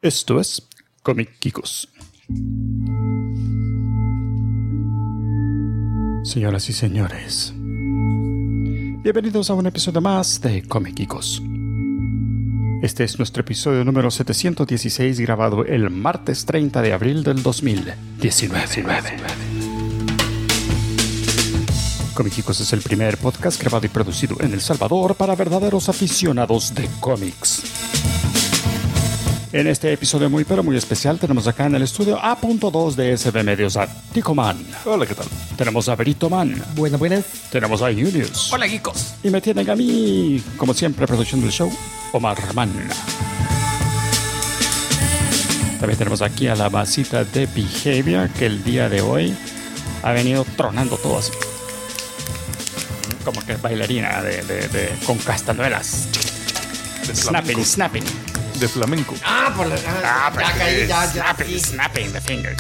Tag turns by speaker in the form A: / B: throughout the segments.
A: Esto es Comic Geekos. Señoras y señores, bienvenidos a un episodio más de Comic Geekos. Este es nuestro episodio número 716, grabado el martes 30 de abril del 2019. Comic Geekos es el primer podcast grabado y producido en El Salvador para verdaderos aficionados de cómics. En este episodio muy especial tenemos acá en el estudio A.2 de SB Medios a Tico Man.
B: Hola, ¿qué tal?
A: Tenemos a Berito Man.
C: Buenas.
A: Tenemos a Julius.
C: Hola, geekos.
A: Y me tienen a mí, como siempre, produciendo el show, Omar Man. También tenemos aquí a la masita de Behavior, que el día de hoy ha venido tronando todo así. Como que es bailarina con castañuelas. Snapping.
B: De flamenco.
C: Por la... ya.
A: Snapping the fingers.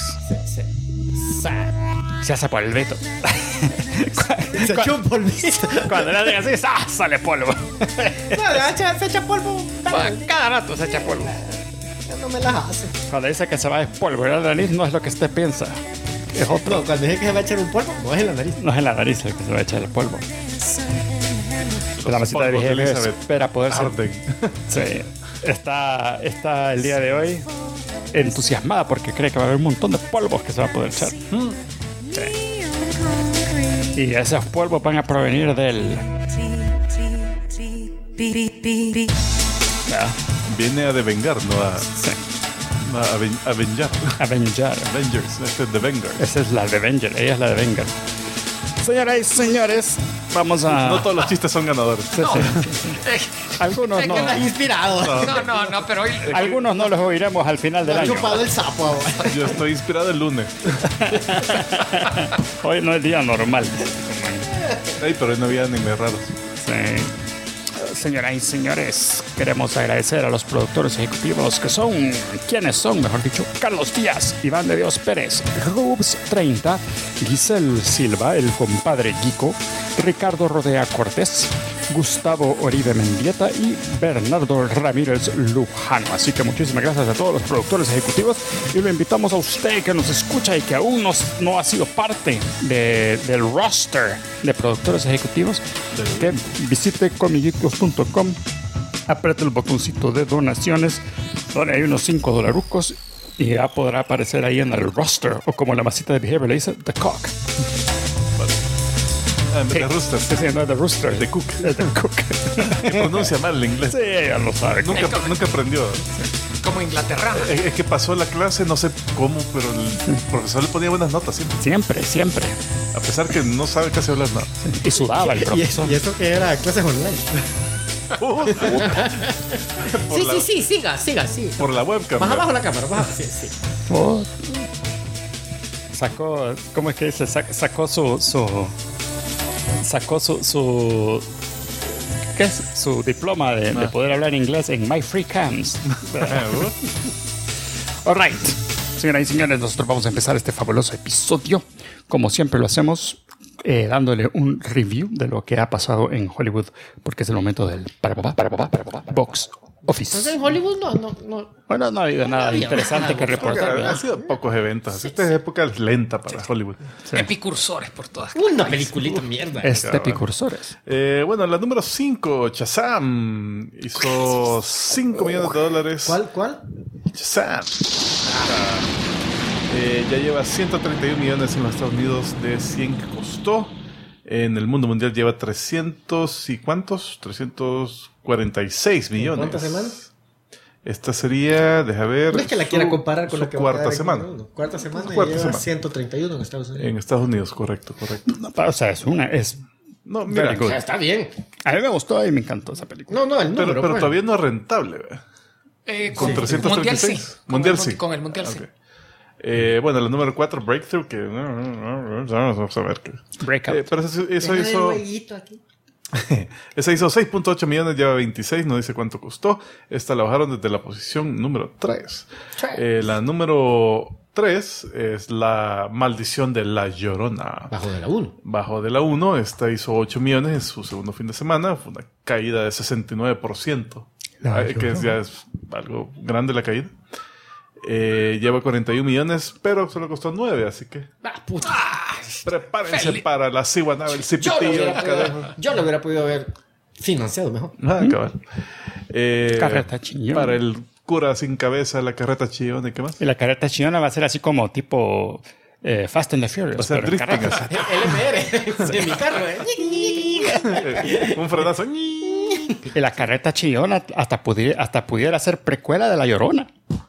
A: Se hace polvito.
C: Se echó un polvito.
A: Cuando le hacen así, sale polvo.
C: Se echa polvo.
A: Cada rato se echa polvo.
C: No me las hace.
A: Cuando dice que se va a espolvorear la nariz, no es lo que usted piensa. Es otro.
C: No, cuando dice que se va a echar un polvo, no es en la nariz.
A: No es en la nariz el que se va a echar el polvo. La masita de Behavior espera poder ser. Sí. Está el día de hoy entusiasmada porque cree que va a haber un montón de polvos que se va a poder echar. Sí. Y esos polvos van a provenir del...
B: Viene a devengar, no a...
A: Sí.
B: A avengar. Avengers, este es The Venger.
A: Esa es la de Avenger, ella es la de Venger. Señoras y señores, vamos a...
B: No todos los chistes son ganadores.
A: Sí. Algunos no.
C: Inspirado.
D: No, pero hoy...
A: Algunos no los oiremos al final del
C: Ha
A: año.
C: chupado el sapo ahora.
B: Yo estoy inspirado el lunes.
A: Hoy no es día normal.
B: Ey, pero hoy no había animes raros.
A: Sí. Señoras y señores, queremos agradecer a los productores ejecutivos que son, ¿quiénes son? Mejor dicho, Carlos Díaz, Iván de Dios Pérez, Rubs 30, Giselle Silva, el compadre Guico, Ricardo Rodea Cortés, Gustavo Oribe Mendieta y Bernardo Ramírez Lujano. Así que muchísimas gracias a todos los productores ejecutivos y lo invitamos a usted que nos escucha y que aún no ha sido parte del roster de productores ejecutivos, que visite comicgeekos.com, apriete el botoncito de donaciones, donde hay unos $5 y ya podrá aparecer ahí en el roster, o como la masita de Behavior le dice, The Cock.
B: The Rooster.
A: Sí, no es The Rooster.
B: The Cook.
A: Es The Cook.
B: Que pronuncia mal el inglés.
A: Sí, ella lo sabe.
B: Nunca aprendió.
D: Como Inglaterra.
B: Es que pasó la clase, no sé cómo, pero el profesor le ponía buenas notas siempre.
A: Siempre.
B: A pesar que no sabe casi hablar nada.
A: Y sudaba el profesor.
C: Y eso que era clases online. Sí, siga.
B: Por la webcam.
C: Más abajo la cámara, sí.
A: Oh. Sacó, ¿cómo es que dice? Sacó su ¿qué es? Su diploma de poder hablar inglés en My Free Camps. All right. Señoras y señores, nosotros vamos a empezar este fabuloso episodio, como siempre lo hacemos, dándole un review de lo que ha pasado en Hollywood, porque es el momento del box office.
C: Entonces en Hollywood no.
A: Bueno, no ha habido nada interesante que reportar.
B: Ha sido pocos eventos. Esta es época lenta para Hollywood.
A: Sí.
D: Epicursores por todas.
C: Una peliculita mierda.
A: Picursores.
B: Bueno, la número 5, Shazam, hizo $5 millones.
C: ¿Cuál?
B: Shazam. Ya lleva 131 millones en los Estados Unidos de 100 que costó. En el mundo mundial lleva 300 y ¿cuántos? 346 millones.
C: ¿Cuántas semanas?
B: Esta sería, deja ver.
C: No es que la quiera comparar con la que
B: cuarta semana.
C: Cuarta semana y lleva 131 en Estados Unidos.
B: En Estados Unidos, correcto.
A: No, o sea, es
B: No, mira,
C: O sea, está bien.
A: a mí me gustó y me encantó esa película.
C: No, el número.
B: pero todavía no es rentable, ¿verdad?
D: Con
B: 336. Mundial sí.
D: Con el Mundial sí.
B: Okay. Bueno, la número 4, Breakthrough, que vamos a ver qué.
A: Breakout.
B: Pero eso hizo. Esa hizo 6.8 millones, lleva 26, no dice cuánto costó. Esta la bajaron desde la posición número 3. La número 3 es La Maldición de la Llorona. Bajo de la 1. Esta hizo 8 millones en su segundo fin de semana. Fue una caída de 69%. Que ya es algo grande la caída. Lleva 41 millones, pero solo costó 9, así que
C: Puta.
B: prepárense para la ciguanaba, el cipitillo.
C: Yo lo hubiera podido haber financiado mejor.
B: Cabal.
A: Carreta chillona.
B: Para el cura sin cabeza, la carreta chillona, ¿y qué más?
A: Y la carreta chillona va a ser así como tipo Fast and the Furious.
B: Va a ser
A: pero en
B: drifting
A: carreta.
B: así.
C: LMR de mi carro,
B: Un frenazo.
A: Y la carreta chillona hasta pudiera ser precuela de La Llorona.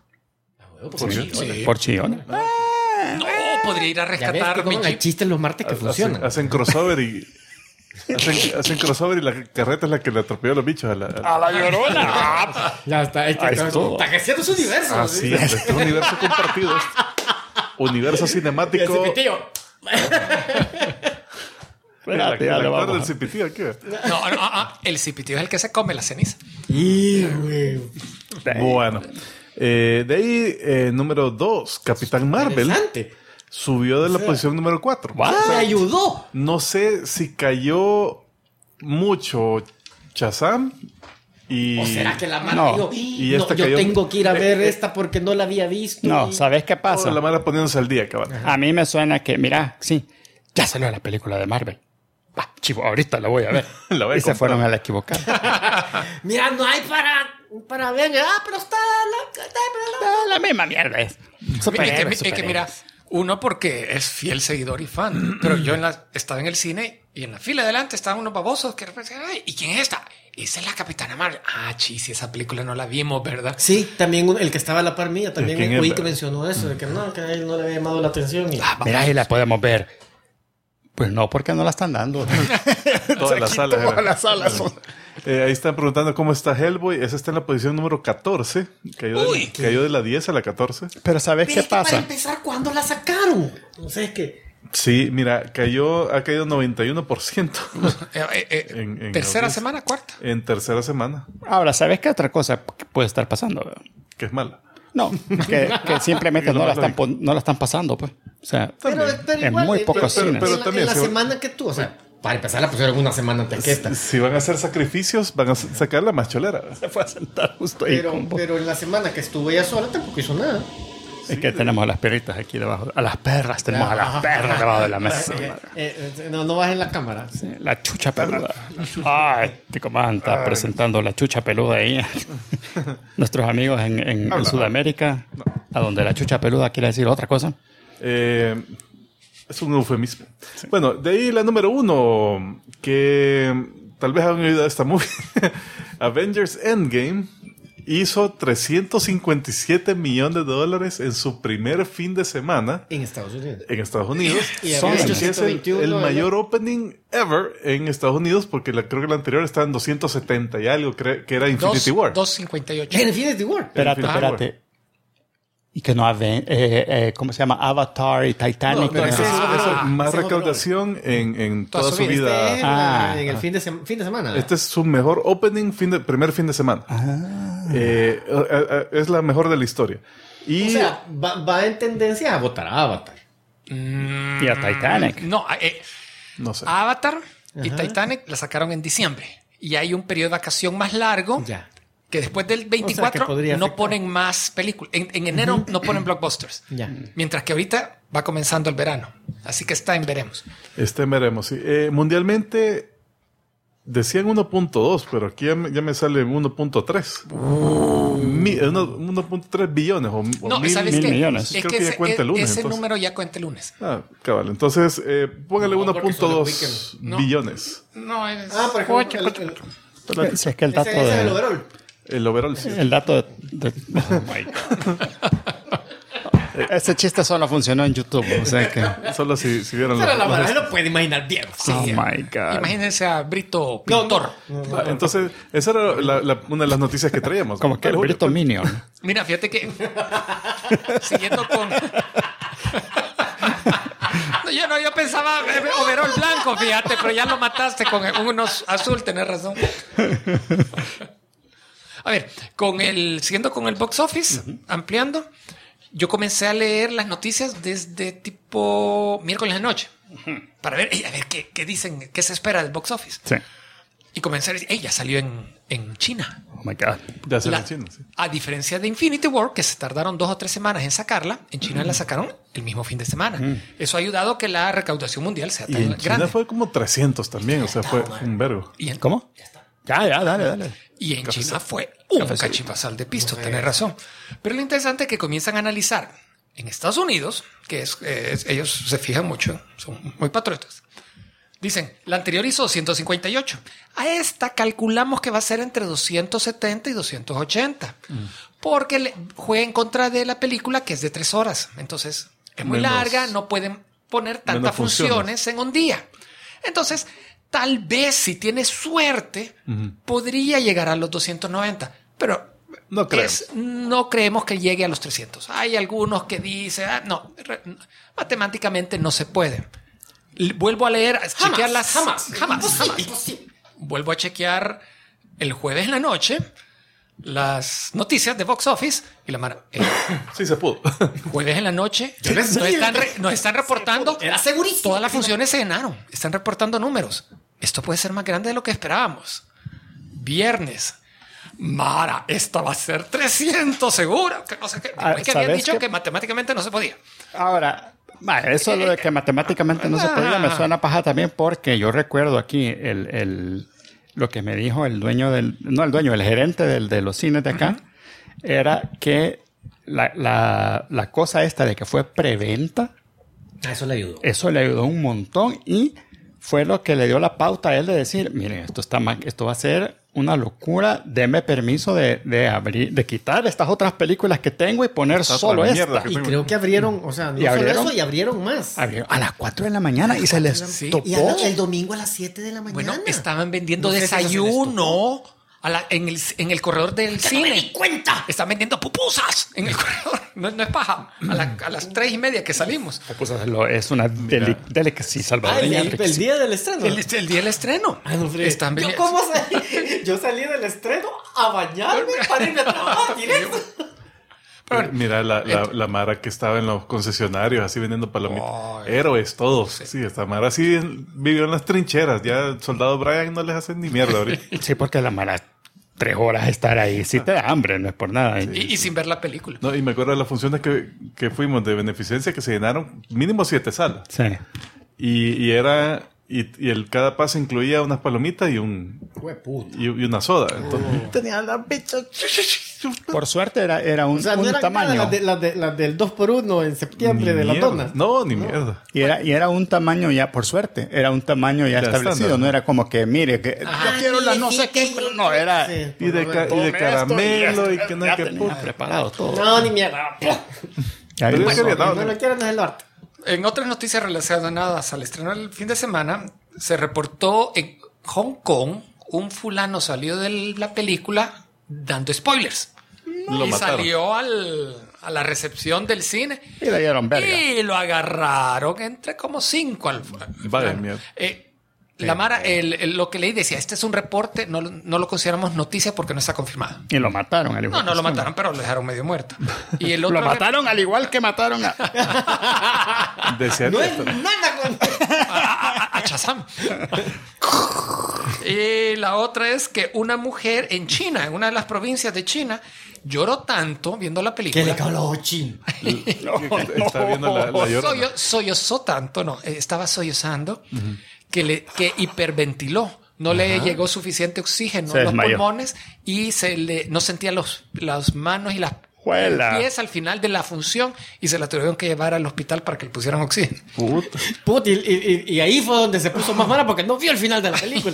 A: Por chillona.
D: No, podría ir a
C: Ya ves
D: rescatar
C: que
D: mi
C: como hay
D: Jeep.
C: chistes los martes que funcionan.
B: Hacen crossover y... Hacen crossover y la carreta es la que le atropelló a los bichos a la
A: Llorona!
C: Ya está. Es que
A: Ahí estuvo.
C: está creciendo su universo.
B: Así es, este es un universo compartido. Universo
C: Y el
B: cinemático.
C: cipitillo.
A: Espérate, ya
B: El
A: lo
B: actor del
A: vamos.
B: cipitillo, ¿qué?
D: No, el cipitío es el que se come la ceniza.
C: Güey.
B: Bueno. De ahí, número 2, Capitán Marvel.
C: Interesante.
B: Subió de la posición número 4.
C: Me ayudó.
B: No sé si cayó mucho Shazam y...
C: ¿O será que la mala
A: No.
C: dijo,
B: Y
C: no,
B: esta
C: yo
B: cayó-
C: tengo que ir a ver esta porque no la había visto?
A: No,
C: y-
A: ¿sabes qué
B: Oh,
A: pasa?
B: la mala poniéndose al día, cabal.
A: A mí me suena que, mira, sí, ya salió la película de Marvel. Va, chivo, ahorita la voy a ver.
B: La voy a
A: y se
B: comprar.
A: fueron a la equivocada.
C: Mira, no hay para ver. Pero está
A: La misma mierda es.
D: Es que mira, uno porque es fiel seguidor y fan, pero yo estaba en el cine y en la fila de delante estaban unos babosos que ay, ¿y quién es esta? Esa es la Capitana Marvel. Ah, chis, esa película no la vimos, ¿verdad?
C: Sí, también el que estaba a la par mía, también
B: ¿Quién es?
C: oí que mencionó eso, de que no, que a él no le había llamado la atención. Y...
A: Mira, y la podemos ver. Pues no, porque no la están dando.
B: Todas las salas.
A: Todas las salas son.
B: Ahí están preguntando cómo está Hellboy. Esa está en la posición número 14. Cayó de la 10 a la 14.
A: Pero ¿sabes
C: Pero
A: qué
C: es que para
A: pasa?
C: empezar, ¿cuándo la sacaron? No sé, es que...
B: Sí, mira, ha caído 91%. En
D: Tercera
B: abril.
D: semana, cuarta.
B: En tercera semana,
A: Ahora, ¿sabes qué otra cosa puede estar pasando?
B: que es mala.
A: No, que simplemente
B: Y lo
A: no la
B: más
A: están pasando, pues. O sea,
C: Pero
A: en
C: igual,
A: muy pocos
B: pero-
A: cines.
B: pero
C: en la,
B: también
C: en la
B: se va-
C: semana que tú, o sea, para empezar la pusieron una semana antes que esta.
B: Si van a hacer sacrificios, van a sacar la más cholera.
A: Se fue a sentar justo ahí.
C: Pero en la semana que estuvo ella sola tampoco hizo nada.
A: Es que tenemos a las perritas aquí debajo. A las perras, tenemos a las perras debajo de la mesa.
C: No bajen la cámara.
A: La chucha peluda. Ay, Tico Man está presentando la chucha peluda ahí. Nuestros amigos en Sudamérica, a donde la chucha peluda quiere decir otra cosa.
B: Es un eufemismo. Bueno, de ahí la número 1, que tal vez han oído de esta movie. Avengers Endgame hizo $357 millones en su primer fin de semana
C: En Estados Unidos.
B: en Estados Unidos.
C: Y
B: Son-
C: había hecho
B: que es el
C: 121,
B: mayor opening ever en Estados Unidos, porque creo que la anterior estaba en 270 y algo, que era Infinity War.
D: 2.58.
C: En Infinity War.
A: Espérate,
B: Infinity War.
A: espérate. Y que no ¿cómo se llama? Avatar y Titanic.
B: No, ese hizo más
C: Ese es
B: recaudación en toda su
C: Este
B: vida.
C: es en el fin de semana.
B: Este es su mejor opening primer fin de semana. Es la mejor de la historia. Y
C: O sea, va en tendencia a votar a Avatar.
A: Y a Titanic.
D: No,
B: no sé.
D: Avatar y Titanic la sacaron en diciembre. Y hay un periodo de vacación más largo.
C: Ya.
D: Que después del 24
C: O sea, que podría
D: no
C: afectar.
D: ponen más películas. En enero no ponen blockbusters.
C: Ya.
D: Mientras que ahorita va comenzando el verano. Así que está en veremos.
B: Veremos. Sí. Mundialmente decían 1.2, pero aquí ya me sale 1.3. 1.3 billones o
D: No,
B: mil,
D: ¿sabes
A: mil
D: qué?
A: millones.
D: Es
B: Creo
D: que
B: que ya cuenta el lunes,
D: ese
B: entonces.
D: número ya cuenta el lunes.
B: Cabal. Entonces, póngale
C: No, porque son los
B: 1.2
D: No.
B: billones.
D: No, es...
C: Por ejemplo,
A: Si es que el dato
C: ese es el
A: de...
C: overall.
B: El overall, sí.
A: El dato de oh my God. Ese chiste solo funcionó en YouTube. O sea que...
B: Solo si vieron
C: Pero la
B: los-
C: verdad no puede imaginar bien.
A: Oh my God.
D: Imagínense a Brito
C: No,
D: Pintor.
B: Entonces, esa era una de las noticias que traíamos.
A: Como que el
B: Julio,
A: Brito Minion.
D: Mira, fíjate que siguiendo con... Yo pensaba overall blanco, fíjate, pero ya lo mataste con unos azul, tenés razón. A ver, siguiendo con el box office, ampliando, yo comencé a leer las noticias desde tipo miércoles de noche para ver, a ver qué dicen, qué se espera del box office.
A: Sí.
D: Y comencé a decir, ya salió en China.
A: Oh my God.
B: Ya se
D: La-
B: lo entiendo, sí.
D: A diferencia de Infinity War, que se tardaron 2 o 3 semanas en sacarla, en China la sacaron el mismo fin de semana. Eso ha ayudado a que la recaudación mundial sea
B: Y
D: tan
B: en
D: grande.
B: China fue como 300 también, o sea, fue un vergo.
D: Y en,
A: ¿Cómo? Ya, dale.
D: y en China fue un cachipasal de pisto, tenés razón. Pero lo interesante es que comienzan a analizar en Estados Unidos, que ellos se fijan mucho, son muy patriotas. Dicen, la anterior hizo 258. A esta calculamos que va a ser entre 270 y 280. Porque juega en contra de la película, que es de 3 horas. Entonces, es muy
B: Menos-
D: larga, no pueden poner tantas
B: menos
D: funciones en un día. Entonces, tal vez si tiene suerte, podría llegar a los 290. Pero
B: No creemos.
D: no creemos que llegue a los 300. Hay algunos que dicen, matemáticamente no se puede. Vuelvo a leer, a chequear las... Jamás.
C: Imposible.
D: Vuelvo a chequear el jueves en la noche las noticias de Box Office y la mara.
B: Sí se pudo.
D: Jueves en la noche
C: Yo les
D: nos están reportando.
C: Era segurísimo.
D: Todas las funciones se llenaron. Están reportando números. Esto puede ser más grande de lo que esperábamos. Viernes. Mara, esta va a ser 300 seguro. Que no sé qué.
A: Ah,
D: Es que habían
A: ¿sabes
D: dicho
A: qué?
D: que matemáticamente no se podía.
A: Ahora, eso lo de que matemáticamente no se podía me suena paja también porque yo recuerdo aquí lo que me dijo el dueño el gerente de los cines de acá, era que la cosa esta de que fue preventa,
C: Eso le ayudó.
A: eso le ayudó un montón y fue lo que le dio la pauta a él de decir, miren, esto va a ser una locura, deme permiso de abrir, de quitar estas otras películas que tengo y poner
B: Esta
A: solo
B: otra
A: esta.
B: mierda que
C: Y
B: tengo.
C: creo que abrieron, o sea, no
A: ¿Y
C: solo
A: abrieron?
C: eso, y abrieron más.
A: Abrieron a las 4 de la mañana y se les
D: Sí.
A: topó.
C: Y el domingo a las 7 de la mañana.
D: Bueno, estaban vendiendo
C: No sé si eso se les
D: desayuno en el corredor del cine.
C: ¡Me di cuenta!
D: Están vendiendo pupusas en el corredor. No es paja. A las 3:30 que salimos.
A: Pues es una delicacy salvadoreña.
C: el día del estreno.
D: El día del estreno.
C: Ay, no, Fred.
D: Están
C: ¿Yo
D: vendiendo.
C: cómo salí? Yo salí del estreno a bañarme para irme a trabajar directo.
D: Pero-
B: Mira la Mara que estaba en los concesionarios así vendiendo palomitas. Héroes todos. Sí, esta Mara sí vivió en las trincheras. Ya el soldado Brian no les hacen ni mierda ahorita.
A: Sí, porque la mala 3 horas estar ahí. Sí te da hambre, no es por nada.
D: y sin ver la película.
B: No, y me acuerdo de las funciones que fuimos de beneficencia que se llenaron mínimo 7 salas.
A: Sí.
B: Y era... Y cada pase incluía unas palomitas y y una soda. Entonces, tenía la bicha.
A: Por suerte era un,
C: O sea, no
A: un
C: eran
A: tamaño.
C: nada las del 2x1 en septiembre
B: Ni
C: de las
B: mierda.
C: donas.
B: No, ni mierda.
A: Y era un tamaño ya, por suerte, era un tamaño ya
B: Ya
A: establecido.
B: estándar.
A: No era como que, mire, que yo quiero la no sé qué. Pero no, era.
C: Sí.
B: Y de caramelo y que no hay que puta.
A: preparado todo.
C: No, ni mierda.
A: Ya
B: Pero
A: vimos.
B: yo quería
C: No
B: no,
C: lo quieren desde el norte.
D: En otras noticias relacionadas al estreno del fin de semana, se reportó en Hong Kong un fulano salió de la película dando spoilers.
B: Lo
D: y
B: mataron.
D: salió a la recepción del cine
A: Y le dieron verga.
D: y lo agarraron entre como 5 al
B: Vaya
D: fulano.
B: mierda.
D: La Mara, lo que leí decía, este es un reporte, no lo consideramos noticia porque no está confirmado.
A: Y lo mataron al igual.
D: No lo mataron, pero lo dejaron medio muerto. Y el otro
A: Lo mataron al igual que mataron a.
B: Decía
C: No
B: que
C: es
B: esto-
C: nada con...
D: a Shazam. Y la otra es que una mujer en China, en una de las provincias de China, lloró tanto viendo la
C: Que le
D: película.
C: cago los ochín.
B: Está viendo la llorona.
D: Sollozó tanto, no, estaba sollozando que hiperventiló. No le llegó suficiente oxígeno
A: Se
D: a los
A: desmayó.
D: pulmones y no sentía las manos y las
A: Juela.
D: pies al final de la función y se la tuvieron que llevar al hospital para que le pusieran oxígeno.
B: Puta.
C: Puta, y ahí fue donde se puso más mala porque no vio el final de la película.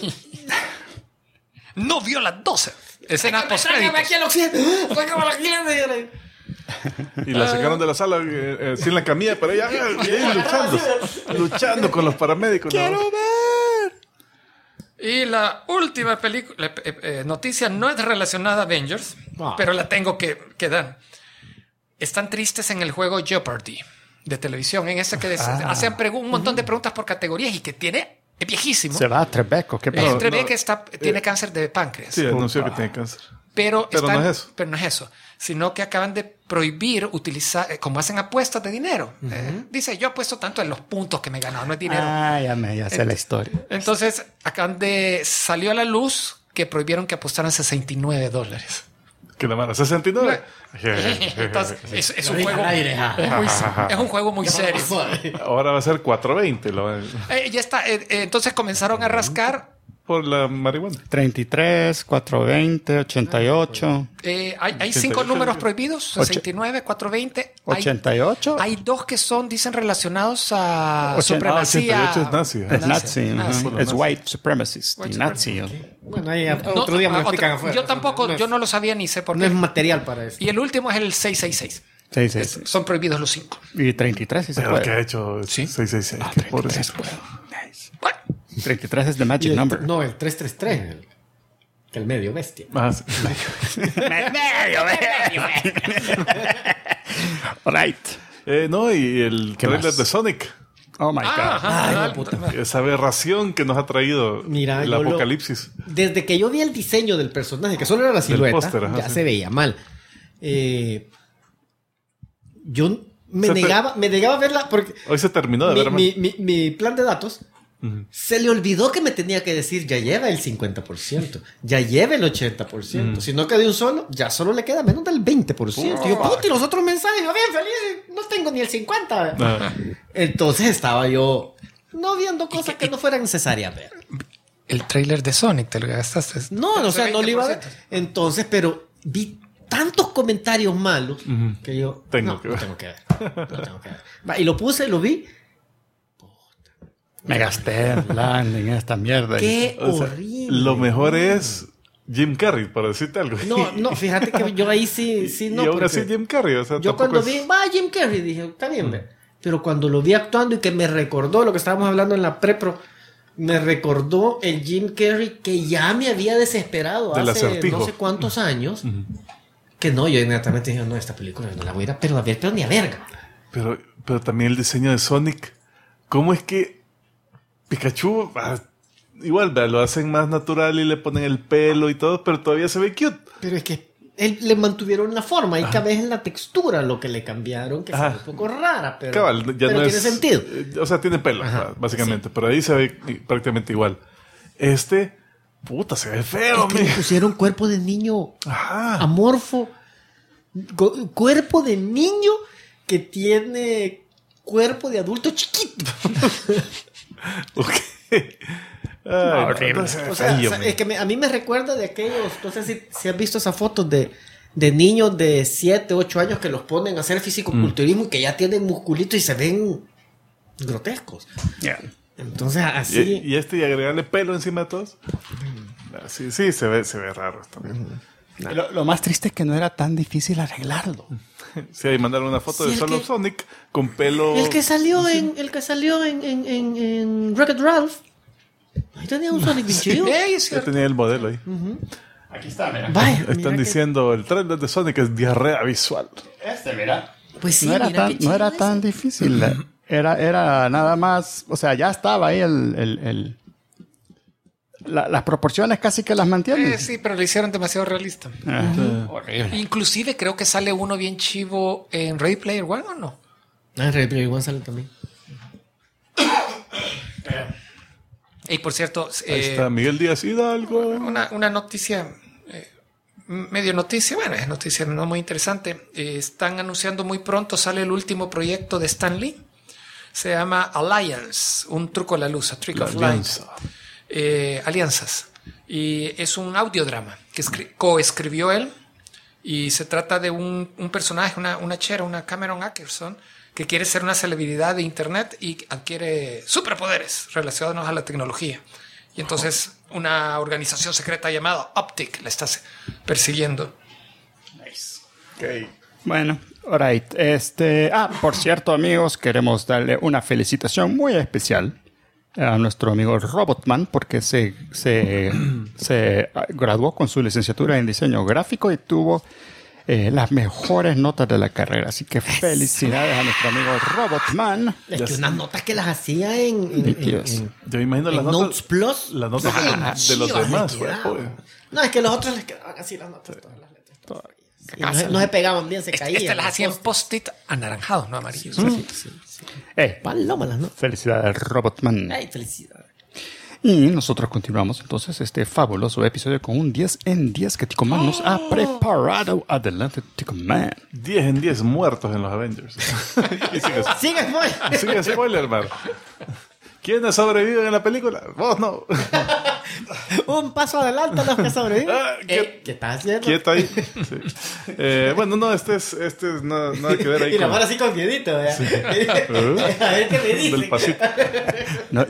D: No vio las 12 escenas
C: Sácame
D: postcréditos.
C: aquí el oxígeno. Sácame aquí el...
B: Y la sacaron de la sala sin la camilla, pero ella luchando con los paramédicos. ¿no?
D: Y la última noticia no es relacionada a Avengers, pero la tengo que dar. Están tristes en el juego Jeopardy de televisión, en ese que hacen un montón de preguntas por categorías y que es viejísimo.
A: Se va a Trebeco. ¿Qué pasó?
D: Trebeck tiene cáncer de páncreas.
B: Sí, anunció que tiene cáncer.
D: Pero
B: no es eso.
D: Pero no es eso. Sino que acaban de prohibir utilizar, como hacen apuestas de dinero. Dice, yo apuesto tanto en los puntos que me he ganado, no es dinero.
A: Ah, ya sé la historia.
D: Entonces, salió a la luz que prohibieron que apostaran $69.
B: ¿Qué la mala? ¿69?
D: Entonces, es un juego. Es un juego muy serio.
B: Ahora va a ser 420.
D: Ya está. Entonces comenzaron a rascar.
B: Por la marihuana.
A: 33, 420, 88.
D: Hay 5 números prohibidos: 69, 420.
A: 88.
D: Hay 2 que son, dicen, relacionados a supremacía.
B: 88 es nazi.
A: Es nazi. Es white supremacist. Y nazi.
C: Bueno, ahí otro día me lo explican afuera.
D: Yo tampoco, yo no lo sabía ni sé por qué.
C: No es material para eso.
D: Y el último es el 666.
A: 666.
D: Son prohibidos los 5.
A: Y 33 sí se
B: Pero
A: puede.
B: que ha hecho 666.
A: Ah,
B: Qué
A: 33
B: pobrecito.
A: puedo. Nice.
D: Bueno,
A: 33 es the magic number.
C: No, el 333. Que el medio bestia.
B: Ah, sí.
A: All right.
B: No, y el
A: ¿Qué
B: trailer
A: más?
B: de Sonic.
A: Oh my God.
C: Ay, no, puta.
B: Esa aberración que nos ha traído
C: Mira,
B: el
C: yo
B: apocalipsis.
C: Desde que yo vi el diseño del personaje, que solo era la silueta,
B: póster, ajá,
C: ya
B: sí.
C: se veía mal. Yo me negaba a verla porque
B: Hoy se terminó de ver, man.
C: mi plan de datos se le olvidó que me tenía que decir ya lleva el 50%, ya lleva el 80%. Si no queda de un solo, ya solo le queda menos del 20%. Y yo, puti, los otros mensajes, yo bien feliz, no tengo ni el 50%.
B: Ah.
C: Entonces estaba yo no viendo cosas que no fueran necesarias ver.
D: el trailer de Sonic te lo gastaste.
C: No, o sea, no le iba a ver.
D: 20%.
C: Entonces, pero vi tantos comentarios malos que yo
B: Tengo que ver.
C: tengo que ver. Lo tengo que ver. Va, y lo puse, lo vi.
A: Me gasté en plan en esta mierda.
C: Qué
B: O sea,
C: horrible.
B: lo mejor es Jim Carrey, para decirte algo.
C: No, fíjate que yo ahí sí no.
B: y aún
C: porque
B: así Jim Carrey, o sea,
C: yo
B: tampoco
C: cuando
B: es-
C: vi, va Jim Carrey, dije, está bien, ve. Pero cuando lo vi actuando y que me recordó lo que estábamos hablando en la prepro, me recordó el Jim Carrey que ya me había desesperado
B: Del
C: hace
B: Acertijo.
C: no sé cuántos años. Que no, yo inmediatamente dije, no, esta película no la voy a ir a ver, pero ni a verga.
B: Pero también el diseño de Sonic. ¿Cómo es que Pikachu, igual, vea, lo hacen más natural y le ponen el pelo y todo, pero todavía se ve cute?
C: Pero es que él le mantuvieron la forma y cada vez en la textura lo que le cambiaron, que se ve un poco rara, pero,
B: Cabal, ya
C: pero
B: no
C: tiene
B: es,
C: sentido.
B: O sea, tiene pelo,
C: Ajá,
B: básicamente, pero ahí se ve prácticamente igual. Puta, se ve feo,
C: Es que le pusieron cuerpo de niño
B: Ajá.
C: amorfo, cuerpo de niño que tiene cuerpo de adulto chiquito.
B: Ok. Ay,
A: horrible.
B: se ve
C: O sea,
B: feo,
C: es que a mí me recuerda de aquellos, no sé si has visto esas fotos de niños de 7, 8 años que los ponen a hacer fisicoculturismo y que ya tienen musculitos y se ven grotescos.
A: Yeah.
C: Entonces, así...
B: y y agregarle pelo encima de todos. Sí, se ve raro también.
A: Lo más triste es que no era tan difícil arreglarlo.
B: Sí, ahí mandaron una foto
C: Sí,
B: de
C: el
B: Solo
C: que-
B: Sonic con pelo.
C: El que salió en Wreck-It Ralph. Ahí tenía un Sonic bien chido.
D: Ey, es
B: Ya
D: cierto.
B: tenía el modelo ahí.
A: Aquí está, mira.
C: Vaya,
B: Están
C: mira que-
B: diciendo el trailer de Sonic es diarrea visual.
A: Mira.
C: Pues sí,
A: No era
C: mira qué
A: tan,
C: chido
A: no era
C: ese.
A: tan difícil. Era nada más, o sea, ya estaba ahí las proporciones casi que las mantienen.
D: Sí, pero lo hicieron demasiado realista.
A: Horrible.
D: Inclusive creo que sale uno bien chivo en Ready Player One, ¿o no?
C: Ah, en Ready Player One sale también.
D: Y por cierto,
B: Ahí está Miguel Díaz Hidalgo.
D: una noticia, medio noticia, bueno, es noticia no muy interesante. Están anunciando muy pronto, sale el último proyecto de Stan Lee. Se llama Alliance, un truco a la luz, a trick
B: La
D: of light.
B: alianza.
D: Alianzas. Y es un audiodrama que coescribió él. Y se trata de un personaje, una chera, una Cameron Atkinson, que quiere ser una celebridad de internet y adquiere superpoderes relacionados a la tecnología. Y entonces una organización secreta llamada Optic la está persiguiendo.
B: Ok.
A: Bueno, alright. Por cierto, amigos, queremos darle una felicitación muy especial a nuestro amigo Robotman porque se graduó con su licenciatura en diseño gráfico y tuvo las mejores notas de la carrera. Así que felicidades a nuestro amigo Robotman.
C: Es
B: Ya
C: que
B: sé.
C: unas notas que las hacía en
B: Yo me imagino las
C: Notes
B: notas.
C: Plus.
B: Las notas de los
C: chivas
B: demás,
C: le
B: güey.
C: quedaban. No, es que los otros les quedaban así las notas, todas las letras. Y no se pegaban bien, se caían.
D: Estas las
C: los
D: hacían
C: post-it.
D: post-it anaranjados, no amarillos.
C: Sí.
A: Hey,
C: Paloma las notas.
A: felicidades, Robotman.
C: Ay, felicidades.
A: Y nosotros continuamos entonces este fabuloso episodio con un 10 en 10 que Tico Man nos ha preparado. Adelante, Tico Man.
B: 10 en 10 muertos en los Avengers. Y sigue spoiler, man. ¿Quiénes sobreviven en la película? Vos no.
C: Un paso adelante a los que sobreviven.
B: ¿Qué
C: estás haciendo?
B: Quieto ahí. Sí. Bueno, no, este es nada que ver ahí.
C: Y la mano así con miedito. Sí. A ver qué me dice.
B: Del pasito.
A: No,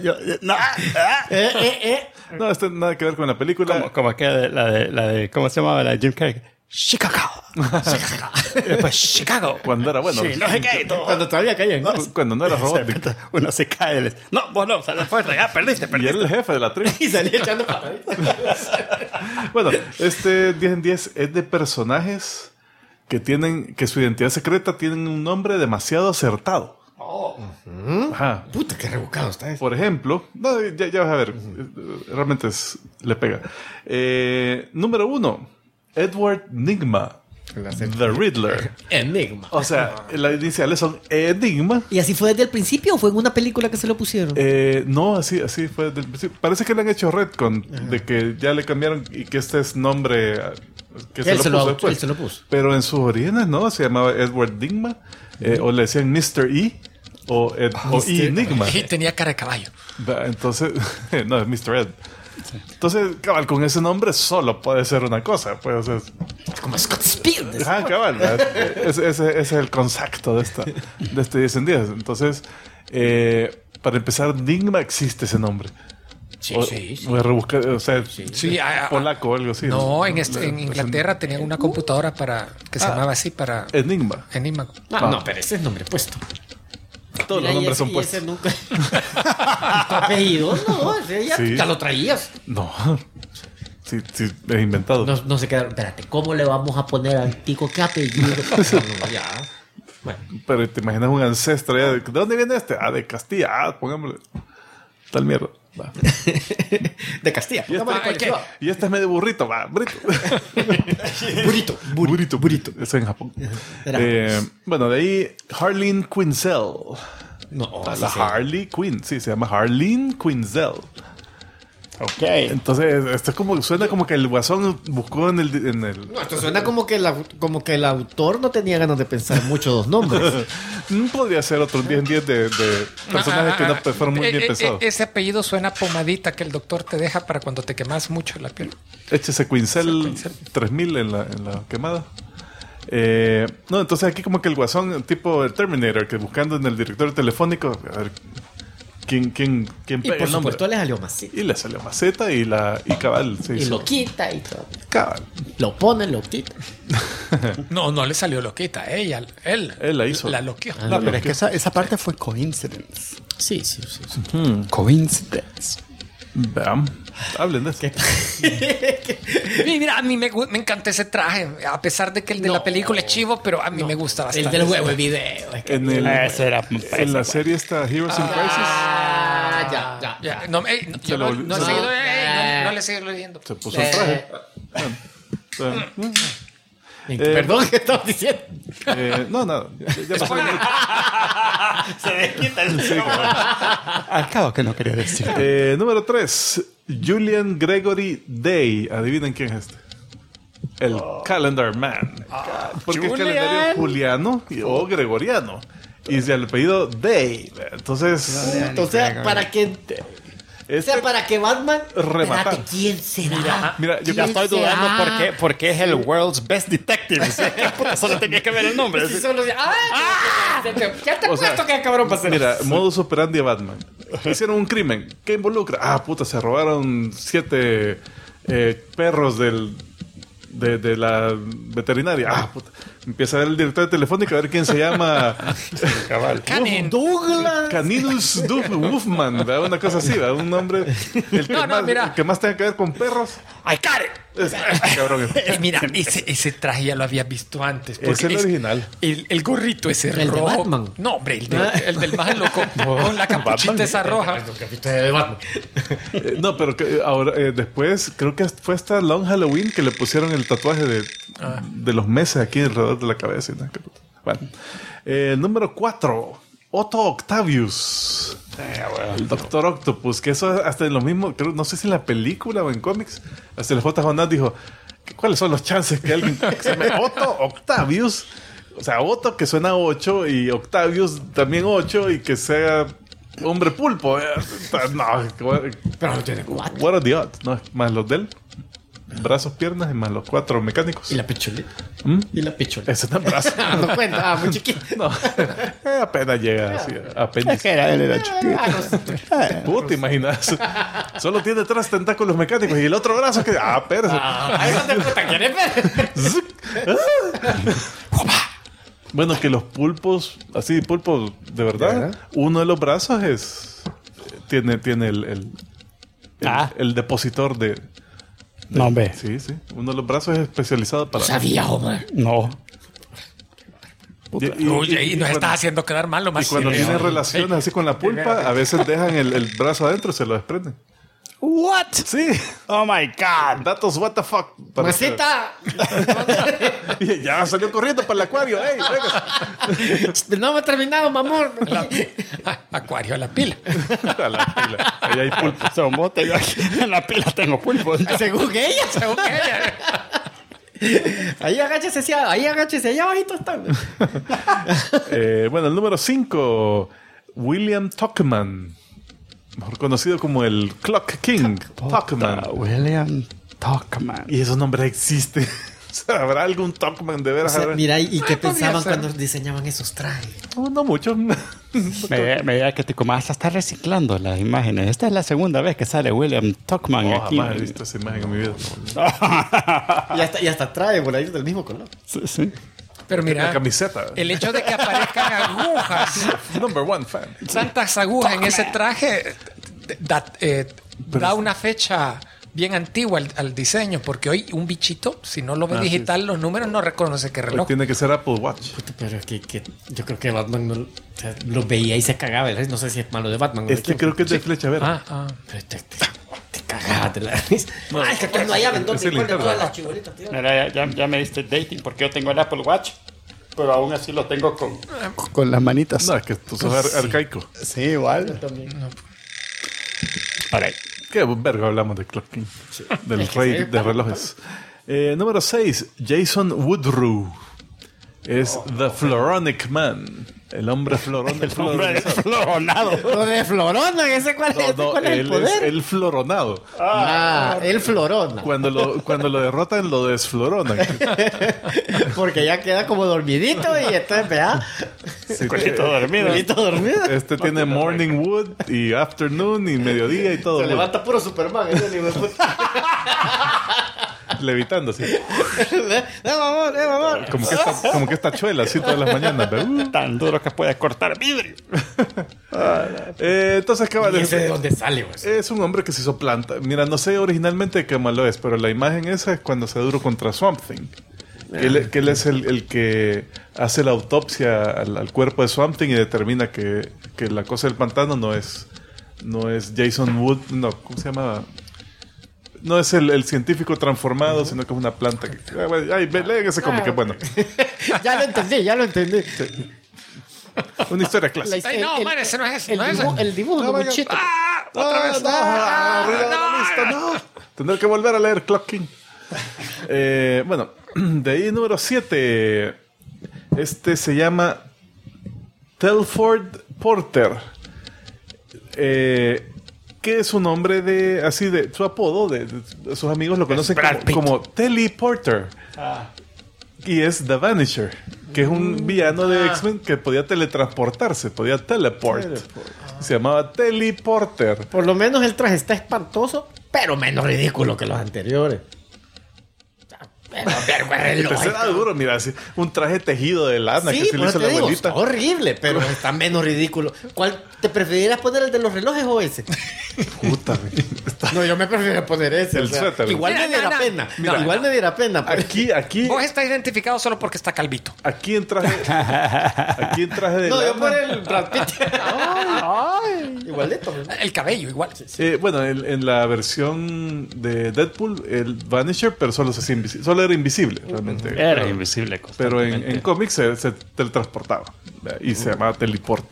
B: No, este nada que ver con la película.
A: como aquella la de ¿cómo se llamaba? La de Jim Carrey. Chicago. Pues Chicago.
B: Cuando era bueno.
A: Sí, no se cae todo.
C: Cuando todavía caían.
B: Cuando no era robótico.
A: Uno se cae. No, vos no, sale fuerte, ya perdiste.
B: Y él es el jefe de la tribu.
C: Y salía echando pataditas.
B: Bueno, este 10 en 10 es de personajes que su identidad secreta tienen un nombre demasiado acertado. Ajá.
C: Puta, qué rebuscado está eso.
B: Por ejemplo, no, ya vas a ver, realmente le pega. Número 1, Edward Nygma, The Riddler.
C: Enigma.
B: O sea, las iniciales son Enigma.
C: ¿Y así fue desde el principio o fue en una película que se lo pusieron?
B: No, así fue desde el principio. Parece que le han hecho retcon, de que ya le cambiaron y que este es nombre que
C: Él se lo
B: después.
C: puso.
B: Pero en sus orígenes, ¿no? Se llamaba Edward Nygma, o le decían Mr. E, o Enigma.
D: Y tenía cara de caballo.
B: Entonces, no, es Mr. Ed. Entonces, cabal, con ese nombre solo puede ser una cosa. Puede ser...
C: Como Scott Spears.
B: Ajá, cabal. Ese es el concepto de este 10 en 10. Entonces, para empezar, Nygma existe ese nombre.
C: Sí.
B: Voy a rebuscar, o sea,
D: Sí,
B: polaco o algo así.
D: No, en Inglaterra tenían una computadora que se llamaba así para
B: Enigma.
D: Enigma.
C: No, pero ese es nombre puesto.
B: Todos los nombres son puestos.
C: Ese nunca... ¿Tu apellido? No, ese ya lo traías.
B: No. Sí, es inventado.
C: No se quedaron. Espérate, ¿cómo le vamos a poner al tico qué apellido? No, ya. Bueno.
B: Pero te imaginas un ancestro ya. ¿De dónde viene este? De Castilla. Pongámosle tal mierda. Va.
C: De Castilla.
B: Y este es medio burrito. Va, burrito. Eso en Japón. Bueno, de ahí Harleen Quinzel.
C: No,
B: la Harley Quinn. Sí, se llama Harleen Quinzel.
A: Ok.
B: Entonces, esto suena como que el guasón buscó en el...
C: No, esto suena como que el autor no tenía ganas de pensar mucho los nombres.
B: Podría ser otro 10 en 10 de personajes que no fueron muy bien pensados.
D: Ese apellido suena a pomadita que el doctor te deja para cuando te quemas mucho la piel.
B: Échese Quinzel 3000 en la quemada. No, entonces aquí como que el guasón tipo el Terminator, que buscando en el directorio telefónico, a ver quién pega
C: y por
B: el nombre.
C: supuesto le salió Maceta.
B: Y le salió Maceta y cabal.
C: Y lo quita y todo.
B: Cabal.
C: Lo pone, lo quita.
D: No le salió loquita. Él
B: la hizo.
D: La loqueó.
A: No, pero es que esa parte fue coincidence.
C: Sí.
A: Coincidence.
B: Vean. Hablen de eso.
D: Mira, a mí me encanta ese traje. A pesar de que el de la película es chivo, pero a mí me gusta bastante.
C: El del huevo, el video.
B: En la serie está Heroes in Crisis.
C: Ya.
D: No le he seguido leyendo.
B: Se puso el traje.
C: Perdón, ¿qué estabas diciendo?
B: No, nada. Ya pasó.
C: Se desquita el
A: Al cabo que no quería decir.
B: Número 3. Julian Gregory Day. Adivinen quién es este. El Calendar Man. Porque es calendario juliano o gregoriano. Y es el apellido Day. Entonces,
C: para que... para que Batman...
B: Rematar.
C: Espérate, ¿quién será?
B: Mira, yo
A: Ya estoy dudando porque es el World's Best Detective. Solo tenía que ver el nombre.
C: Ya te he puesto que cabrón va a ser.
B: Mira, modus operandi de Batman. Hicieron un crimen. ¿Qué involucra? Se robaron 7 perros de la veterinaria. Empieza a ver el director de Telefónica a ver quién se llama.
A: Cabal.
C: Douglas.
B: Caninus Wolfman, ¿verdad? Una cosa así, ¿verdad? Un nombre el que más tenga que ver con perros.
D: ¡Ay, Karen!
B: Cabrón.
D: Mira, ese traje ya lo había visto antes.
B: Es el original.
D: El gorrito ese
C: ¿El
D: rojo.
C: de Batman?
D: No, hombre, el del más loco. Con la capuchita esa roja.
C: De Batman.
B: No, pero ahora después creo que fue hasta Long Halloween que le pusieron el tatuaje de los meses aquí alrededor de la cabeza. ¿No? Bueno, número 4. Otto Octavius. El Doctor Octopus, que eso hasta en lo mismo, creo, no sé si en la película o en cómics, hasta el J. Jonas dijo, ¿cuáles son los chances que alguien se llame Otto Octavius? O sea, Otto que suena 8 y Octavius también 8 y que sea hombre pulpo. No,
C: Pero no tiene 4.
B: what are the odds? No, más los de él. Brazos, piernas y más los 4 mecánicos.
C: ¿Y la picholita?
B: Y
C: la picholita.
B: Ese tan brazo.
C: No cuenta, muy chiquito.
B: No, apenas llega así. Apenas.
A: Él era chiquito.
B: Puta, imaginas. Solo tiene 3 tentáculos mecánicos y el otro brazo que. Espérate.
C: Ahí no te puta, ¿quieres ver?
B: Bueno, que los pulpos, así pulpos de verdad, uno de los brazos es. Tiene el depositor de.
A: No, hombre.
B: Sí. Uno de los brazos es especializado para.
C: Sabía, Omar.
A: No.
D: Y nos estás haciendo quedar mal lo más.
B: Y cuando tienen relaciones así con la pulpa, a veces dejan el brazo adentro y se lo desprenden.
A: What?
B: Sí.
A: Oh my God.
B: Datos what the fuck.
C: ¡Masita!
B: Ya salió corriendo para el acuario. ¡Ey, venga!
C: No hemos terminado, mamón.
D: Acuario a la pila.
B: A la pila. Ahí hay pulpo.
A: Son bote. Yo aquí en la pila tengo pulpo.
C: Según ella.
D: Según ella.
C: Ahí agáchese, allá abajito están.
B: Bueno, el número 5. William Tuckman. Mejor conocido como el Clock King. Tuckman.
A: William Tuckman.
B: Y esos nombres existen. O sea, ¿habrá algún Tuckman de veras?
C: Mira, ¿y qué pensaban cuando diseñaban esos trajes?
B: No mucho.
A: Me diga que Ticomás está reciclando las imágenes. Esta es la segunda vez que sale William Tuckman aquí.
B: Jamás he visto esa imagen en mi vida.
C: Y hasta trae por ahí del mismo color.
A: Sí.
D: Pero mira,
B: la camiseta.
D: El hecho de que aparezcan agujas,
B: Number 1 fan.
D: tantas agujas en ese traje, da una fecha bien antigua al diseño, porque hoy un bichito, si no lo ve digital, los números no reconoce qué reloj.
B: Tiene que ser Apple Watch.
C: Pero es que yo creo que Batman no, lo veía y se cagaba. No sé si es malo de Batman.
B: Creo que es de Flecha Verde.
C: Pero te cagabas de la risa. Es que cuando allá vendó todas las chibolitas, tío.
A: Mira, ya me diste dating porque yo tengo el Apple Watch, pero aún así lo tengo con las manitas.
B: No, es que tú sos arcaico.
A: Sí, igual.
C: Yo también.
A: Ahora,
B: Qué verga hablamos de Clock King. Del rey de relojes. Número 6. Jason Woodrue. Es The Floronic Man. El hombre floronado.
A: el hombre floronado.
C: Lo de Florona, ¿ese cuál es? ¿Cuál es el poder?
B: Es el floronado.
C: El Florona.
B: Cuando lo derrotan, lo desfloronan.
C: Porque ya queda como dormidito y entonces, vea.
B: Sí,
A: Culito dormido.
B: Este tiene Morning Wood y Afternoon y mediodía y todo.
C: Se levanta puro Superman.
B: Levitando, así.
C: Mamón.
B: Como que esta chuela, así todas las mañanas.
A: Tan duro que puede cortar vidrio.
B: Entonces acaba
C: ¿Y ese de dónde sale, güey?
B: Es un hombre que se hizo planta. Mira, no sé originalmente qué malo es, pero la imagen esa es cuando se duro contra Swamp Thing. Que él es el que hace la autopsia al cuerpo de Swamp Thing y determina que la cosa del pantano no es Jason Wood. No, ¿cómo se llama? No es el científico transformado, sino que es una planta. Leen ese cómic, que bueno.
C: Ya lo entendí.
B: Una historia clásica.
D: Ese no es eso.
C: El dibujo de Buchito.
B: ¡Otra vez! ¡No! Tendré que volver a leer Clock King. Bueno, de ahí número 7. Este se llama Telford Porter. Que es un nombre de su apodo, de sus amigos lo conocen como Telly Porter. Y es The Vanisher, que es un villano de X-Men que podía teletransportarse, podía teleport. Se llamaba Telly Porter.
C: Por lo menos el traje está espantoso, pero menos ridículo que los anteriores.
B: Era duro, mira, así, un traje tejido de lana que se le hizo la abuelita.
C: Está horrible, pero está menos ridículo. ¿Cuál te preferirías poner, el de los relojes o ese?
B: Puta,
C: no, yo me preferiría poner ese.
B: El suéter.
C: Igual me diera pena. Igual me diera pena.
B: Aquí.
D: Vos estás identificado solo porque está calvito.
B: Aquí en traje de
C: no,
B: lana.
C: yo por el Brad Pitt. Igualito.
D: El cabello, igual.
B: Bueno, en la versión de Deadpool, el Vanisher, pero solo se hacía invisible. Solo era invisible, realmente.
A: Era invisible.
B: Pero en cómics se teletransportaba. Y se llamaba Teleporter.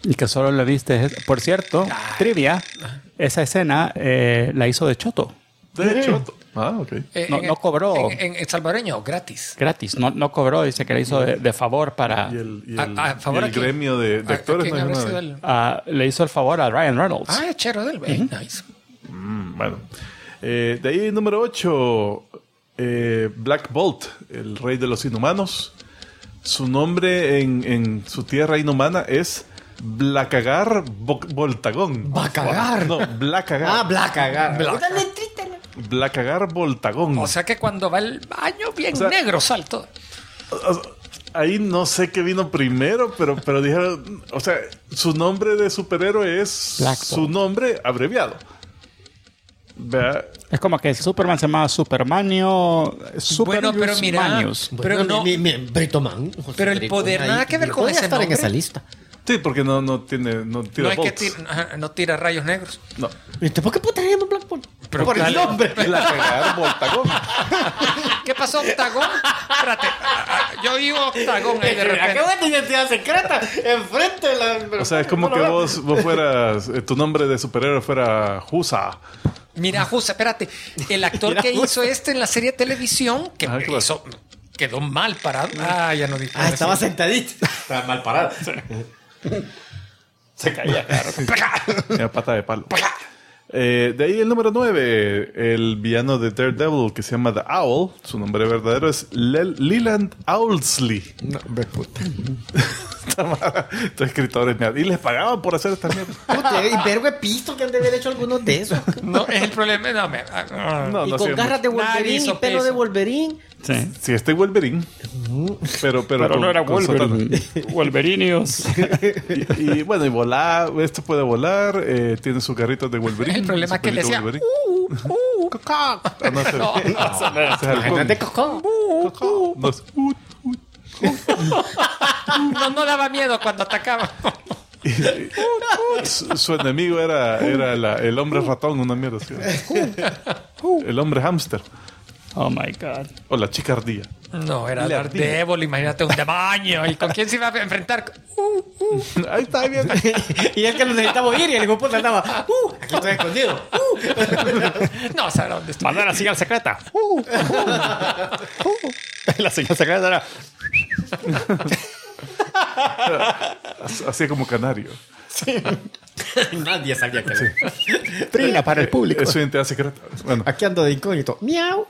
A: Y que solo le viste... Por cierto, trivia, esa escena la hizo de Choto.
B: De Choto. Ah, ok.
A: No cobró.
D: En salvadoreño, gratis.
A: Gratis, no cobró, dice que le hizo de favor para...
B: Y el
D: favor
B: gremio de actores
D: ¿quién
B: no
D: habrá
B: dijo
D: sido
B: nada.
D: él?
A: le hizo el favor a Ryan Reynolds.
D: Es chero del nice.
B: Bueno. De ahí, número 8. Black Bolt, el rey de los inhumanos. Su nombre en su tierra inhumana es Blackagar Voltagón.
C: ¿Bacagar?
B: No, Blackagar.
C: Blacagar.
B: Blackagar Voltagón.
D: O sea que cuando va al baño bien negro salto.
B: Ahí no sé qué vino primero, pero dijeron, o sea, su nombre de superhéroe es
A: Black
B: su
A: Bolt.
B: nombre abreviado. Vea,
A: Es como que Superman se llamaba Supermanio.
D: Bueno, pero mira,
A: Manius.
D: pero no,
C: Britoman.
D: pero el poder nada que ver con ese
C: estar en
D: nombre.
C: esa lista.
B: sí, porque no tira
D: No hay que
B: bolts.
D: no tira rayos negros.
B: No.
C: ¿Por qué puta se llama Black Bolt?
D: Pero
C: por el
D: dale.
C: nombre.
B: Blackagar Voltagón.
D: ¿Qué pasó, Octagón? Espérate, yo vi Octagón ahí de
C: ¿A qué
D: repente.
C: buena identidad secreta? Enfrente de la...
B: O sea, es como que vos fueras, tu nombre de superhéroe fuera Husa.
D: Mira, Justa, espérate. El actor
C: Mira,
D: que
C: Justa.
D: hizo en la serie de televisión, que
B: ¿qué pasó?
D: quedó mal parado. Ya no dije.
C: estaba sentadito. Estaba mal parado.
A: Se caía, claro.
B: Una pata de palo. De ahí el número 9, el villano de Daredevil que se llama The Owl. Su nombre verdadero es Leland Owlsley.
C: No, ve puta.
B: Estos escritores, mira, y les pagaban por hacer esta mierda.
C: Puta, y vergo he visto que han de haber hecho algunos de esos.
D: No, es el problema. No,
B: No,
C: Y
B: no
C: con
B: hacían
C: garras de
B: mucho.
D: Nadie
C: Wolverine y
D: hizo
C: pelo de
D: peso.
C: Wolverine.
A: Sí.
B: Sí, este Wolverine. Pero
A: No era
B: con
A: Wolverine.
B: sotana.
A: Wolverinius.
B: Y bueno, y volar, esto puede volar, tiene sus garritos de Wolverine.
D: El problema
B: su
D: es que le
B: pelito
D: decía,
B: Wolverine.
D: cacá.
B: Ah, no, ese-
D: No,
B: ese es halcón.
C: de cocó.
B: No, es-
D: no daba miedo cuando atacaba.
B: su enemigo era el hombre ratón, una mierda así. El hombre hámster.
A: Oh my God.
B: O la chica ardilla.
D: No, era
B: Le ardilla.
D: Daredevil, imagínate un demonio. ¿Y con quién se iba a enfrentar?
B: Ahí está, bien.
C: Y es que lo necesitaba oír y el grupo andaba. Aquí estoy escondido.
D: No, ¿sabes dónde estoy?
A: Manda la señal secreta. La señal secreta era...
B: Así como canario.
C: Nadie sabía que era.
A: Trina para el público.
B: Es su identidad secreta. Bueno,
C: Aquí ando de incógnito. Miau.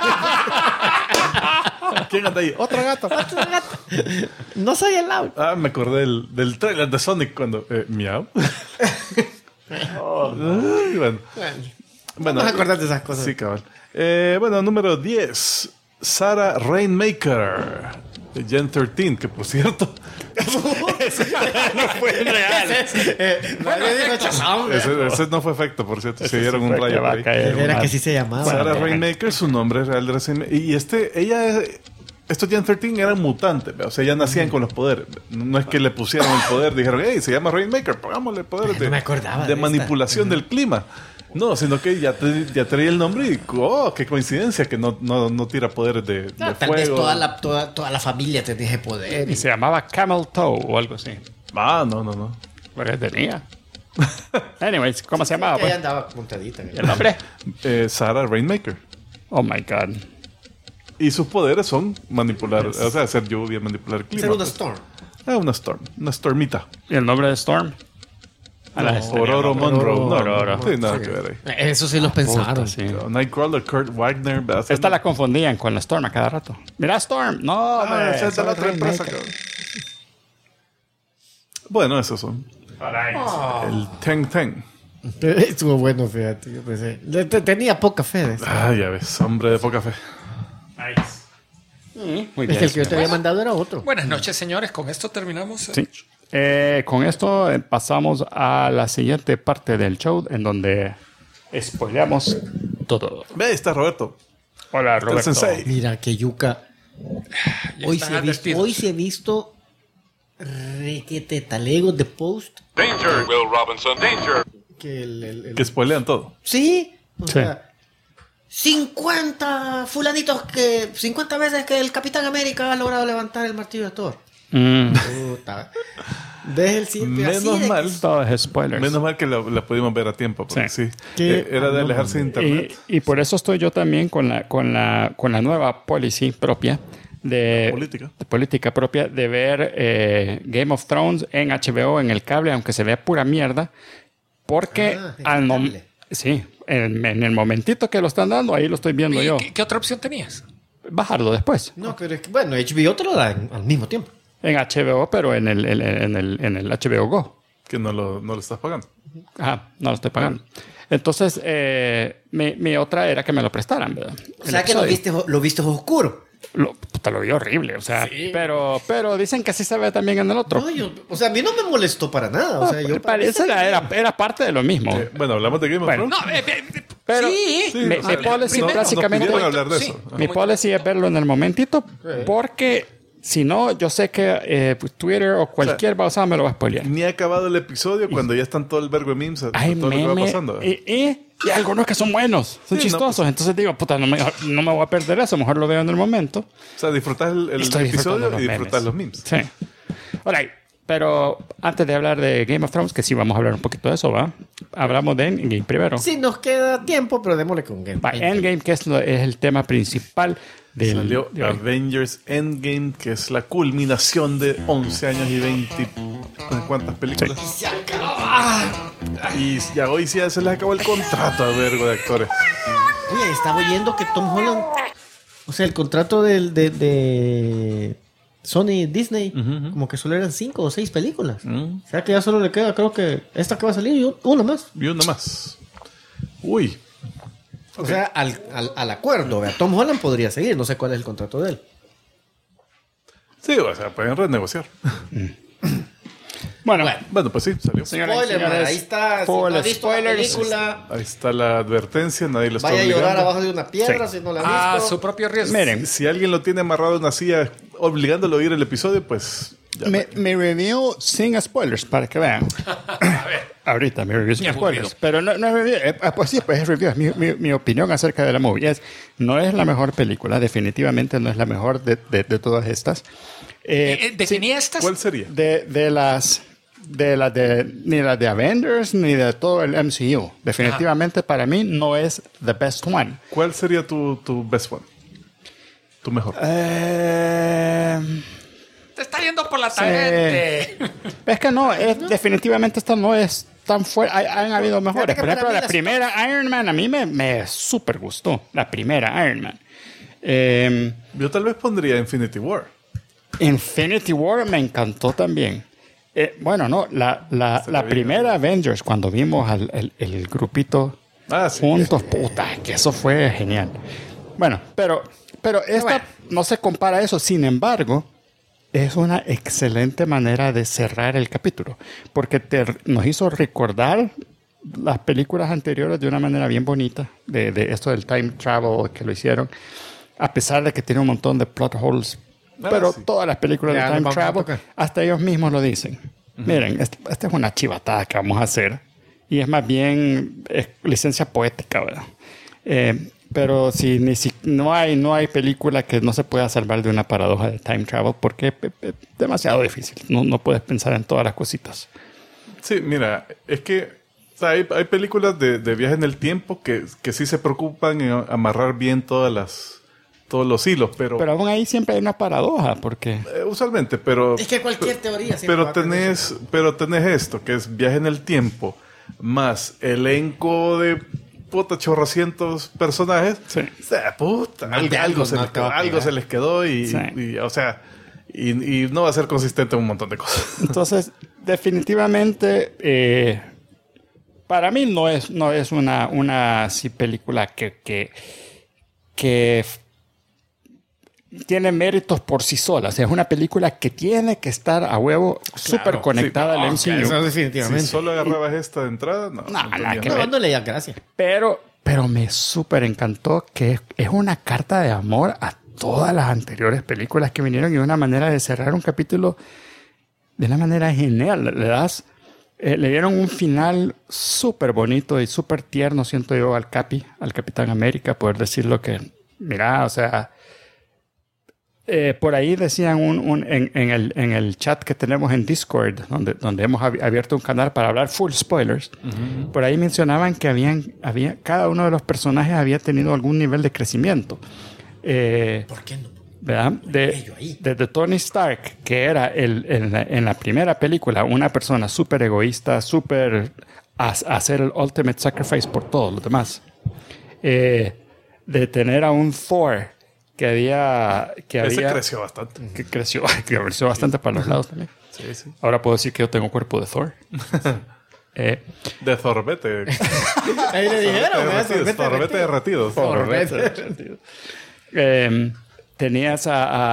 B: ¿quién anda ahí? Otro gato.
C: No soy el Lau.
B: Ah, me acordé del trailer de Sonic cuando... miau. Ay, bueno.
C: Vamos a acordar de esas cosas.
B: Sí, cabal. Bueno, número 10. Sarah Rainmaker. De Gen 13, que por cierto...
A: No fue real.
B: ese no fue efecto, por cierto. Se dieron un
A: fue que
B: rayo
A: va
B: por
A: a
B: ahí.
A: caer.
C: Era que sí se llamaba.
B: Sarah Rainmaker, su nombre real de Rainmaker. Y estos Gen 13 eran mutantes, o sea, ya nacían con los poderes. No es que le pusieron el poder, dijeron, hey, se llama Rainmaker, pongámosle poderes
C: No me acordaba
B: de
C: de
B: manipulación del clima. No, sino que ya traía el nombre y, qué coincidencia que no tira poderes de
C: Tal vez
B: fuego.
C: toda la familia tenía ese poder.
A: Y se llamaba Camel Toe o algo así.
B: Ah, no.
A: Porque tenía. Anyways, ¿cómo se llamaba?
C: Que ella
A: Pues?
C: andaba puntadita.
A: ¿Y el nombre?
B: Sarah Rainmaker.
A: Oh my God.
B: Y sus poderes son manipular, o sea, hacer lluvia, manipular el clima.
C: Ser una
B: pues.
C: storm.
B: Una storm, una stormita.
A: ¿Y el nombre de Storm?
B: Ororo Monroe. No,
A: Ororo.
B: no tiene nada que ver ahí.
C: Eso sí los pensaron.
A: Sí.
B: Nightcrawler, Kurt Wagner. ¿verdad?
A: Esta la confundían con la Storm a cada rato. Mira Storm. No, hombre,
B: esa es de la
A: solo
B: otra empresa.
A: Rainmaker.
B: cabrón. Bueno, esos son. El Teng Teng.
C: Estuvo bueno, fíjate. Yo pensé. Tenía poca fe de eso.
B: Ah, ya ves, hombre de poca fe.
A: Muy
C: Es que el que yo te había mandado era otro.
D: Buenas noches, señores. Con esto terminamos.
A: Sí. Con esto pasamos a la siguiente parte del show en donde spoileamos todo.
B: Ve, ahí está Roberto.
A: Hola,
B: El
A: Roberto.
B: sensei.
C: Mira, que yuca.
D: Ya
C: Hoy
D: están
C: sí
D: advertidos.
C: he visto requete talegos de post
E: Danger, Will Robinson. Danger.
C: que
B: Que spoilean todo.
C: Sí, o
A: Sí.
C: sea, 50 fulanitos 50 veces que el Capitán América ha logrado levantar el martillo de Thor. Puta. Deje el sitio así
B: Menos
C: de
B: mal.
C: que-
A: Todo es spoilers.
B: Menos mal que la pudimos ver a tiempo, porque sí.
C: ¿Qué?
B: Era de alejarse de internet.
A: Y por eso estoy yo también con la nueva policy propia de política propia de ver Game of Thrones en HBO, en el cable, aunque se vea pura mierda, porque
C: en el cable.
A: sí, en el momentito que lo están dando, ahí lo estoy viendo
D: ¿Y
A: yo.
D: qué otra opción tenías?
A: Bajarlo después.
C: No, pero es que, bueno, HBO te lo da al mismo tiempo.
A: En HBO, pero en el HBO Go.
B: Que no lo estás pagando.
A: Ajá, no lo estoy pagando. Entonces, mi otra era que me lo prestaran, ¿verdad?
C: O sea que lo viste oscuro.
A: Puta, lo vi horrible, o sea, pero dicen que así se ve también en el otro.
C: No, o sea, a mí no me molestó para nada. O sea, yo
A: Parece era parte de lo mismo.
B: Bueno, hablamos de Game of
A: Bueno,
B: Thrones.
A: Pero
D: sí.
A: mi policy
B: Nos
A: básicamente...
B: pidieron hablar de
D: Sí.
B: eso.
A: Mi policy es verlo en el momentito, porque si no, yo sé que Twitter o cualquier babosada me lo va a spoilear.
B: Ni ha acabado el episodio cuando ya están todo el vergo de memes.
A: Hay
B: todo lo que va
A: memes
B: pasando.
A: y algunos que son buenos, son
B: Sí,
A: chistosos. Entonces digo, puta, no me voy a perder eso, mejor lo veo en el momento.
B: O sea, disfrutas el
A: Estoy disfrutando
B: episodio
A: los
B: y disfrutas
A: memes.
B: los memes.
A: Sí. Alright, pero antes de hablar de Game of Thrones, que sí vamos a hablar un poquito de eso, ¿va? Hablamos de Endgame primero.
C: Sí, nos queda tiempo, pero démosle con Game.
A: Va, Endgame, que es el tema principal del...
B: Salió
A: de hoy.
B: Avengers Endgame, que es la culminación de 11 años y 20... ¿Cuántas películas?
C: Se acaba.
B: Y ya hoy sí ya se les acabó el contrato a vergo de actores.
C: Oye, estaba oyendo que Tom Holland, o sea, el contrato de Sony Disney, como que solo eran 5 o 6 películas. O sea que ya solo le queda, creo que esta que va a salir y una más.
B: Y una más. Uy.
C: O sea, al acuerdo, vea, Tom Holland podría seguir, no sé cuál es el contrato de él.
B: Sí, o sea, pueden renegociar.
A: Bueno,
B: Bueno, pues sí, salió.
A: señoras y
C: Spoiler, man,
A: señores,
C: ahí está. Si
A: full
C: no ha visto la
A: spoilers.
C: película,
B: Ahí está la advertencia, nadie lo está
C: vaya a
B: obligando.
C: llorar abajo de una piedra
A: Sí.
C: si no la ha
D: A
C: visto.
D: su propio riesgo.
A: Miren,
B: Si alguien lo tiene amarrado a una silla obligándolo a oír el episodio, pues... ya.
A: mi review sin spoilers, para que vean. Ahorita, mi review sin
D: Qué aburrido.
A: spoilers. Pero no es review. Pues sí, pues es review. Es mi opinión acerca de la movie. No es la mejor película. Definitivamente no es la mejor de todas estas.
D: Definí estas.
B: ¿Cuál sería?
A: Ni las de Avengers ni de todo el MCU. Definitivamente para mí no es the best one.
B: ¿Cuál sería tu best one? Tu mejor.
D: Te está yendo por la tangente.
A: Es que no, definitivamente esta no es tan fuerte. Han habido mejores.
C: que
A: Por ejemplo,
C: para mí
A: la
C: las-
A: primera Iron Man a mí me súper gustó. La primera Iron Man.
B: Yo tal vez pondría Infinity War.
A: Infinity War me encantó también. Bueno, no, la primera Avengers, cuando vimos el grupito
B: Sí.
A: juntos, puta, que eso fue genial. Bueno, pero esta no se compara a eso. Sin embargo, es una excelente manera de cerrar el capítulo, porque nos hizo recordar las películas anteriores de una manera bien bonita, de esto del time travel que lo hicieron, a pesar de que tiene un montón de plot holes. Pero
B: sí.
A: todas las películas
C: Ya,
A: de time
C: vamos a
A: travel,
C: tocar.
A: hasta ellos mismos lo dicen. Miren, esta es una chivatada que vamos a hacer. Y es más bien licencia poética, ¿verdad? Pero si no hay película que no se pueda salvar de una paradoja de time travel, porque es demasiado difícil. No puedes pensar en todas las cositas.
B: Sí, mira, es que o sea, hay películas de viaje en el tiempo que sí se preocupan en amarrar bien todos los hilos, pero
A: Pero aún ahí siempre hay una paradoja, porque...
B: usualmente, pero
C: Es que cualquier teoría siempre
B: pero
C: va a tener
B: tenés esto, que es viaje en el tiempo, más elenco de puta chorrocientos personajes.
A: Sí.
B: O sea, puta,
C: Más de
B: algo
C: algo
B: se
C: no
B: les
C: te va
B: quedó,
C: a
B: algo
C: pegar.
B: se les quedó
A: Sí.
B: y, o sea, y no va a ser consistente en un montón de cosas.
A: Entonces, definitivamente, para mí no es una sí, película que tiene méritos por sí sola. O sea, es una película que tiene que estar a huevo súper conectada al MCU.
C: Eso definitivamente.
B: Si solo agarrabas esta de entrada, no.
A: No, nada
B: tenía
A: que
B: nada.
A: ver.
C: No le digas gracias.
A: Pero me súper encantó que es una carta de amor a todas las anteriores películas que vinieron y una manera de cerrar un capítulo de una manera genial. Le dieron un final súper bonito y súper tierno, siento yo, al Capitán América, poder decirlo que, mira, o sea, por ahí decían en el chat que tenemos en Discord, donde hemos abierto un canal para hablar full spoilers, por ahí mencionaban que cada uno de los personajes había tenido algún nivel de crecimiento.
C: ¿Por qué no?
A: ¿Verdad? De Tony Stark, que era en la primera película una persona súper egoísta, súper hacer el ultimate sacrifice por todos los demás. De tener a un Thor
B: ese creció bastante.
A: Que creció bastante para los lados también.
B: Sí.
A: Ahora puedo decir que yo tengo cuerpo de Thor.
B: De Zorbete.
C: Ahí le dijeron.
B: Zorbete derretido.
A: Tenías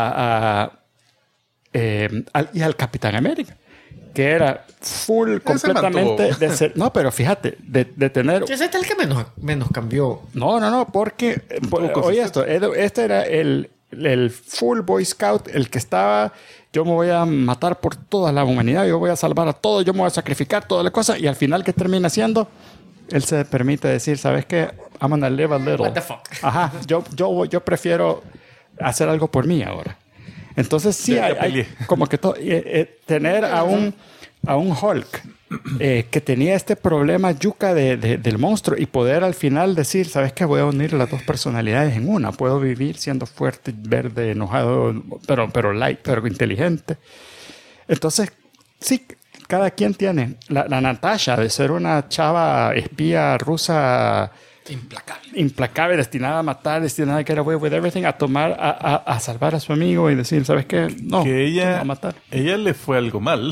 A: y al Capitán América, que era full completamente de ser. No, pero fíjate, de tener.
C: Ese es el que menos cambió.
A: No, porque. Oye, este era el full Boy Scout, el que estaba. Yo me voy a matar por toda la humanidad, yo voy a salvar a todos, yo me voy a sacrificar toda la cosa, y al final, ¿qué termina haciendo? Él se permite decir, ¿sabes qué? I'm gonna live a little.
C: What the fuck?
A: Ajá, yo prefiero hacer algo por mí ahora. Entonces sí hay como que tener a un Hulk que tenía este problema yuca del monstruo y poder al final decir, ¿sabes qué? Voy a unir las dos personalidades en una. Puedo vivir siendo fuerte, verde, enojado, pero light, pero inteligente. Entonces, sí, cada quien tiene. La Natasha, de ser una chava espía rusa implacable, destinada a matar, destinada a get away with everything, a tomar, a salvar a su amigo y decir, ¿sabes qué? No,
B: que ella,
A: va a matar.
B: Ella le fue algo mal.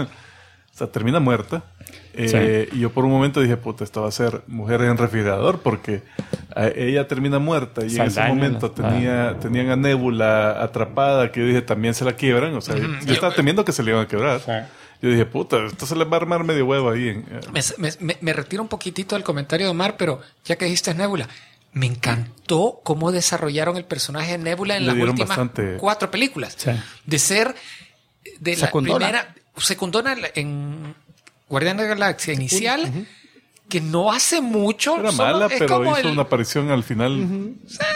B: O sea, termina muerta. Y yo por un momento dije, puta, esto va a ser Mujeres en Refrigerador, porque ella termina muerta y en ese momento tenían a Nebula atrapada, que yo dije, también se la quiebran. O sea, yo estaba temiendo que se le iban a quebrar. Sí. Yo dije, puta, esto se les va a armar medio huevo ahí.
D: Me retiro un poquitito del comentario de Omar, pero ya que dijiste Nebula, me encantó cómo desarrollaron el personaje de Nebula en las últimas 4 películas. Sí. De ser de la primera secundona en Guardianes de la Galaxia inicial, que no hace mucho.
B: Era mala, pero hizo una aparición al final.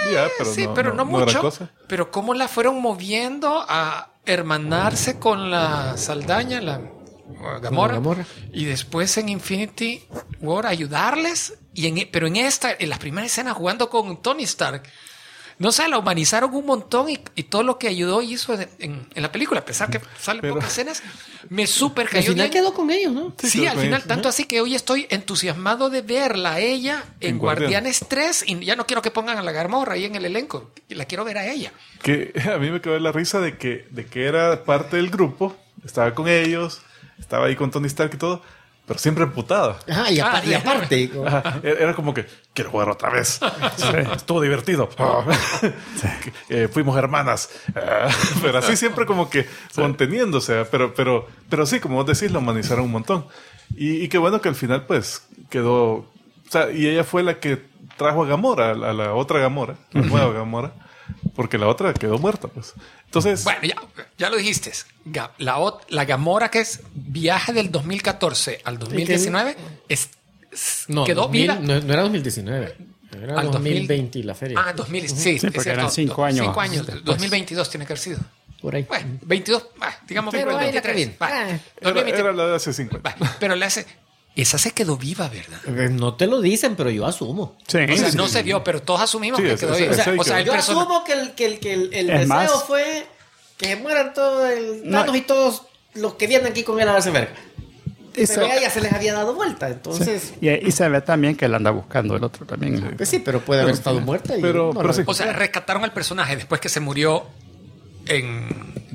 D: Pero no mucho. Gran cosa. Pero cómo la fueron moviendo a hermanarse con la Saldaña, la Gamora. Y después en Infinity War ayudarles. Pero en las primeras escenas jugando con Tony Stark, no sé, la humanizaron un montón y todo lo que ayudó y hizo en la película, a pesar que salen pocas escenas, me súper cayó.
C: Al final quedó con ellos, ¿no?
D: Sí, al final, tanto así que hoy estoy entusiasmado de verla a ella en Guardianes 3 y ya no quiero que pongan a la Gamora ahí en el elenco, la quiero ver a ella.
B: Que a mí me quedó la risa de que era parte del grupo, estaba con ellos, estaba ahí con Tony Stark y todo, pero siempre emputada.
C: Ajá, y aparte.
B: Era como que, quiero jugar otra vez. Sí, estuvo divertido. Fuimos hermanas. Pero así siempre como que conteniéndose. Pero sí, como vos decís, la humanizaron un montón. Y qué bueno que al final pues quedó... O sea, y ella fue la que trajo a Gamora, a la otra Gamora, la nueva Gamora. Porque la otra quedó muerta, pues. Entonces...
D: Bueno, ya lo dijiste. La Gamora, que es viaje del 2014 al 2019, quedó viva.
C: No era 2019. Era 2020 la feria.
D: 2000, sí,
A: porque eran 5 años.
D: 5 años. 2022 tiene que haber sido.
C: Por ahí.
D: Bueno, 22, digamos,
C: pero
D: 23.
B: Era la de hace 50.
D: Pero esa se quedó viva, ¿verdad?
C: No te lo dicen, pero yo asumo.
A: Sí,
D: o sea, no se vio, pero todos asumimos que quedó viva.
C: O sea, yo asumo que el deseo fue que mueran todos Thanos y todos los que vienen aquí con él a darse verga. Pero a ella se les había dado vuelta, entonces...
A: Sí. Y se ve también que él anda buscando el otro también.
C: Sí, pues sí, pero puede haber estado muerta.
D: O sea, rescataron al personaje después que se murió en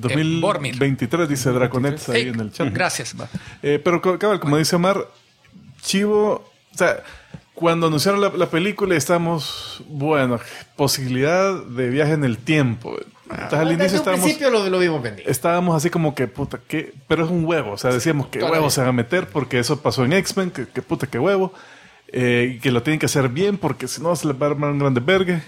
B: 2023, dice Draconet ahí en el chat.
D: Gracias.
B: Pero cabal, como dice Omar, chivo, o sea, cuando anunciaron la película estábamos, posibilidad de viaje en el tiempo. Entonces, al inicio
C: al principio lo vimos venir.
B: Estábamos así como que, puta, ¿qué? Pero es un huevo. O sea, decíamos que huevo se van a meter porque eso pasó en X-Men, que puta, qué huevo. Y que lo tienen que hacer bien porque si no se les va a armar un grande vergue.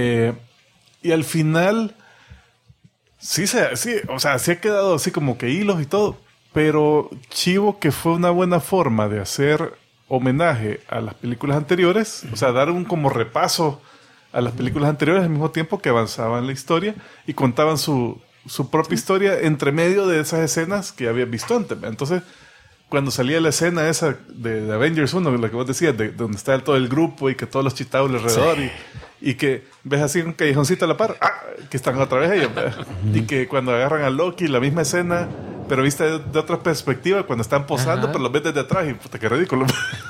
B: Y al final, sí, o sea, sí ha quedado así como que hilos y todo. Pero chivo que fue una buena forma de hacer homenaje a las películas anteriores. O sea, dar un como repaso a las películas anteriores al mismo tiempo que avanzaban la historia y contaban su propia historia entre medio de esas escenas que habías visto antes. Entonces, cuando salía la escena esa de Avengers 1, la que vos decías, de donde está todo el grupo y que todos los chitados alrededor y que ves así un callejoncito a la par, que están otra vez ellos. Y que cuando agarran a Loki, la misma escena, pero vista de otra perspectiva, cuando están posando, pero los ves desde atrás y puta, qué ridículo.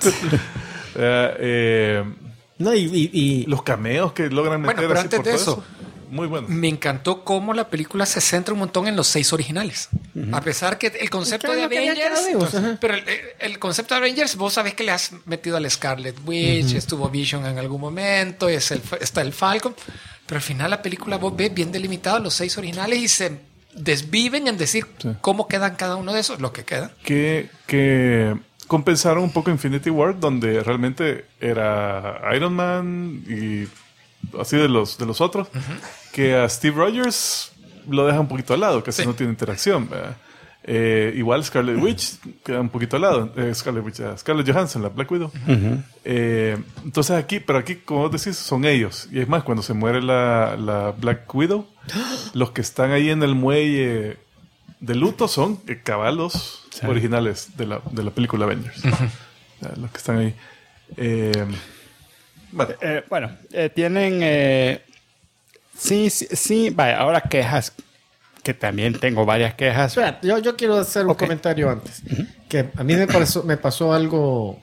C: No, y
B: los cameos que logran meter
D: Bueno, pero
B: así
D: antes
B: por
D: de
B: todo
D: eso,
B: muy bueno.
D: me encantó cómo la película se centra un montón en los 6 originales. A pesar que el concepto
C: Es que
D: de
C: es lo que ya
D: Avengers,
C: vimos, ajá.
D: pero el concepto de Avengers, vos sabés que le has metido al Scarlet Witch, estuvo Vision en algún momento, está el Falcon, pero al final la película vos ves bien delimitados los 6 originales y se desviven en decir cómo quedan cada uno de esos, lo que queda.
B: Que compensaron un poco Infinity War, donde realmente era Iron Man y así de los otros, que a Steve Rogers lo deja un poquito al lado, casi no tiene interacción. Igual Scarlet Witch queda un poquito al lado. Scarlett Johansson, la Black Widow. Entonces aquí, como vos decís, son ellos. Y es más, cuando se muere la Black Widow, los que están ahí en el muelle de luto son caballos originales de la película Avengers. Los que están ahí.
A: Tienen... sí, vaya, ahora quejas, que también tengo varias quejas.
C: espera, yo quiero hacer un comentario antes. Que a mí me pasó algo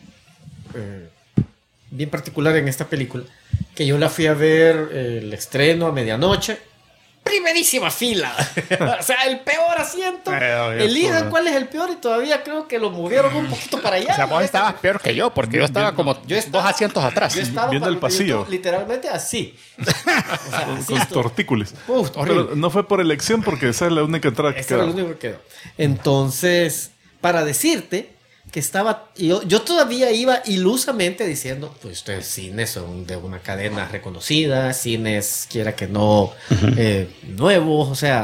C: bien particular en esta película. Que yo la fui a ver el estreno a medianoche. Primerísima fila. O sea, el peor asiento. Elijan cuál es el peor y todavía creo que lo movieron un poquito para allá.
A: O sea, vos estabas peor que yo, porque yo estaba como 2 asientos atrás.
C: Yo estaba
B: viendo el pasillo.
C: Literalmente así. O sea, así
B: Con
C: estoy.
B: tortícolis.
C: Horrible.
B: Pero no fue por elección, porque esa es la única entrada que
C: Ese era
B: queda.
C: lo único que quedó. Entonces, para decirte que estaba... Yo todavía iba ilusamente diciendo, pues ustedes cines son de una cadena reconocida, cines, quiera que no, nuevos, o sea...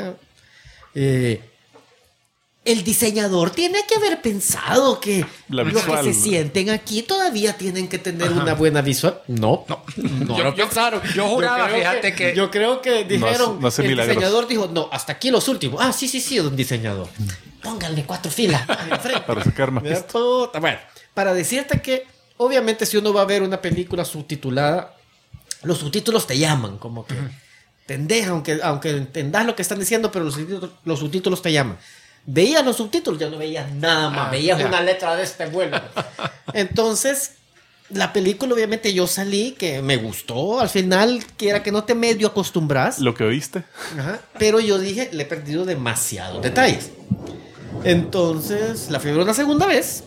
C: el diseñador tiene que haber pensado que
B: La
C: los que
B: visual.
C: se sienten aquí todavía tienen que tener una buena visual. No lo pensaron.
D: Yo juraba,
C: creo
D: fíjate que...
C: Yo creo que dijeron,
B: no hace
C: el
B: milagros.
C: diseñador dijo, no, hasta aquí los últimos. Sí, don diseñador. Pónganle 4 filas al frente.
B: Para sacar más
C: Mira,
B: pistas.
C: puta. Bueno, para decirte que, obviamente, si uno va a ver una película subtitulada, los subtítulos te llaman, como que te dejan, aunque entendas lo que están diciendo, pero los subtítulos te llaman. Veías los subtítulos, ya no veías nada más, veías una letra de este vuelo. Entonces, la película, obviamente, yo salí, que me gustó, al final, quiera que no te medio acostumbras.
B: Lo que oíste.
C: Ajá. Pero yo dije, le he perdido demasiados detalles. Entonces, la fui a ver una segunda vez.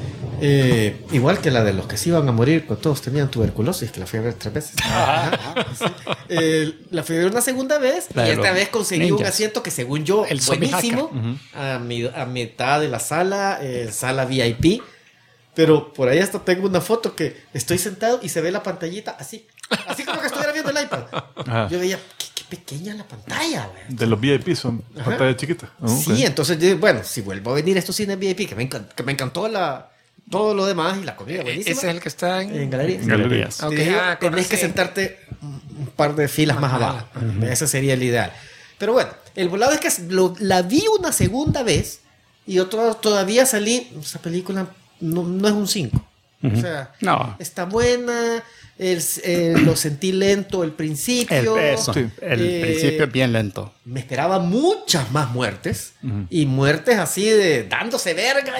C: Igual que la de los que se iban a morir, cuando todos tenían tuberculosis, que la fui a ver 3 veces. Sí. La fui a ver una segunda vez y esta vez conseguí un asiento que, según yo,
D: El zombie
C: buenísimo. A mitad de la sala, sala VIP. Pero por ahí hasta tengo una foto que estoy sentado y se ve la pantallita así. Así como que estuviera viendo el iPad.
B: Ajá.
C: Yo veía, qué pequeña la pantalla, güey.
B: De los VIP son pantalla chiquita.
C: Sí, entonces, bueno, si vuelvo a venir a estos cines VIP, que me encantó todo lo demás y la comida buenísima.
D: Ese es el que está
C: En galerías.
B: Galerías.
D: Ok,
C: Tenés
D: con
C: que
D: ese-
C: sentarte un par de filas más abajo. Ese sería el ideal. Pero bueno, el volado es que la vi una segunda vez y todavía salí. Esa película no es un 5. O sea,
A: No.
C: está buena. Lo sentí lento el principio.
B: Sí.
A: El principio es bien lento.
C: Me esperaba muchas más muertes. Y muertes así de dándose verga.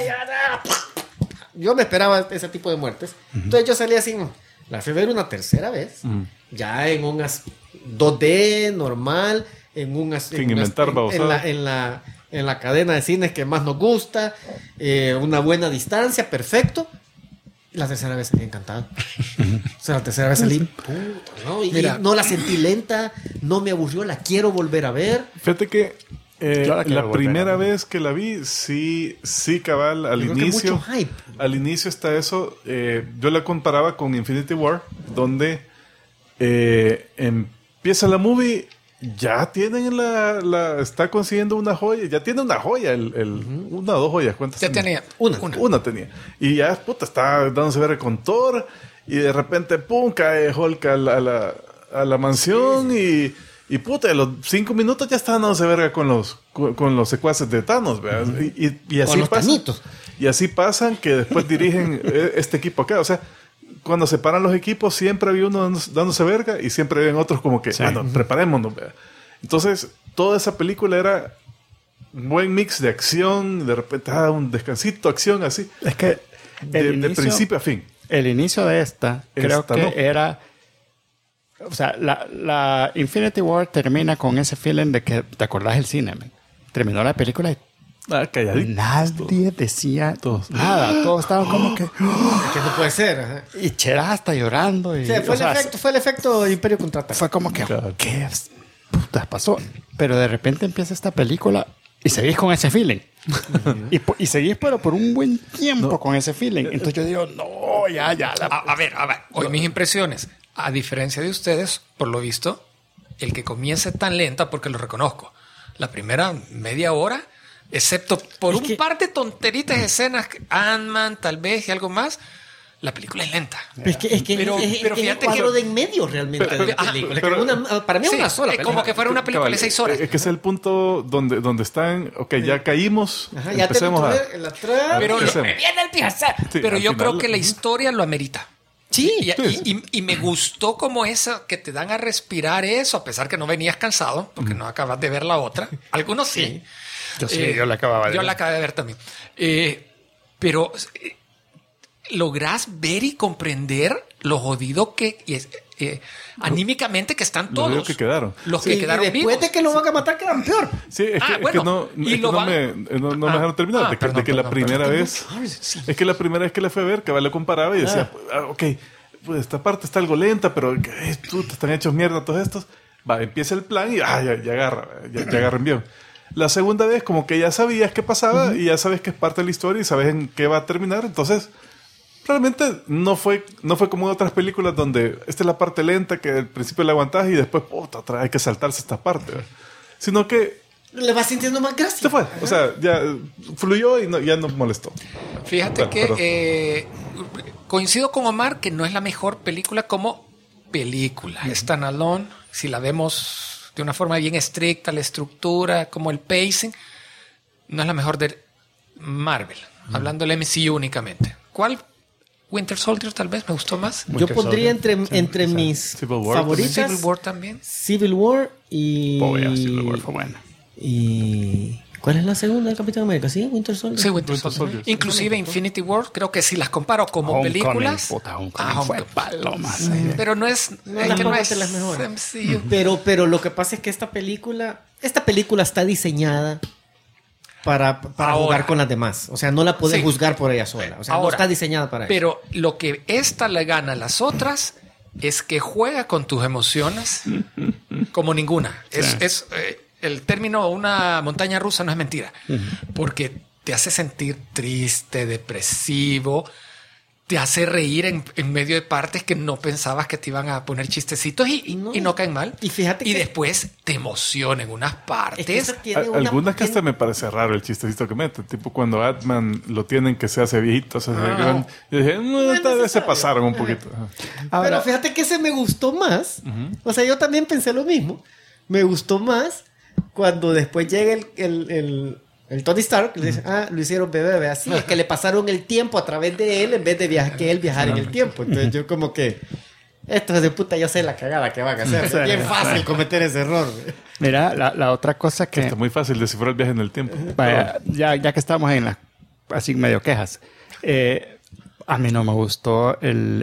C: Yo me esperaba ese tipo de muertes. Entonces yo salí así. La fui a ver una tercera vez. Ya en un 2D normal.
B: Sin inventar babosadas.
C: en la cadena de cines que más nos gusta. Una buena distancia. Perfecto. La tercera vez salí encantado. O sea, la tercera vez salí. Puta, ¿no? Y no la sentí lenta. No me aburrió. La quiero volver a ver.
B: Fíjate que
A: Yo la quiero
B: la
A: volver
B: primera
A: a ver.
B: vez que la vi, sí, cabal, al
C: Yo creo que
B: inicio.
C: mucho hype.
B: Al inicio está eso. Yo la comparaba con Infinity War, donde empieza la movie. Ya tienen está consiguiendo una joya. Ya tiene una joya. Una o 2 joyas. ¿Cuántas
D: Ya
B: tenía?
D: tenía
B: Una tenía. Y ya, puta, está dándose ver con Thor. Y de repente, pum, cae Hulk a a la mansión y puta, a los 5 minutos ya estaban dándose verga con los secuaces de Thanos, ¿verdad? Y así pasan. Y así pasan que después dirigen este equipo acá. O sea, cuando se paran los equipos siempre había uno dándose verga y siempre habían otros como que, bueno, preparémonos, ¿verdad? Entonces, toda esa película era un buen mix de acción, de repente un descansito, acción, así.
A: Es que
B: de principio a fin.
A: El inicio de creo que era... O sea, la Infinity War termina con ese feeling de que te acordás del cine, man. Terminó la película y
B: calladito.
A: Nadie decía nada. Todos estaban como que...
C: Que no puede ser. Ajá.
A: Y Chera hasta llorando. Y,
C: sí, fue el efecto Imperio Contraataca.
A: Fue como que... ¿Qué putas pasó? Pero de repente empieza esta película y seguís con ese feeling. y seguís pero por un buen tiempo con ese feeling. Entonces yo digo, no, ya.
D: A ver. Hoy mis impresiones... A diferencia de ustedes, por lo visto, el que comience tan lenta, porque lo reconozco, la primera media hora, excepto por un par de tonteritas escenas, Ant-Man tal vez y algo más, la película es lenta.
C: Pero fíjate el cuadro de en medio realmente de la película. Para mí es una sola película.
D: Como que fuera una película de 6 horas.
B: Es que es el punto donde están, ya caímos, empecemos a...
D: Pero me viene el piazar. Sí, pero yo creo que la historia lo amerita.
C: Sí.
D: Y me gustó como eso, que te dan a respirar eso, a pesar que no venías cansado, porque no acabas de ver la otra. Algunos sí.
A: Yo la acababa de ver.
D: Yo la acabé de ver también. Pero lográs ver y comprender lo jodido que... anímicamente que están todos.
B: Los que quedaron.
D: Los que quedaron
C: y después
D: vivos.
C: de que lo van a matar quedan peor.
B: Sí, es que no me dejaron terminar. De que la primera vez... Es que la primera vez que la fue a ver, que le comparaba y decía, pues esta parte está algo lenta, pero están hechos mierda todos estos. Empieza el plan y ya agarran bien. La segunda vez como que ya sabías qué pasaba y ya sabes que es parte de la historia y sabes en qué va a terminar. Entonces... Realmente no fue como en otras películas donde esta es la parte lenta que al principio la aguantás y después hay que saltarse esta parte, ¿verdad? Sino que
C: le vas sintiendo más gracia.
B: Se fue, o sea, ya fluyó y ya no molestó.
D: Fíjate que coincido con Omar que no es la mejor película como película. Standalone, si la vemos de una forma bien estricta, la estructura, como el pacing, no es la mejor de Marvel, hablando del MCU únicamente. ¿Cuál? Winter Soldier tal vez me gustó más.
C: Yo pondría entre mis favoritas
D: Civil War también.
C: Civil War y...
A: Civil War fue buena.
C: Y... ¿Cuál es la segunda de Capitán América? ¿Sí? Winter Soldier.
D: Sí, Winter Soldier. Inclusive Infinity War, creo que si las comparo como películas...
A: Homecoming fue palomas.
C: Pero no es las mejores. Pero lo que pasa es que esta película está diseñada para jugar con las demás. O sea, no la puedes juzgar por ella sola. O sea, no está diseñada para eso.
D: Pero lo que esta le gana a las otras es que juega con tus emociones como ninguna. Sí. El término una montaña rusa no es mentira. Porque te hace sentir triste, depresivo, te hace reír en medio de partes que no pensabas que te iban a poner chistecitos y no caen mal.
C: Y fíjate que
D: después te emociona en unas partes.
B: Algunas que hasta me parece raro el chistecito que mete. Tipo cuando Ant-Man lo tienen que se hace viejito. Yo dije, tal vez se pasaron un poquito.
C: Pero fíjate que ese me gustó más. O sea, yo también pensé lo mismo. Me gustó más cuando después llega el Tony Stark le dice, lo hicieron bebé, así es que le pasaron el tiempo a través de él en vez de que él viajara en el tiempo. Entonces yo como que estos de puta, yo sé la cagada que van a hacer. Es bien fácil cometer ese error.
A: Mira, la otra cosa que...
B: Está muy fácil descifrar el viaje en el tiempo.
A: Vaya, ya que estamos en las así medio quejas, a mí no me gustó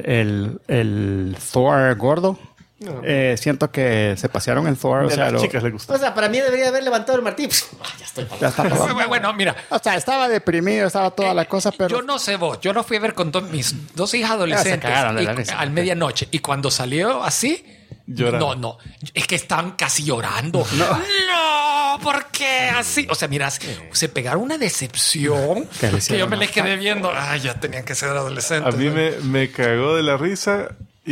A: el Thor gordo. No. Siento que se pasearon el Thor.
B: A las chicas les gustó.
C: O sea, para mí debería haber levantado el martillo. Ya estoy para
D: bueno, mira.
A: O sea, estaba deprimido, estaba toda la cosa, pero...
D: Yo no sé vos. Yo lo fui a ver con mis dos hijas adolescentes al medianoche. Y cuando salió así...
B: Llorando.
D: No. Es que estaban casi llorando. No, ¿por qué así? O sea, mira, se pegaron una decepción que yo me les quedé viendo. Ay, ya tenían que ser adolescentes.
B: A mí me cagó de la risa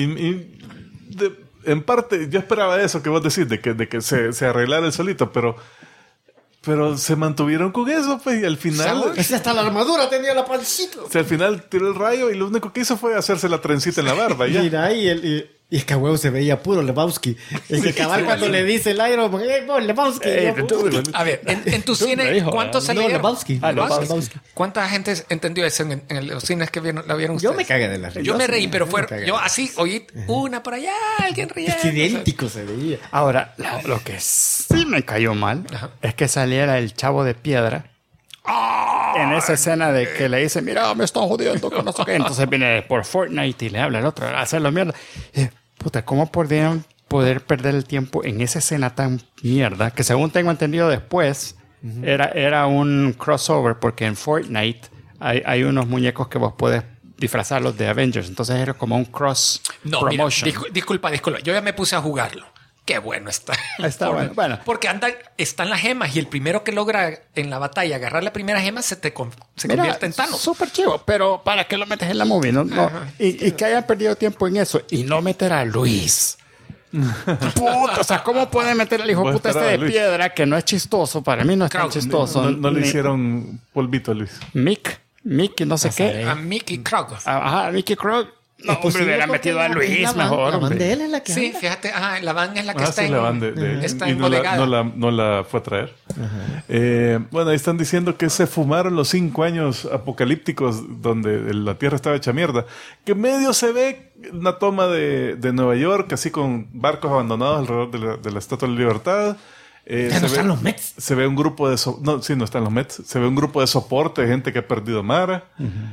B: en parte, yo esperaba eso que vos decís, de que se arreglara el solito, pero se mantuvieron con eso, pues, y al final...
C: Es hasta la armadura tenía la pancita.
B: O sea, al final tiró el rayo y lo único que hizo fue hacerse la trencita en la barba, ya.
C: Mira, y Y es que a huevo se veía puro Lebowski. Ese cabal cuando le dice el Iron Man, Lebowski.
D: A ver, en tu cine, ¿cuántos se
C: No,
D: leyeron?
C: Lebowski.
D: Lebowski. ¿Cuánta gente entendió eso en los cines que la vieron ustedes?
C: Yo me cagué de la risa.
D: Yo me reí, pero yo así oí una por allá, alguien riendo.
C: Es que idéntico se veía.
A: Ahora, lo que sí me cayó mal es que saliera el chavo de piedra en esa escena de que le dice, mira, me están jodiendo con no sé qué. Entonces viene por Fortnite y le habla al otro a hacerlo mierda. Puta, ¿cómo podrían poder perder el tiempo en esa escena tan mierda? Que según tengo entendido después, era un crossover, porque en Fortnite hay unos muñecos que vos podés disfrazarlos de Avengers. Entonces era como un cross promotion.
D: Mira, disculpa. Yo ya me puse a jugarlo. Qué bueno está.
A: Está bueno.
D: Porque están las gemas y el primero que logra en la batalla agarrar la primera gema se convierte en Thanos.
A: Súper chivo, pero ¿para qué lo metes en la movie? No. Y que hayan perdido tiempo en eso y no meter a Luis. Puta, o sea, ¿cómo pueden meter al hijo puta de Luis? Piedra que no es chistoso? Para mí no es tan chistoso.
B: No le hicieron polvito a Luis.
A: Mickey, no sé qué.
D: A Mickey Krog.
A: Ajá, Mickey Krog. No, hombre, hubiera metido a Luis mejor.
C: La van de él es la que
D: Sí,
C: anda.
D: fíjate. La van es la que está
B: sí,
D: en...
B: la van de
D: está
B: y
D: embolegada.
B: no la fue a traer. Bueno, ahí están diciendo que se fumaron los 5 años apocalípticos donde la Tierra estaba hecha mierda. Que medio se ve una toma de Nueva York, así con barcos abandonados alrededor de la Estatua de la Libertad.
C: Ya no están los Mets.
B: Se ve un grupo de... no están los Mets. Se ve un grupo de soporte de gente que ha perdido Mara.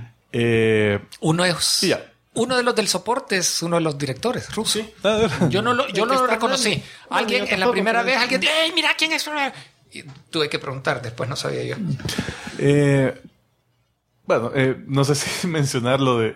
D: Uno de los del soporte es uno de los directores, ruso.
B: Sí.
D: Yo no lo reconocí. Alguien en la primera vez, alguien, ¡ey, mira quién es! Y tuve que preguntar, después no sabía yo.
B: No sé si mencionar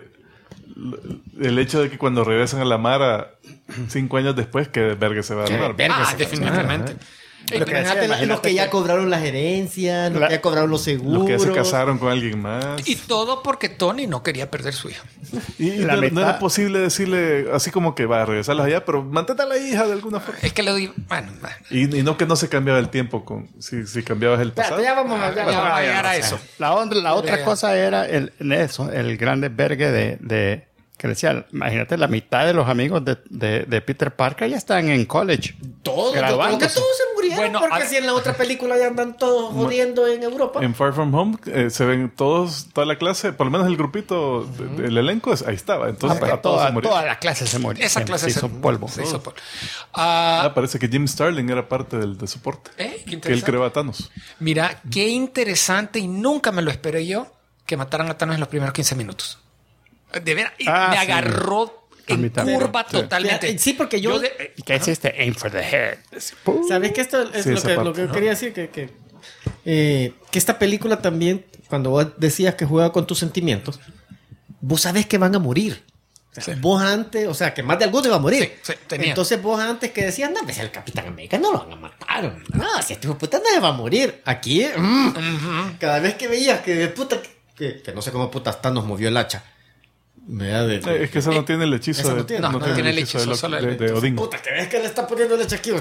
B: el hecho de que cuando regresan a la Mara 5 años después, que verga se va a armar.
D: Definitivamente.
C: Pero imagínate los que ya cobraron las herencias, los que ya cobraron los seguros.
B: Los que se casaron con alguien más.
D: Y todo porque Tony no quería perder su hija.
B: Y no era posible decirle así como que va a regresarlas allá, pero mantente a la hija de alguna forma.
D: Es que le doy... Bueno.
B: Y no que no se cambiaba el tiempo si cambiabas el pasado.
C: Ya vamos a
D: llegar a eso.
A: La otra cosa era el grande vergue de que decía, imagínate, la mitad de los amigos de Peter Parker ya están en college.
C: Todos, yo creo que todos se murieron, porque si en la otra película ya andan todos jodiendo en Europa.
B: En Far From Home se ven toda la clase, por lo menos el grupito del elenco, ahí estaba. Entonces
A: toda la clase se murió.
D: Esa clase
A: se hizo polvo.
B: Parece que Jim Starlin era parte del soporte. Que él creó a Thanos.
D: Mira, qué interesante, y nunca me lo esperé yo, que mataran a Thanos en los primeros 15 minutos. De veras, me agarró en curva totalmente.
C: Sí, porque yo...
A: ¿Qué hiciste? Aim for the head.
C: ¿Sabes que esto es lo que yo quería decir? Que esta película también, cuando vos decías que juega con tus sentimientos, vos sabés que van a morir. Sí. Vos antes, o sea, que más de alguno iba a morir.
D: Sí, tenía.
C: Entonces vos antes que decías, no, pues el Capitán América no lo van a matar. No, si este hijo de puta no se va a morir. Aquí, cada vez que veías que puta... Que no sé cómo puta Thanos movió el hacha.
B: Es que eso no tiene el hechizo
D: no tiene el hechizo
B: de Odín.
C: Puta, que ves que le está poniendo leche aquí.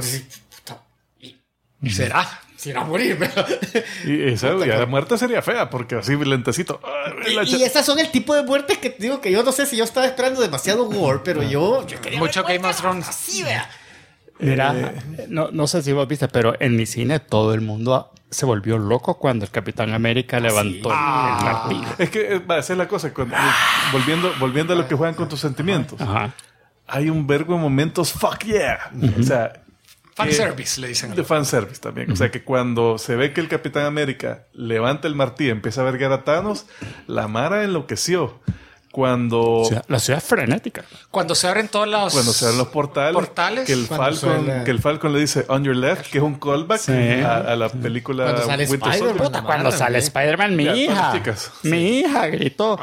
D: ¿Será morir?
B: Y la muerte sería fea, porque así lentecito.
C: Y esas son el tipo de muertes que digo que yo no sé si yo estaba esperando demasiado gore, pero yo quería
D: mucho Game of Thrones.
C: Así, vea.
A: Mira, no sé si vos viste, pero en mi cine todo el mundo se volvió loco cuando el Capitán América levantó el martillo.
B: Es que esa es la cosa. Volviendo a lo que juegan con tus sentimientos. Hay un vergo de momentos fuck yeah. O sea,
D: fanservice le dicen.
B: De fanservice también. O sea, que cuando se ve que el Capitán América levanta el martillo y empieza a verguer a Thanos, la Mara enloqueció.
A: La ciudad es frenética.
D: Cuando se abren todos los...
B: Cuando se abren los portales. Que el Falcon le dice on your left, que es un callback a la película
C: cuando sale Spider-Man.
A: Cuando sale Spider-Man, mi hija gritó.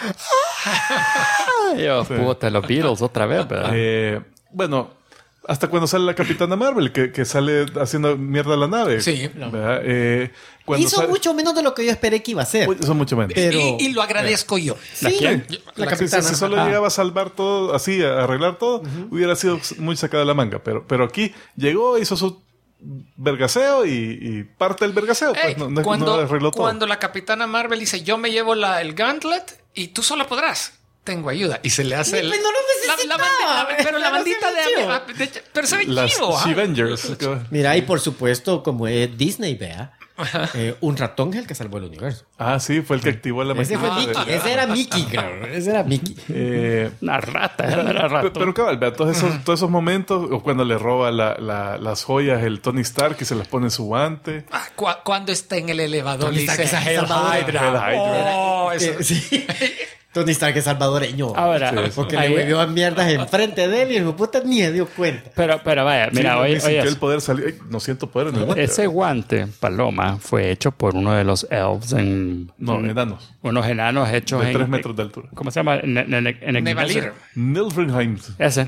A: Puta, los Beatles otra vez, ¿verdad?
B: Hasta cuando sale la Capitana Marvel, que sale haciendo mierda a la nave.
D: Sí.
C: Hizo mucho menos de lo que yo esperé que iba a hacer.
B: Hizo mucho menos.
D: Y lo agradezco yo.
C: Sí,
B: la Capitana. Si solo llegaba a salvar todo, así, a arreglar todo, hubiera sido muy sacada de la manga. Pero aquí llegó, hizo su vergaseo y parte del vergaseo.
D: No arregló todo. Cuando la Capitana Marvel dice, yo me llevo el gauntlet y tú solo podrás. tengo ayuda. Y se le hace
C: Pues no lo necesitaba.
D: pero la bandita pero se ve
B: Las
D: chivo.
B: She-Vengers.
C: Mira, y por supuesto, como es Disney, vea, un ratón es el que salvó el universo.
B: Ah, sí, fue el que activó la
C: Ese fue
B: máquina.
C: Mickey. Ese era Mickey, cabrón. Ese era Mickey.
A: Una rata, era rato.
B: Pero cabal, vea, todos esos momentos, o cuando le roba las joyas el Tony Stark y se las pone en su guante.
D: Cuando está en el elevador
C: Tony
D: le dice
C: Stark es
D: Hail
C: Salvador.
D: Hydra.
B: Hail Hydra.
D: Oh, eso.
C: Sí. Tony Stark es salvadoreño.
A: Ahora,
C: Porque
A: ahí-
C: le bebió a mierdas enfrente de él y el puta ni se dio cuenta.
A: pero vaya, mira,
B: Sí,
A: hoy,
B: y sintió
A: oye,
B: el poder salir. Ay, no siento poder en el guante.
A: ese guante, Paloma, fue hecho por uno de los elves
B: No, enanos.
A: unos enanos hechos
B: De
A: en
B: 3 metros de altura.
A: ¿Cómo se llama?
D: Nevalir.
B: Nilfgaard.
A: Ese.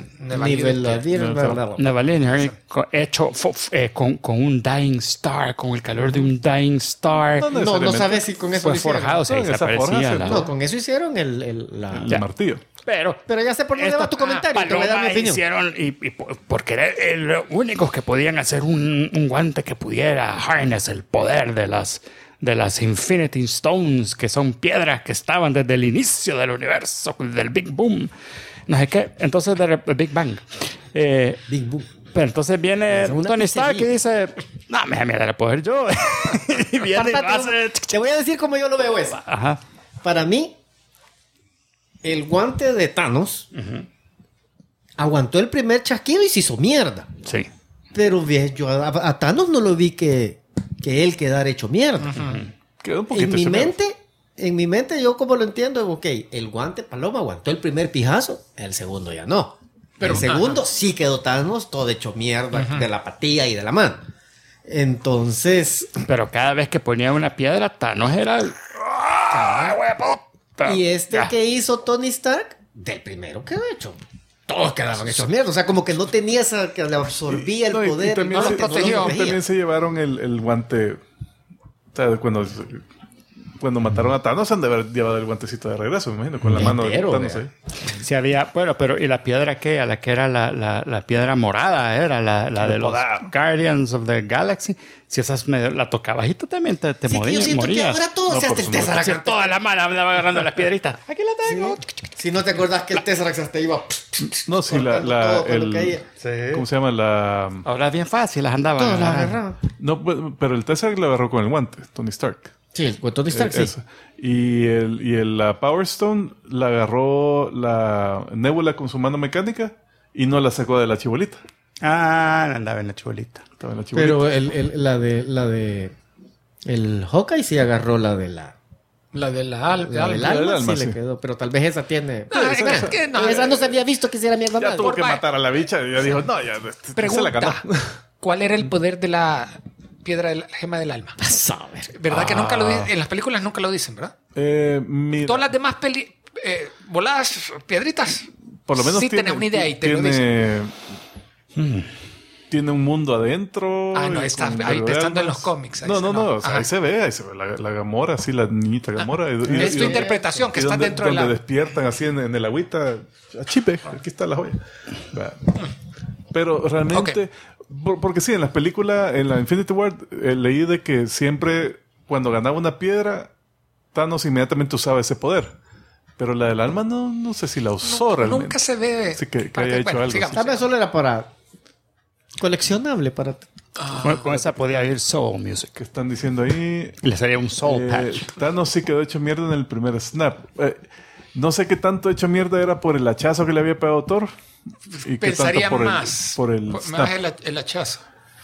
A: Nevalir, hecho con un Dying Star, con el calor de un Dying Star.
B: No,
C: No
B: necesariamente.
C: sabes si con eso
A: Fue
C: lo hicieron.
A: forjado, se
B: No, esa forja
A: desaparecía.
B: se-
A: la-
C: No, con eso hicieron el
B: El martillo.
A: Pero
C: ya sé por dónde va tu comentario. Te voy a dar mi
A: Paloma
C: opinión.
A: hicieron, porque eran los únicos que podían hacer un guante que pudiera harness el poder de las Infinity Stones, que son piedras que estaban desde el inicio del universo, del Big Boom. No sé qué. Entonces, del Big Bang.
C: Big Boom.
A: Pero entonces viene
C: Una
A: Tony Stark y
C: pizzería.
A: dice: no, me da el poder yo. Y viene y lo hace.
C: Te voy a decir cómo yo lo veo eso.
A: Ajá.
C: Para mí, el guante de Thanos aguantó el primer chasquido y se hizo mierda.
A: Sí.
C: Pero yo a Thanos no lo vi que él quedara hecho mierda.
B: Quedó un poquito
C: En mi
B: hecho mierda.
C: mente, En mi mente, yo como lo entiendo, ok, el guante Paloma aguantó el primer pijazo, el segundo ya no.
D: Pero,
C: el segundo sí quedó Thanos todo hecho mierda de la patilla y de la mano. Entonces,
A: Pero cada vez que ponía una piedra, Thanos era el... ¡Ah, hueputa!
C: y este
A: Ya.
C: que hizo Tony Stark, del primero quedó hecho. Todos quedaban hechos mierda. O sea, como que no tenía esa, que le absorbía el
B: No, y
C: poder.
B: también,
D: no
B: se,
D: los protegió.
B: y también se llevaron el guante. O sea, cuando mataron a Thanos, han de haber llevado el guantecito de regreso, me imagino, con la mano de
C: Entero,
B: Thanos
C: vea.
B: ahí.
A: Sí había... Bueno, pero ¿y la piedra qué? A la que era la piedra morada, era la de los
B: Podar.
A: Guardians of the Galaxy. Si esas la tocabas y tú también te
C: Sí, que yo
A: morías.
C: siento que
A: morías.
C: ahora todo
B: No,
C: se hace
B: por
C: el
B: supuesto.
C: Tesseract.
A: Así, toda la mano andaba agarrando las piedritas. Aquí la tengo.
C: Si no te acordás que el Tesseract hasta iba...
B: No, sí,
C: cortando todo cuando caía.
B: ¿cómo se llama?
A: Ahora es bien fácil, las andaban.
C: Todos la
A: agarrando.
C: agarraban.
B: No, pero el Tesseract lo agarró con el guante, Tony Stark.
C: Sí, el Tony Stark, sí.
B: Esa. Y la Power Stone la agarró la Nebula con su mano mecánica y no la sacó de la chibolita.
A: Ah, andaba en la chibolita.
B: Estaba en la chibolita.
C: Pero la de el Hawkeye sí agarró la de la...
D: La de la
C: La del
D: alma.
C: alma,
B: alma,
C: sí
B: sí.
C: le quedó, pero tal vez esa tiene...
D: Ah,
B: esa-
D: es que no.
C: esa no se había visto que hiciera mierda
B: Ya
C: más.
B: tuvo que
D: Por-
B: matar a la bicha y ya dijo, no, ya se la ganó.
D: Pregunta: ¿cuál era el poder de la piedra de la gema del alma?
C: Saber.
D: ¿Verdad que nunca lo dicen? En las películas nunca lo dicen, ¿verdad?
B: Mira,
D: Todas las demás voladas piedritas.
B: por lo menos
D: sí tenés una idea y te lo dicen.
B: tiene un mundo adentro.
D: Ah, no,
B: y
D: está
B: con
D: ahí
B: verdaderas
D: estando en los
B: almas.
D: cómics, ahí
B: No,
D: está,
B: no,
D: no.
B: o sea,
D: Ajá.
B: ahí se ve la Gamora, así la niñita Gamora.
D: Es tu interpretación, que
B: y
D: está
B: donde,
D: dentro de
B: donde
D: la...
B: despiertan así en el agüita. Chipe, aquí está la joya. Va. Pero realmente, porque sí, en las películas, en la Infinity War, leí de que siempre cuando ganaba una piedra, Thanos inmediatamente usaba ese poder. Pero la del alma no sé si la usó realmente.
D: Nunca se ve.
B: Así que haya hecho algo.
D: sigamos.
C: Tal vez solo era para... coleccionable para...
A: Con esa podía ir Soul Music.
B: Que están diciendo ahí.
A: Le salía un Soul Patch.
B: Thanos sí quedó hecho mierda en el primer snap. No sé qué tanto hecho mierda era por el hachazo que le había pegado Thor. Y qué
D: Pensaría
B: tanto por
D: más.
B: por el
D: más
B: snap.
D: el hachazo.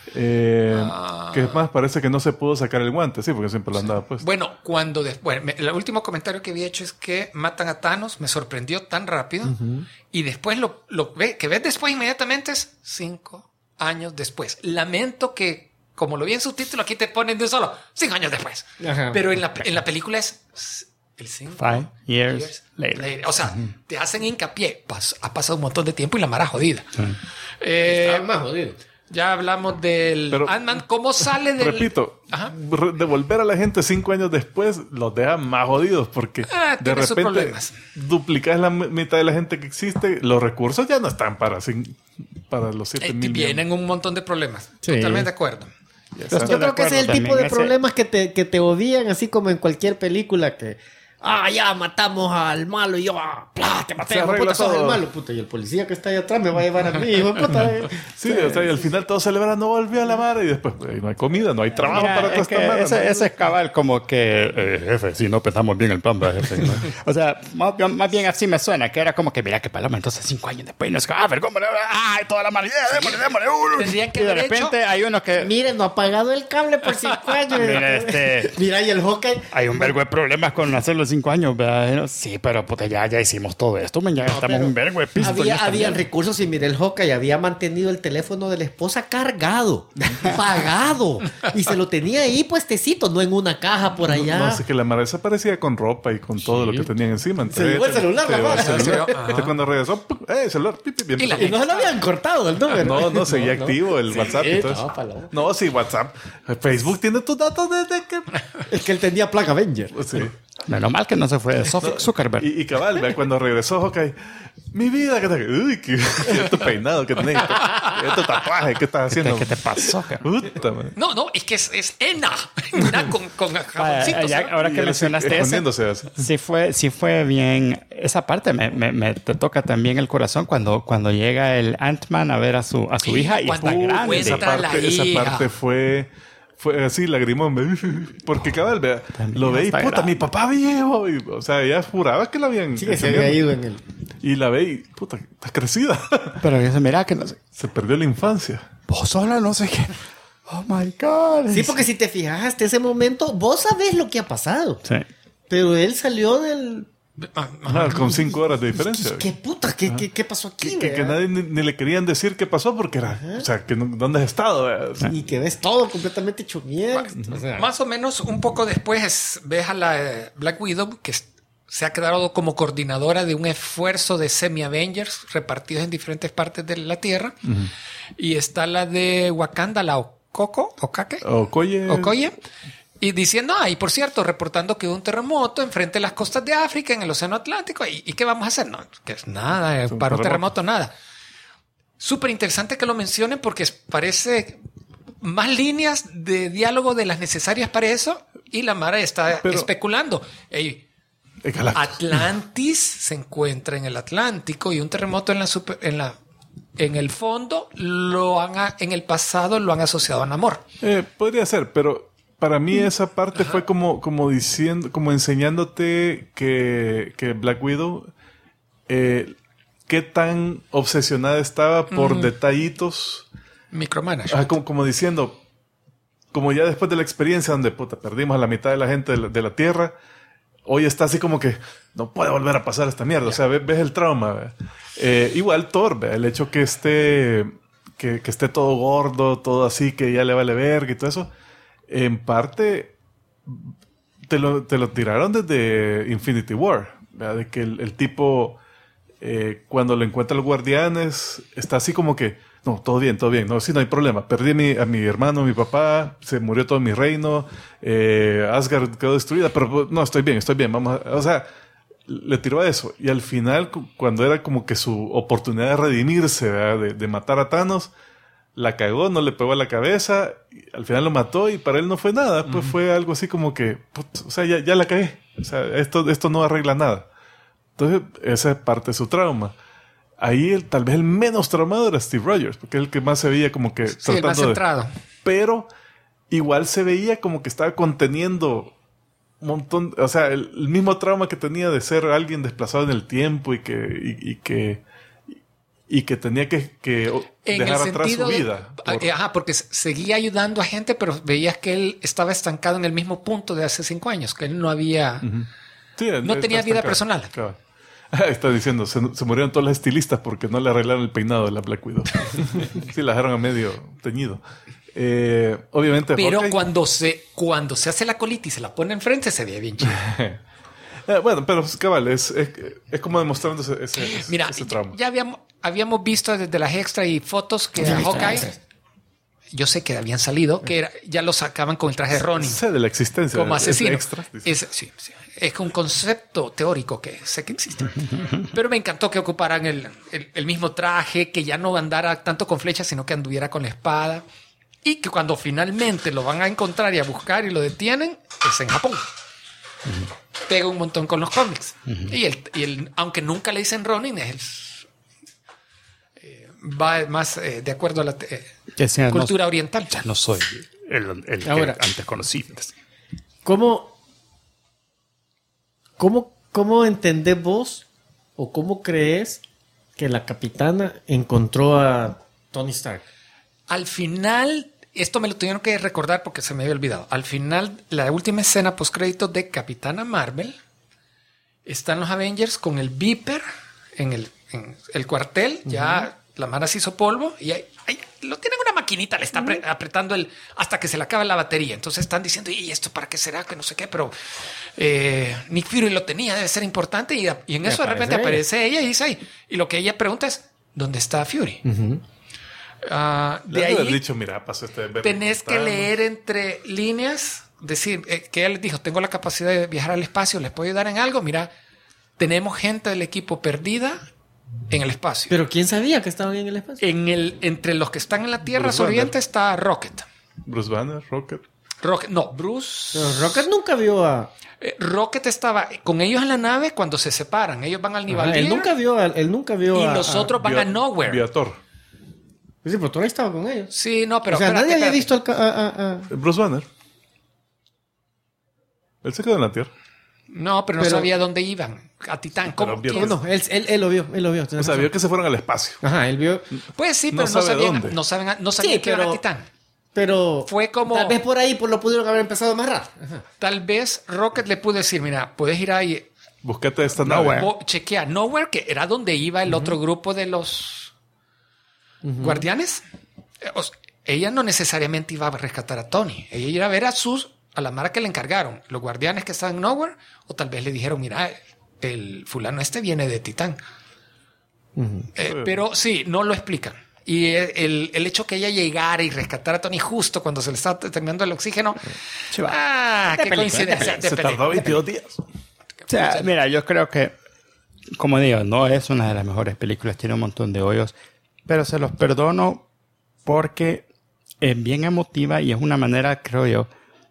B: Que es más, parece que no se pudo sacar el guante, sí, porque siempre lo andaba puesto.
D: Bueno, cuando después... el último comentario que había hecho es que matan a Thanos. Me sorprendió tan rápido. Y después que ves después inmediatamente es 5 años después. Lamento que, como lo vi en subtítulo, aquí te ponen de un solo 5 años después.
C: Ajá.
D: Pero en la película es el 5
A: 5 years later.
D: O sea, te hacen hincapié. Ha pasado un montón de tiempo y la mara jodida.
C: más jodido.
D: Ya hablamos del
B: Pero-
D: Ant-Man. ¿Cómo sale del...?
B: Repito,
D: Ajá.
B: devolver a la gente 5 años después los deja más jodidos porque
D: Ah,
B: de
D: tiene sus
B: repente
D: problemas.
B: duplicas la mitad de la gente que existe, los recursos ya no están para los 7 mil.
D: Vienen un montón de problemas.
C: Sí.
D: Totalmente de acuerdo.
C: Yo creo que ese es el tipo de problemas que te odian, así como en cualquier película que ya matamos al malo y yo, te maté,
B: Se arregla
C: puta, sos
B: todo.
C: el malo, puta. Y el policía que está ahí atrás me va a llevar a mí, hijo de puta.
B: Sí, o sea, y al final todos celebrando, volvió a la mar y después no hay comida, no hay trabajo
A: Mira,
B: para toda
A: es que
B: esta mara.
A: ese es cabal como que, jefe, si no pensamos bien el plan, ¿verdad, jefe? ¿No? O sea, más bien así me suena, que era como que, mira, que paloma, entonces 5 años después, no es que, pero ¿cómo? ¡Ay, toda la mara! ¡Démosle!
D: Tendrían que
A: Y de
D: haber
A: repente
D: hecho...
A: hay unos que...
C: Miren, no ha pagado el cable por 5 años.
A: Mira,
C: Mira, y el Hawkeye.
A: hay un vergo de problemas con hacerlo 5 años, ¿verdad? Sí, pero puta, ya hicimos todo esto, ya estamos
C: pero
A: un vergo de pisto.
C: Habían recursos y mire, el Hawkeye había mantenido el teléfono de la esposa cargado, pagado. Y se lo tenía ahí puestecito, no en una caja por allá.
B: No, sé que la mara desaparecía con ropa y con todo lo que tenían encima.
C: Se llevó el celular,
B: se llevó
C: la
B: el
C: mara.
B: celular.
D: Ajá.
B: Entonces, cuando regresó, celular, bien.
D: Y la
C: Y no se lo habían cortado el número.
B: No, seguía activo el WhatsApp y todo eso.
C: no, paloma.
B: No, sí, WhatsApp. Facebook tiene tus datos desde que...
C: Es que él tenía placa Avenger.
B: Sí.
A: Menos mal que no se fue de Zuckerberg.
B: Y cabal, ¿ve? Cuando regresó Hawkeye, mi vida, uy, qué tu peinado que tenés, tu tatuaje, ¿qué estás haciendo?
A: ¿Qué te pasó?
B: Puta, man.
D: No, es que es Ena. Ena con jaboncitos.
A: Ahora que
B: Y él
A: mencionaste eso,
B: escondiéndose así.
A: sí fue bien. Esa parte me te toca también el corazón cuando llega el Ant-Man a ver a su hija y
D: Cuando
A: está grande.
B: Esa
D: encuentra la
B: esa
D: hija.
B: parte fue así, lagrimón. Porque cabal, vea,
A: También
B: lo ve y
A: está
B: puta,
A: grande.
B: mi papá viejo. Y, o sea, ella juraba que la habían.
C: Sí, que se había ido en el.
B: Y la ve y, puta, está crecida.
A: Pero dice, mira que no sé.
B: Se perdió la infancia.
A: Vos sola no sé qué. Oh my God.
C: Sí, porque si te fijas hasta ese momento, vos sabés lo que ha pasado.
A: Sí.
C: Pero él salió del.
B: Con 5 horas de diferencia.
C: ¿Qué puta? ¿Qué pasó aquí?
B: Que
C: vea?
B: nadie ni le querían decir qué pasó porque era, o sea, que ¿dónde has estado? Vea?
C: Y que ves todo completamente hecho mierda. O sea,
D: Más o menos un poco después ves a la Black Widow que se ha quedado como coordinadora de un esfuerzo de semi-Avengers repartidos en diferentes partes de la Tierra. Y está la de Wakanda, la Okake. Okoye. Y diciendo, y por cierto, reportando que hubo un terremoto enfrente de las costas de África, en el Océano Atlántico. ¿Y qué vamos a hacer? No, que es nada, para un terremoto, nada. Súper interesante que lo mencionen porque parece más líneas de diálogo de las necesarias para eso y la Mara está especulando. Ey, Atlantis se encuentra en el Atlántico y un terremoto en el fondo en el pasado lo han asociado a Namor.
B: Podría ser, pero para mí esa parte fue como diciendo, como enseñándote que Black Widow qué tan obsesionada estaba por detallitos.
D: Micromanagement.
B: Como diciendo, como ya después de la experiencia donde perdimos a la mitad de la gente de la Tierra, hoy está así como que no puede volver a pasar esta mierda. O sea, ves el trauma. Igual Thor, el hecho que esté todo gordo, todo así, que ya le vale verga y todo eso. En parte te lo tiraron desde Infinity War, ¿verdad? De que el tipo cuando lo encuentra los guardianes está así como que no, todo bien, no, sí, no hay problema, perdí a mi hermano, mi papá, se murió todo mi reino, Asgard quedó destruida, pero no, estoy bien, vamos o sea, le tiró a eso y al final cuando era como que su oportunidad de redimirse, ¿verdad? De matar a Thanos, la cagó, no le pegó a la cabeza, y al final lo mató y para él no fue nada. Pues fue algo así como que, o sea, ya la cagué. O sea, esto no arregla nada. Entonces, esa es parte de su trauma. Ahí tal vez el menos traumado era Steve Rogers, porque es el que más se veía como que
D: Sí, el más centrado.
B: Pero igual se veía como que estaba conteniendo un montón, o sea, el mismo trauma que tenía de ser alguien desplazado en el tiempo y que tenía que dejar atrás su vida.
D: Porque seguía ayudando a gente, pero veías que él estaba estancado en el mismo punto de hace 5 años, que él no había...
B: Sí,
D: no tenía vida personal.
B: Claro. Está diciendo, se murieron todos los estilistas porque no le arreglaron el peinado de la Black Widow. Sí, la dejaron a medio teñido. Obviamente...
D: Pero
B: Hawkeye,
D: cuando se hace la colita y se la pone enfrente, se ve bien chido.
B: bueno, pero cabal, es como demostrando ese trauma.
D: Ya habíamos visto desde las extras y fotos que a Hawkeye, yo sé que habían salido, que ya lo sacaban con el traje de Ronin.
B: Sé de la existencia.
D: Como
B: es
D: asesino.
B: extra,
D: Sí. Es un concepto teórico que sé que existe. Pero me encantó que ocuparan el mismo traje, que ya no andara tanto con flechas, sino que anduviera con la espada. Y que cuando finalmente lo van a encontrar y a buscar y lo detienen, es en Japón. pega un montón con los cómics. Y el, aunque nunca le dicen Ronin, va más de acuerdo a la cultura oriental.
A: Ya no soy el
C: Ahora,
A: que antes conocí.
C: ¿Cómo entendés vos o cómo crees que la capitana encontró a Tony Stark?
D: Al final, esto me lo tuvieron que recordar porque se me había olvidado. Al final, la última escena postcrédito de Capitana Marvel, están los Avengers con el Viper en el cuartel. Ya la Mara se hizo polvo y ahí lo tienen una maquinita, le está apretando hasta que se le acaba la batería. Entonces están diciendo, ¿y esto para qué será? Que no sé qué, pero Nick Fury lo tenía, debe ser importante. Y en eso de repente aparece ella y dice, ahí. Y lo que ella pregunta es, ¿dónde está Fury? De ahí
B: dicho, mira, pasó
D: tenés que leer entre líneas, decir que él dijo, tengo la capacidad de viajar al espacio, ¿les puedo ayudar en algo? Mira, tenemos gente del equipo perdida en el espacio.
C: ¿Pero quién sabía que estaban en el espacio?
D: Entre los que están en la Tierra
B: Bruce
D: Oriente
B: Banner.
D: está Rocket.
B: Bruce Banner, Rocket.
D: No, Bruce.
C: Pero Rocket nunca vio a...
D: Rocket estaba con ellos en la nave cuando se separan. Ellos van al Nivaldir.
C: Él nunca vio
D: y
C: a...
D: los otros van a Nowhere.
B: Vio a Thor.
C: Sí, pero Thor estaba con ellos.
D: Sí, no, pero...
C: O sea, nadie había
D: espérate.
C: visto a...
B: Bruce Banner. Él se quedó en la Tierra.
D: No, pero no sabía dónde iban. A Titán. ¿Cómo?
B: Pero vio-
D: ¿Quién?
C: No, él lo vio.
B: O sea, vio que se fueron al espacio.
C: Ajá, él vio...
D: Pues sí,
B: No
D: pero no
B: sabe
D: sabían,
B: dónde.
D: no sabían
C: Sí,
D: que iban a
C: pero-
D: Titán.
C: Pero...
D: Fue como...
C: Tal vez por ahí lo pudieron haber empezado a amarrar. Ajá.
D: Tal vez Rocket le pudo decir, mira, puedes ir ahí,
B: Búscate esta nave.
D: chequea Nowhere, que era donde iba el otro grupo de los guardianes. Ella no necesariamente iba a rescatar a Tony. Ella iba a ver a la mara que le encargaron, los guardianes que estaban en Nowhere, o tal vez le dijeron, mira, el fulano viene de Titán. Pero sí, no lo explican. Y el hecho que ella llegara y rescatara a Tony justo cuando se le estaba terminando el oxígeno. Qué coincidencia.
B: Se tardó 22 días.
A: O sea, mira, yo creo que, como digo, no es una de las mejores películas, tiene un montón de hoyos, pero se los perdono porque es bien emotiva y es una manera, creo yo,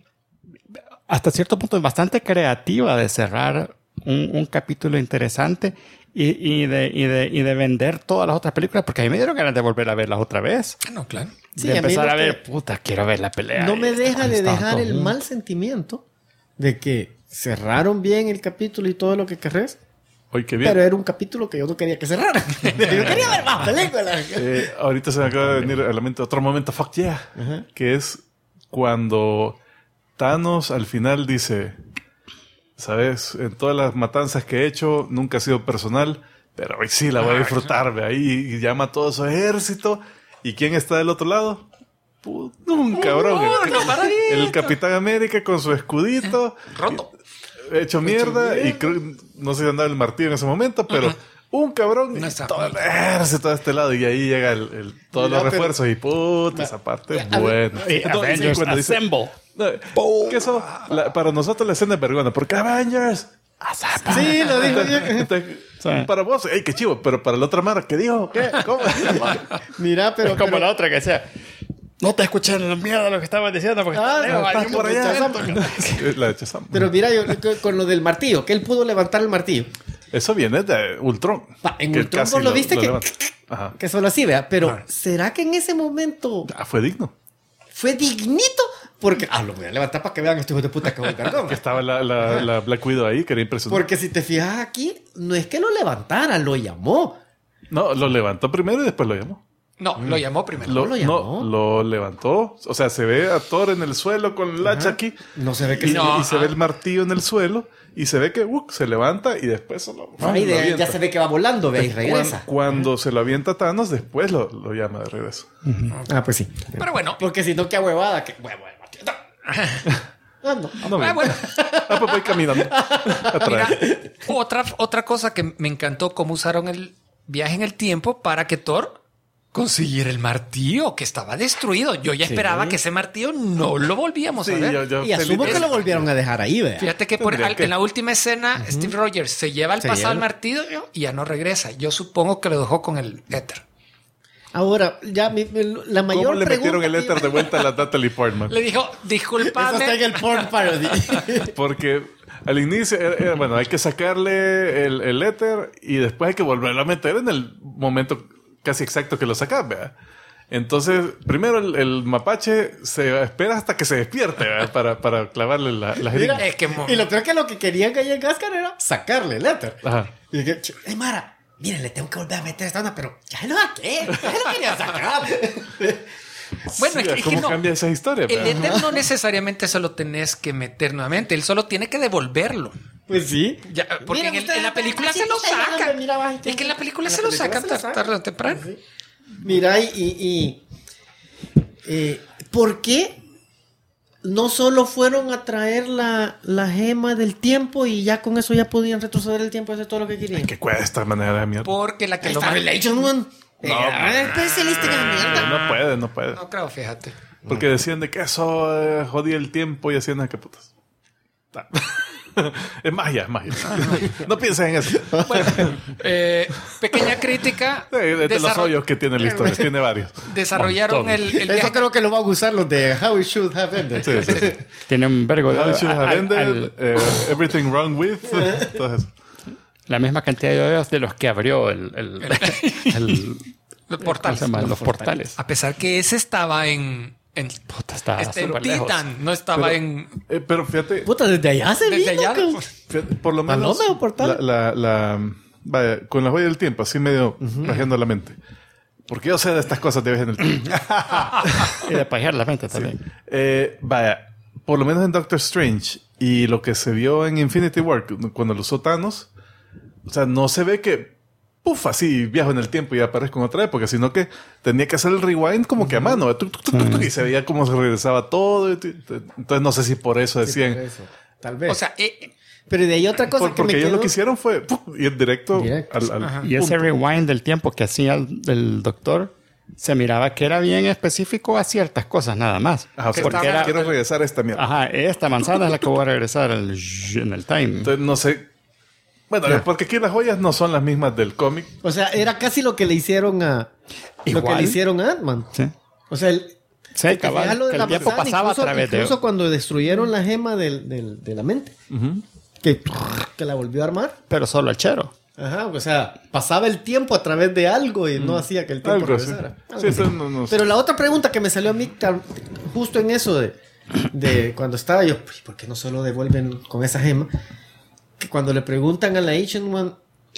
A: hasta cierto punto bastante creativa de cerrar un capítulo interesante y de vender todas las otras películas, porque a mí me dieron ganas de volver a verlas otra vez.
D: No, claro.
C: Sí,
A: de
C: a mí
A: empezar
C: lo
A: a ver,
C: que-
A: puta, quiero ver la pelea.
C: No me deja de
A: Estaban
C: dejar
A: todos
C: el
A: juntos.
C: mal sentimiento de que cerraron bien el capítulo y todo lo que querés,
B: Oye, qué bien.
C: pero era un capítulo que yo no quería que cerrara. Yo quería ver más películas.
B: Ahorita se me acaba de venir a la mente otro momento, fuck yeah, que es cuando Thanos al final dice, sabes, en todas las matanzas que he hecho nunca ha sido personal, pero hoy sí la voy a disfrutar, ve ahí, y llama a todo su ejército. ¿Y quién está del otro lado? Un cabrón. El Capitán América con su escudito
D: Roto.
B: hecho mierda, y no sé si andaba el martillo en ese momento, pero un cabrón
D: No
B: y
D: está.
B: todo el ejército de este lado, y ahí llega todos los
C: Mira, pero-
B: refuerzos y puta, esa parte es buena.
A: Y Avengers
B: cuando dice-
A: Assemble.
B: no, que eso, para nosotros la escena es vergüenza, porque Avengers.
C: Sí, lo dijo yo.
B: Entonces,
A: Sí.
B: para vos, ¡ey, qué chivo! Pero para la otra Mara, ¿qué dijo? ¿Qué? ¿Cómo?
C: Mira, pero...
A: Como
C: pero-
A: la otra que sea. No te escuché la mierda de lo que estabas diciendo porque
C: Ah,
A: está lejos,
C: no,
A: hay
C: estás
A: un
C: por allá.
A: montón.
B: La de Shazam.
C: Pero mira, yo con lo del martillo, que él pudo levantar el martillo.
B: Eso viene de Ultron.
C: Pa, en
B: que
C: Ultron
B: casi
C: vos lo viste que-
B: levanta. Ajá.
C: Que solo así, vea. Pero, ¿será que en ese momento
B: Ah, fue digno.
C: fue dignito? Porque, lo voy a levantar para que vean estos hijos de puta que voy
B: Que estaba la Black Widow ahí, que era impresionante.
C: Porque si te fijas aquí, no es que lo levantara, lo llamó.
B: No, lo levantó primero y después lo llamó.
D: No, lo llamó primero.
C: lo llamó?
B: Lo levantó. O sea, se ve a Thor en el suelo con el hacha aquí.
C: No se ve que
B: Y,
C: sí.
D: No,
B: y se ve el martillo en el suelo. Y se ve que se levanta y después solo.
C: Ahí
B: lo
C: ya
B: avienta.
C: se ve que va volando, ve, y regresa.
B: Cuando se lo avienta Thanos, después lo llama de regreso.
C: Pues sí.
D: Pero bueno,
C: Porque si no, qué huevada. Que... Bueno.
B: No, mira.
D: bueno.
B: Pues voy caminando. Atrás.
D: Mira, otra cosa que me encantó, cómo usaron el viaje en el tiempo para que Thor consiguiera el martillo que estaba destruido. Yo ya esperaba que ese martillo no lo volvíamos a ver.
C: Y asumo que lo volvieron a dejar ahí, vea.
D: Fíjate que en la última escena, Steve Rogers se lleva al pasado el martillo y ya no regresa. Yo supongo que lo dejó con el éter.
C: Ahora, ya la mayor
B: ¿Cómo le metieron
C: pregunta
B: el éter de vuelta a la Natalie Portman?
D: Le dijo,
C: Eso está en
D: discúlpame.
C: el porn parody.
B: Porque Al inicio, bueno, hay que sacarle el éter y después hay que volverlo a meter en el momento casi exacto que lo sacas, ¿verdad? Entonces, primero el mapache se espera hasta que se despierte, ¿verdad? Para clavarle la jeringa.
C: Y lo peor que lo que querían que haya en Cáscara era sacarle el éter.
B: Ajá.
C: Y dije, Mara, miren, le tengo que volver a meter esta onda, pero ya lo saqué. Ya lo quería sacar.
D: Bueno,
B: Sí,
D: es que
B: ¿cómo
D: no.
B: cambia esa historia?
D: El
B: ¿verdad?
D: éter no necesariamente se lo tenés que meter nuevamente. Él solo tiene que devolverlo.
C: Pues sí.
D: Ya, porque
C: Miren
D: en
C: ustedes,
D: la película
C: así
D: se lo
C: está llegando,
D: sacan.
C: mira, abajo,
D: Es que en la película
C: en la
D: se lo
C: película
D: sacan
C: se lo sacan.
D: tarde o temprano.
C: Sí. Mira, ¿por qué no solo fueron a traer la gema del tiempo y ya con eso ya podían retroceder el tiempo y hacer todo lo que querían?
B: ¿Qué cuesta manera de mierda?
D: Porque la que
C: Ahí
D: lo
C: está Relation One. Especialista en la mierda.
B: No puede.
D: No creo, fíjate.
B: Porque decían de que eso jodía el tiempo y hacían nada que putas. Es magia. No pienses en eso.
D: Bueno, pequeña crítica.
B: De los hoyos que tiene la historia. Tiene varios.
D: Desarrollaron el
C: Eso
D: viaje.
C: creo que lo van a usar los de How It Should Have Ended.
B: Sí.
A: Tiene un vergo
B: How it should have ended,
A: al-
B: everything wrong with. Todo eso.
A: la misma cantidad de hoyos de los que abrió el
D: Los portales.
A: ¿cómo se llama? Los portales.
D: A pesar que ese estaba en
A: Puta, está
D: en
A: súper lejos.
D: Titan, no estaba
B: Pero,
D: en.
B: pero fíjate,
C: Puta, desde allá se
D: Desde
C: vino.
D: allá.
C: cabrón.
B: por lo menos
C: Paloma o portal.
B: vaya, con la joya del tiempo, así medio pajeando la mente. Porque yo sé de estas cosas de vez en el tiempo.
A: Y de pajear la mente también.
B: Vaya, por lo menos en Doctor Strange y lo que se vio en Infinity War cuando lo usó Thanos, o sea, no se ve que así viajo en el tiempo y aparezco en otra época, sino que tenía que hacer el rewind como que a mano, y se veía cómo se regresaba todo. Entonces no sé si por eso decían.
C: Por eso, tal vez.
D: O sea,
C: pero de ahí otra cosa que
B: Porque
C: me
B: ellos
C: quedó...
B: lo que hicieron fue ir directo
C: Directo.
B: al
A: Y ese
B: punto.
A: rewind del tiempo que hacía el doctor, se miraba que era bien específico a ciertas cosas nada más.
B: Ajá, o sea,
A: Porque
D: estaba-
A: era,
B: quiero regresar a esta mierda.
A: ajá, esta manzana es la que voy a regresar en el time.
B: Entonces no sé. Bueno, porque aquí las joyas no son las mismas del cómic.
C: O sea, era casi lo que le hicieron a... Lo que
A: Igual.
C: le hicieron a Ant-Man.
A: Sí.
C: O sea,
A: Sí, cabal,
C: fijas lo de
A: que
C: la
A: el tiempo
C: manzana,
A: pasaba
C: incluso,
A: a través de...
C: incluso cuando destruyeron la gema de la mente. Que la volvió a armar.
A: Pero solo el chero.
C: Ajá, o sea, pasaba el tiempo a través de algo y no hacía que el tiempo
B: Algo así.
C: regresara.
B: Sí, eso no sé.
C: Pero la otra pregunta que me salió a mí justo en eso de cuando estaba yo, ¿por qué no solo devuelven con esa gema? Que cuando le preguntan a la Ancient One...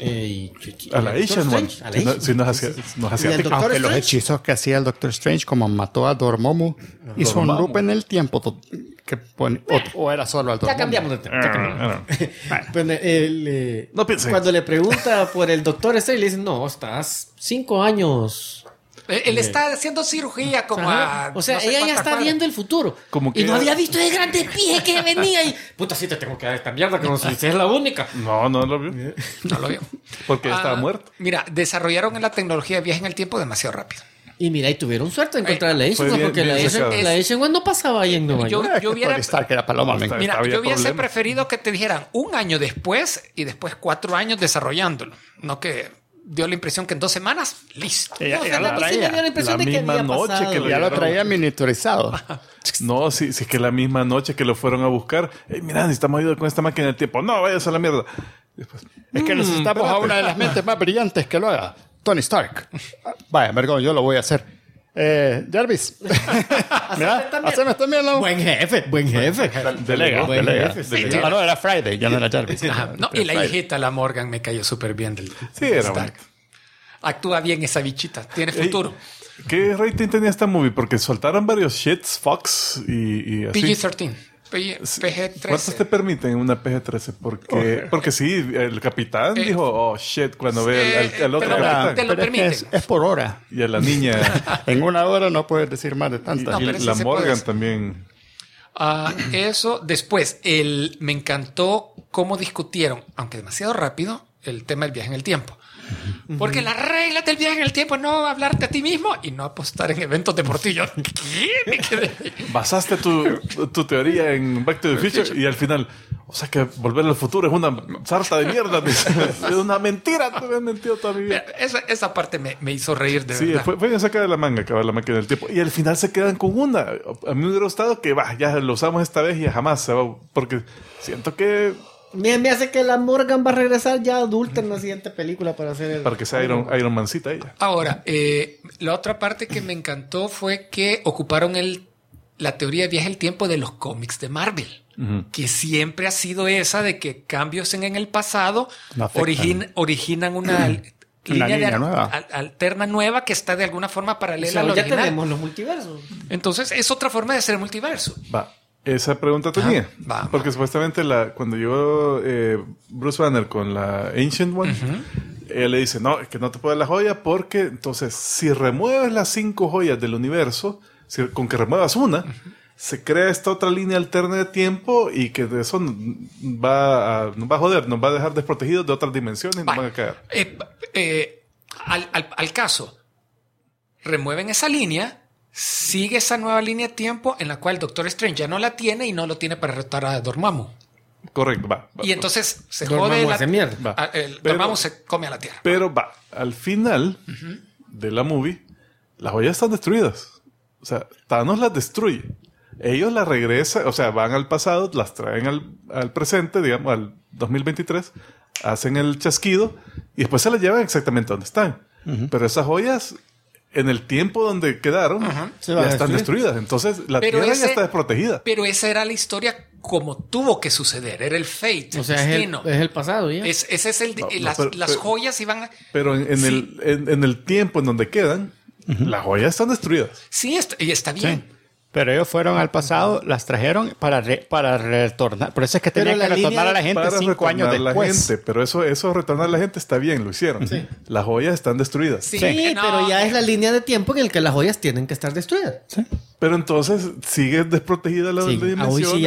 B: A la Asian One.
C: A la
B: Si no es
C: Y el
B: asiático.
C: Doctor
A: Aunque los
C: Strange.
A: hechizos que hacía el Doctor Strange, como mató a Dormammu, hizo un loop en el tiempo que o era solo al
C: Ya
A: Dormammu.
C: cambiamos de tema. ya cambiamos. Bueno,
B: No piensen.
C: cuando le pregunta por el Doctor Strange, le dicen, no, estás 5 años...
D: él está haciendo cirugía como
C: Ajá.
D: a.
C: O sea,
D: no sé
C: ella ya
D: cuántas
C: está
D: cuadras.
C: viendo el futuro.
B: Como que
C: y no
B: ya-
C: había visto el grande pie que venía y... Puta, sí te tengo que dar esta mierda, que no sé si es la única.
B: No lo vio.
D: No lo vio.
B: Porque estaba muerto.
D: Mira, desarrollaron la tecnología de viaje en el tiempo demasiado rápido.
C: Y mira, y tuvieron suerte de encontrar a la Asian
B: fue
C: One,
B: bien-
C: porque
B: bien sacado.
C: la Asian One no pasaba ahí en Nueva
D: Yo,
C: York.
D: yo hubiera.
A: Tony Stark era paloma.
B: No, está-
D: Mira,
B: había
D: yo hubiese
B: problemas.
D: preferido que te dijeran un año después y después 4 años desarrollándolo. No que dio la impresión que en 2 semanas, listo.
A: Ya,
C: O sea,
A: ya lo
C: sí me dio
A: traía.
C: la impresión
B: La
C: de que
B: misma
C: había
B: noche
C: pasado.
B: que lo
A: Ya lo
B: llegaron.
A: traía miniaturizado.
B: No, si es que la misma noche que lo fueron a buscar, mira, necesitamos ayuda con esta máquina del tiempo. No, vayas a la mierda. Después,
A: Es que necesitamos a una de las mentes más brillantes que lo haga. Tony Stark. Vaya, vergón, yo lo voy a hacer. Jarvis. Mira, haceme también la...
C: Buen jefe, buen jefe.
A: Delega,
C: Buen
A: delega.
C: jefe, sí.
A: Ah, no, era Friday, ya no era Jarvis.
D: Ajá. No, y la
A: Friday.
D: hijita, la Morgan, me cayó súper bien del
B: Sí, era
D: Stark.
B: bonito.
D: Actúa bien esa bichita, tiene futuro.
B: ¿Qué rating tenía esta movie? Porque soltaron varios shits, Fox y así.
D: PG-13, PG-13.
B: ¿Cuántos te permiten una PG-13? Porque sí, el capitán dijo, oh shit, cuando ve al otro
D: te lo-
B: capitán.
D: te lo
A: Pero es que
D: permiten.
A: es por hora.
B: Y a la niña.
A: En una hora no puedes decir más de tantas.
D: No,
B: y
D: pero sí
B: la
D: se puede
B: Morgan
D: hacer.
B: también.
D: Eso, después, me encantó cómo discutieron, aunque demasiado rápido, el tema del viaje en el tiempo. Porque las reglas del viaje en el tiempo es no hablarte a ti mismo y no apostar en eventos deportivos. ¿Qué? Me quedé-
B: Basaste tu teoría en Back to the Future y al final, o sea que volver al futuro es una sarta de mierda. Es una mentira, te habían mentido toda mi vida.
D: Esa parte me hizo reír de
B: Sí,
D: verdad.
B: fue bien sacada de la manga, acabar la máquina del tiempo. Y al final se quedan con una. A mí me hubiera gustado que, ya lo usamos esta vez y jamás se va. Porque siento que
C: Me hace que la Morgan va a regresar ya adulta en la siguiente película para hacer el...
B: Para que sea Iron Mancita ella.
D: Ahora, la otra parte que me encantó fue que ocuparon la teoría de viaje del tiempo de los cómics de Marvel, que siempre ha sido esa de que cambios en el pasado originan una línea nueva. Alterna nueva que está de alguna forma paralela a la
C: ya
D: original.
C: tenemos los multiversos.
D: Entonces, es otra forma de hacer multiverso.
B: Va. Esa pregunta tenía. Porque supuestamente cuando llegó Bruce Banner con la Ancient One, ella le dice, no, es que no te puedo dar la joya porque entonces si remueves las 5 joyas del universo, con que remuevas una, se crea esta otra línea alterna de tiempo y que de eso nos va a joder, nos va a dejar desprotegidos de otras dimensiones y nos van a caer.
D: Al caso, remueven esa línea, sigue esa nueva línea de tiempo en la cual Doctor Strange ya no la tiene y no lo tiene para retar a Dormammu.
B: Correcto, va.
D: Y entonces se
C: Dormammu
D: jode
C: hace mierda.
D: Dormammu se come a la tierra.
B: Pero al final de la movie, las joyas están destruidas. O sea, Thanos las destruye. Ellos las regresan, o sea, van al pasado, las traen al presente, digamos, al 2023, hacen el chasquido y después se las llevan exactamente donde están. Pero esas joyas, en el tiempo donde quedaron, ya están destruidas. Entonces, la Tierra ya está desprotegida.
D: Pero esa era la historia como tuvo que suceder. Era el fate,
C: o sea,
D: el destino.
C: Es el pasado ya.
D: Ese es las joyas iban a...
B: Pero en el tiempo en donde quedan, las joyas están destruidas.
D: Sí, y está bien.
A: Sí. Pero ellos fueron al pasado, las trajeron para retornar. Por eso es que tenían que retornar a la gente 5 años después.
B: Pero eso retornar a la gente está bien, lo hicieron. Sí. Las joyas están destruidas.
C: Sí, pero ya es la línea de tiempo en la que las joyas tienen que estar destruidas. Sí.
B: Pero entonces sigue desprotegida la dimensión.
C: Sí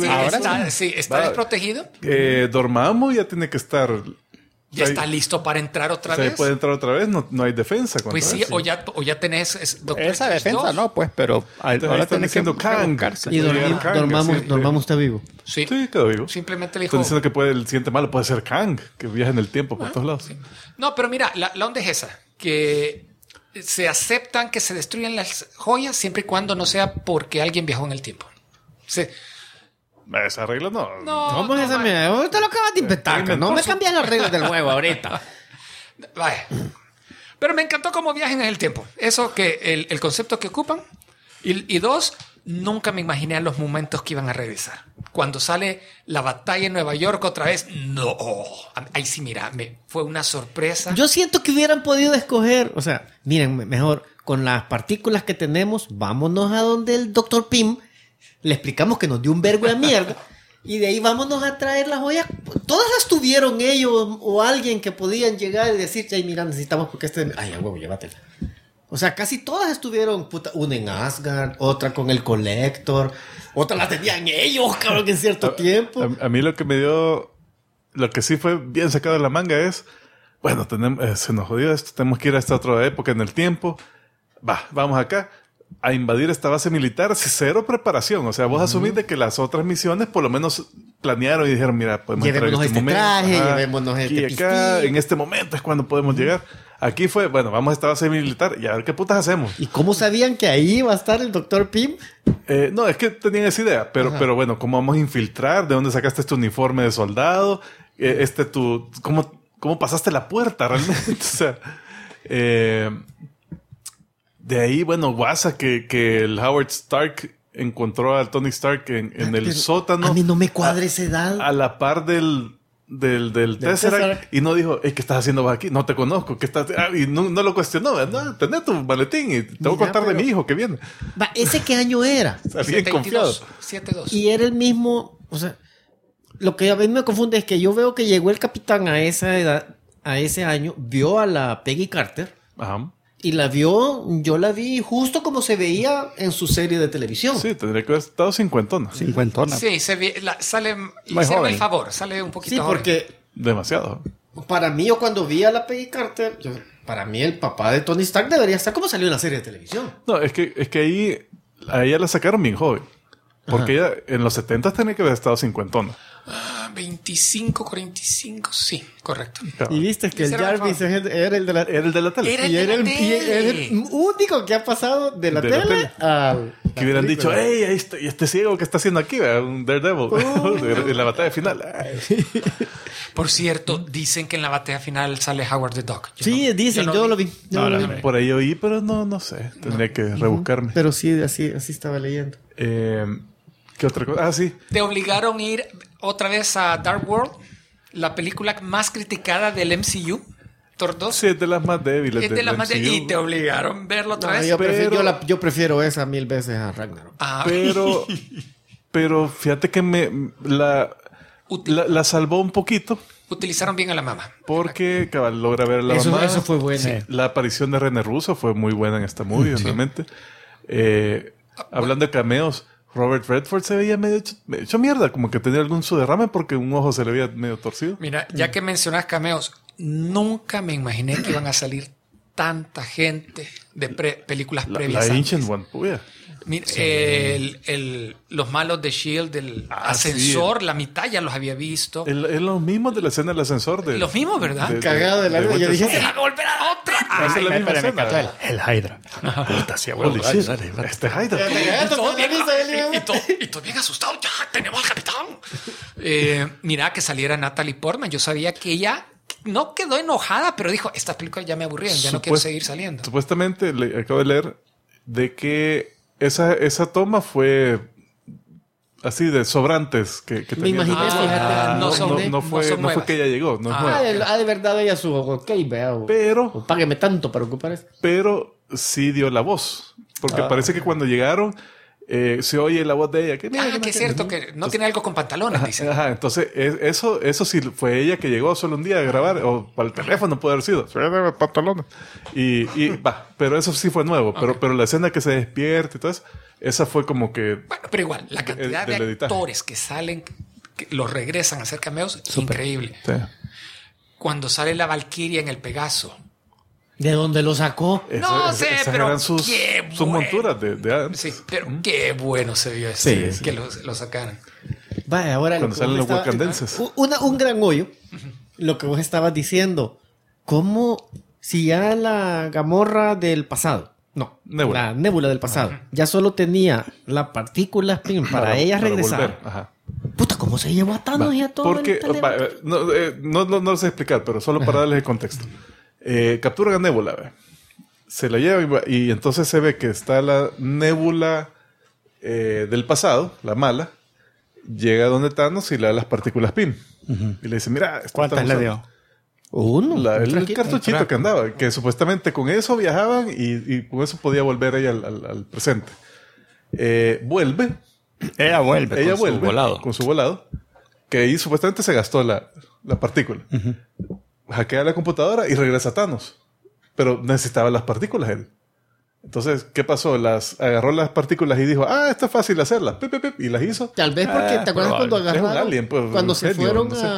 D: está desprotegido.
B: Dormammu ya tiene que estar...
D: ¿Ya está listo para entrar otra vez?
B: Puede entrar otra vez, no hay defensa.
D: Pues sí, o ya tenés...
A: Esa defensa 2. No, pues, pero ahora
B: están diciendo Kang.
C: Y Dormammu está vivo.
D: Sí,
B: quedó vivo.
D: Simplemente le dijo...
B: Están diciendo que el siguiente malo puede ser Kang, que viaja en el tiempo por todos lados.
D: Sí. No, pero mira, la onda es esa, que se aceptan que se destruyan las joyas siempre y cuando no sea porque alguien viajó en el tiempo. Sí.
B: Esa regla no.
C: ¿Cómo es esa mierda? Ahorita lo acabas de inventar. No me cambian las reglas del juego ahorita.
D: Vaya. Pero me encantó cómo viajan en el tiempo. Eso que el concepto que ocupan. Y 2, nunca me imaginé los momentos que iban a regresar. Cuando sale la batalla en Nueva York otra vez. No. Ahí sí, mira, fue una sorpresa.
C: Yo siento que hubieran podido escoger. O sea, miren, mejor con las partículas que tenemos, vámonos a donde el Dr. Pym. Le explicamos que nos dio un vergo de mierda. Y de ahí vámonos a traer las joyas. Todas las tuvieron ellos o alguien que podían llegar y decir, ay, mira, necesitamos porque ay, a huevo, llévatela. O sea, casi todas estuvieron, una en Asgard, otra con el Collector, otra la tenían ellos, cabrón, en cierto tiempo.
B: A mí lo que sí fue bien sacado de la manga es, bueno, se nos jodió esto, tenemos que ir a esta otra época en el tiempo. Vamos acá a invadir esta base militar, cero preparación. O sea, vos asumís de que las otras misiones por lo menos planearon y dijeron, mira, podemos entrar en este momento.
C: Llevémonos
B: y acá, en este momento es cuando podemos llegar. Aquí fue, bueno, vamos a esta base militar y a ver qué putas hacemos.
C: ¿Y cómo sabían que ahí iba a estar el Dr. Pym?
B: No, es que tenían esa idea, pero bueno, ¿cómo vamos a infiltrar? ¿De dónde sacaste este uniforme de soldado? ¿Cómo pasaste la puerta realmente? O sea, de ahí, bueno, guasa que el Howard Stark encontró al Tony Stark en el sótano.
C: A mí no me cuadra esa edad.
B: A la par del Tesseract. Y no dijo, ¿qué estás haciendo vos aquí? No te conozco. ¿Qué estás? Y no lo cuestionó. No, tenés tu maletín y te voy a contar de mi hijo que viene.
C: ¿Ese qué año era?
B: Bien confiado.
D: 7-2.
C: Y era el mismo... O sea, lo que a mí me confunde es que yo veo que llegó el capitán a esa edad, a ese año, vio a la Peggy Carter.
B: Ajá.
C: Y yo la vi justo como se veía en su serie de televisión.
B: Sí, tendría que haber estado cincuentona.
D: Sí, sale el favor, sale un poquito.
C: Sí, porque...
B: Demasiado.
C: Para mí, yo cuando vi a la Peggy Carter, para mí el papá de Tony Stark debería estar como salió en la serie de televisión.
B: No, es que ahí a ella la sacaron bien joven. Porque ella en los 70 tenía que haber estado cincuentona.
D: 25, 45, sí, correcto.
C: Y viste que el
D: Ese era
C: Jarvis era el de la...
B: Era el de la tele.
D: Era el
C: Y
D: de
C: era
D: la
C: el, y era el
D: tele.
C: único que ha pasado de la
B: De la
C: tele
B: tele.
C: al...
B: Que hubieran dicho, hey, ahí está, y este ciego que está haciendo aquí, ¿verdad? Un Daredevil, en la batalla final. Ay.
D: Por cierto, dicen que en la batalla final sale Howard the Duck.
C: Sí, dicen, yo lo vi. Yo
A: No,
C: lo
A: no,
C: vi.
A: no.
B: Por ahí oí, pero no sé. Tendría que rebuscarme.
C: Pero sí, así estaba leyendo.
B: ¿Qué otra cosa? Ah, sí.
D: Te obligaron a ir otra vez a Dark World, la película más criticada del MCU, Thor 2.
B: Sí, es de las más débiles.
D: Es de las más y te obligaron a verlo otra
C: No,
D: vez.
C: yo prefiero esa 1000 veces a Ragnarok.
D: Ah,
B: Pero fíjate que la salvó un poquito.
D: utilizaron bien a la mamá.
B: Porque cabal, logra ver a la mamá.
C: Eso fue bueno.
A: Sí.
B: La aparición de René Russo fue muy buena en esta movie, realmente. Hablando de cameos, Robert Redford se veía medio hecho mierda, como que tenía algún derrame porque un ojo se le veía medio torcido.
D: Mira, ya que mencionas cameos, nunca me imaginé que iban a salir tanta gente de películas
B: La
D: previas.
B: Ancient
D: antes.
B: One, puya.
D: Mira, los malos de S.H.I.E.L.D., del ascensor, la mitad ya los había visto.
B: Es lo mismo de la escena del ascensor.
D: Los mismos, ¿verdad?
C: Cagado de la vida. Yo dije,
D: ¡Se va a volver a otra!
B: Esa es la misma escena.
A: El Hydra. Puta, sí,
B: Holy
A: abuelo.
B: shit, este Hydra.
D: Y todo bien asustado. ¡Ya tenemos al capitán! Mira, que saliera Natalie Portman. Yo sabía que ella no quedó enojada, pero dijo, estas películas ya me aburrieron, ya no quiero seguir saliendo.
B: Supuestamente, acabo de leer de que esa toma fue así de sobrantes que
C: Me
B: tenía.
C: imaginé, fíjate.
B: No fue que ella llegó. No es nueva.
C: De verdad ella su ok, vea.
B: Pero
C: Págueme tanto para ocupar eso.
B: pero sí dio la voz. Porque parece que cuando llegaron se oye la voz de ella. Que
D: Que es cierto que no tiene algo con pantalones, dice.
B: Ajá, entonces eso sí fue ella que llegó solo un día a grabar, o para el teléfono puede haber sido. Pantalones. Y va, pero eso sí fue nuevo. Pero la escena que se despierta y todo eso, esa fue como que.
D: Bueno, pero igual, la cantidad de
B: del editaje.
D: actores que salen, que los regresan a hacer cameos, es increíble.
B: Sí.
D: Cuando sale la Valquiria en el Pegaso.
C: ¿De dónde lo sacó?
D: No sé,
B: esas
D: pero
B: eran sus
D: qué bueno.
B: monturas de antes.
D: Sí, pero qué bueno se vio eso,
C: Sí.
D: que lo sacaran.
C: Vaya, ahora
B: Cuando salen los wakandenses.
C: Un gran hoyo. Lo que vos estabas diciendo. ¿Cómo si ya la Gamorra del pasado? No,
B: Nebula.
C: la Nébula del pasado. Ya solo tenía la partícula spin para ella regresar.
B: volver. Ajá.
C: Puta, ¿cómo se llevó a Thanos y a todo?
B: Porque,
C: el talento?
B: no lo sé explicar, pero solo para darles el contexto. Capturan a Nebula, ¿ve? Se la lleva y entonces se ve que está la Nebula del pasado, la mala, llega donde Thanos y le da las partículas PIM. Y le dice, mira,
A: ¿Cuántas le dio?
C: Uno.
B: El cartuchito que andaba, que supuestamente con eso viajaban y con eso podía volver ella al presente. Vuelve.
A: Ella vuelve
B: Ella
A: con
B: vuelve
A: su volado.
B: con su volado, que ahí supuestamente se gastó la partícula. Hackea la computadora y regresa a Thanos. Pero necesitaba las partículas él. Entonces, ¿qué pasó? Agarró las partículas y dijo, esto es fácil hacerlas. Pip, pip, pip, y las hizo.
C: Tal vez porque, ¿te acuerdas cuando
B: Es un
C: agarraron?
B: alien, pues,
C: cuando
B: un
C: se
B: genio,
C: fueron
B: no sé.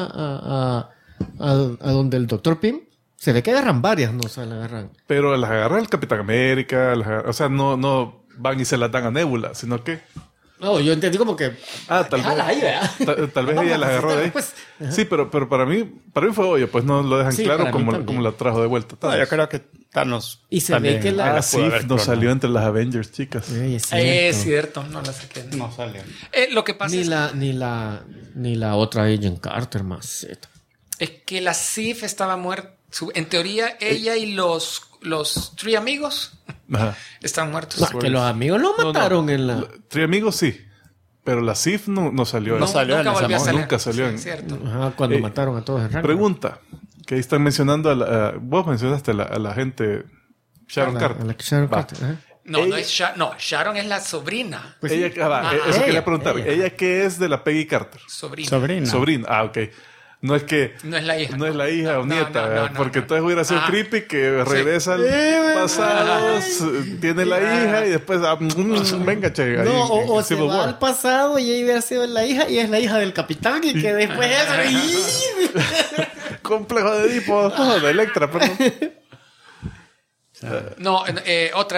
C: a donde el Dr. Pym, se ve que agarran varias, no se las agarran.
B: Pero las agarra el Capitán América. O sea, no van y se las dan a Nebula, sino que...
C: No, yo entendí como que...
B: tal
C: déjala ahí, ¿verdad?
B: vez, tal vez ella las agarró de ahí.
C: Pues.
B: Sí, pero para mí fue obvio, pues no lo dejan
C: Sí,
B: claro
C: para mí también.
B: como la trajo de vuelta.
A: No, yo creo que Thanos.
C: Y se
A: también
C: ve que la-
A: las pudo haber
B: Sif no
A: clonado.
B: salió entre las Avengers, chicas.
C: Ay, es
D: Es
C: cierto.
D: cierto, no la saqué.
A: No salió.
D: Lo que pasa
C: Ni la otra Agent Carter más.
D: es que la Sif estaba muerta. En teoría, ella y los tres amigos
B: Ajá.
D: están muertos.
C: No, que los amigos lo mataron en la...
B: Tres amigos sí, pero la Sif no salió.
A: No salió
D: nunca
A: en esa
D: volvió a
A: moda.
D: salir.
B: Nunca salió
D: Sí,
B: en-
D: es cierto.
C: Ajá, cuando mataron a todos en Ragnarok.
B: Pregunta, que ahí están mencionando vos mencionaste a la gente Sharon Carter.
C: A la Sharon
B: Va.
C: Carter, ajá.
D: No, Sharon es la sobrina.
C: Pues
B: ella,
C: sí.
B: eso
C: ella,
B: quería preguntar.
C: ella.
B: ¿Ella qué es de la Peggy Carter?
D: Sobrina.
A: Sobrina.
B: Sobrina. Ok. No es que...
D: No es la hija.
B: No es la hija o
D: No,
B: nieta,
D: no,
B: ¿verdad?
D: no,
B: Porque
D: no.
B: entonces hubiera sido
D: Ajá.
B: creepy que regresa al pasado, tiene la hija y después, venga, che. ahí
C: No,
B: en
C: o se
B: Civil
C: va
B: War.
C: al pasado y ella hubiera sido la hija y es la hija del capitán y que después eso...
B: Complejo de Edipo, de Electra, perdón.
D: No,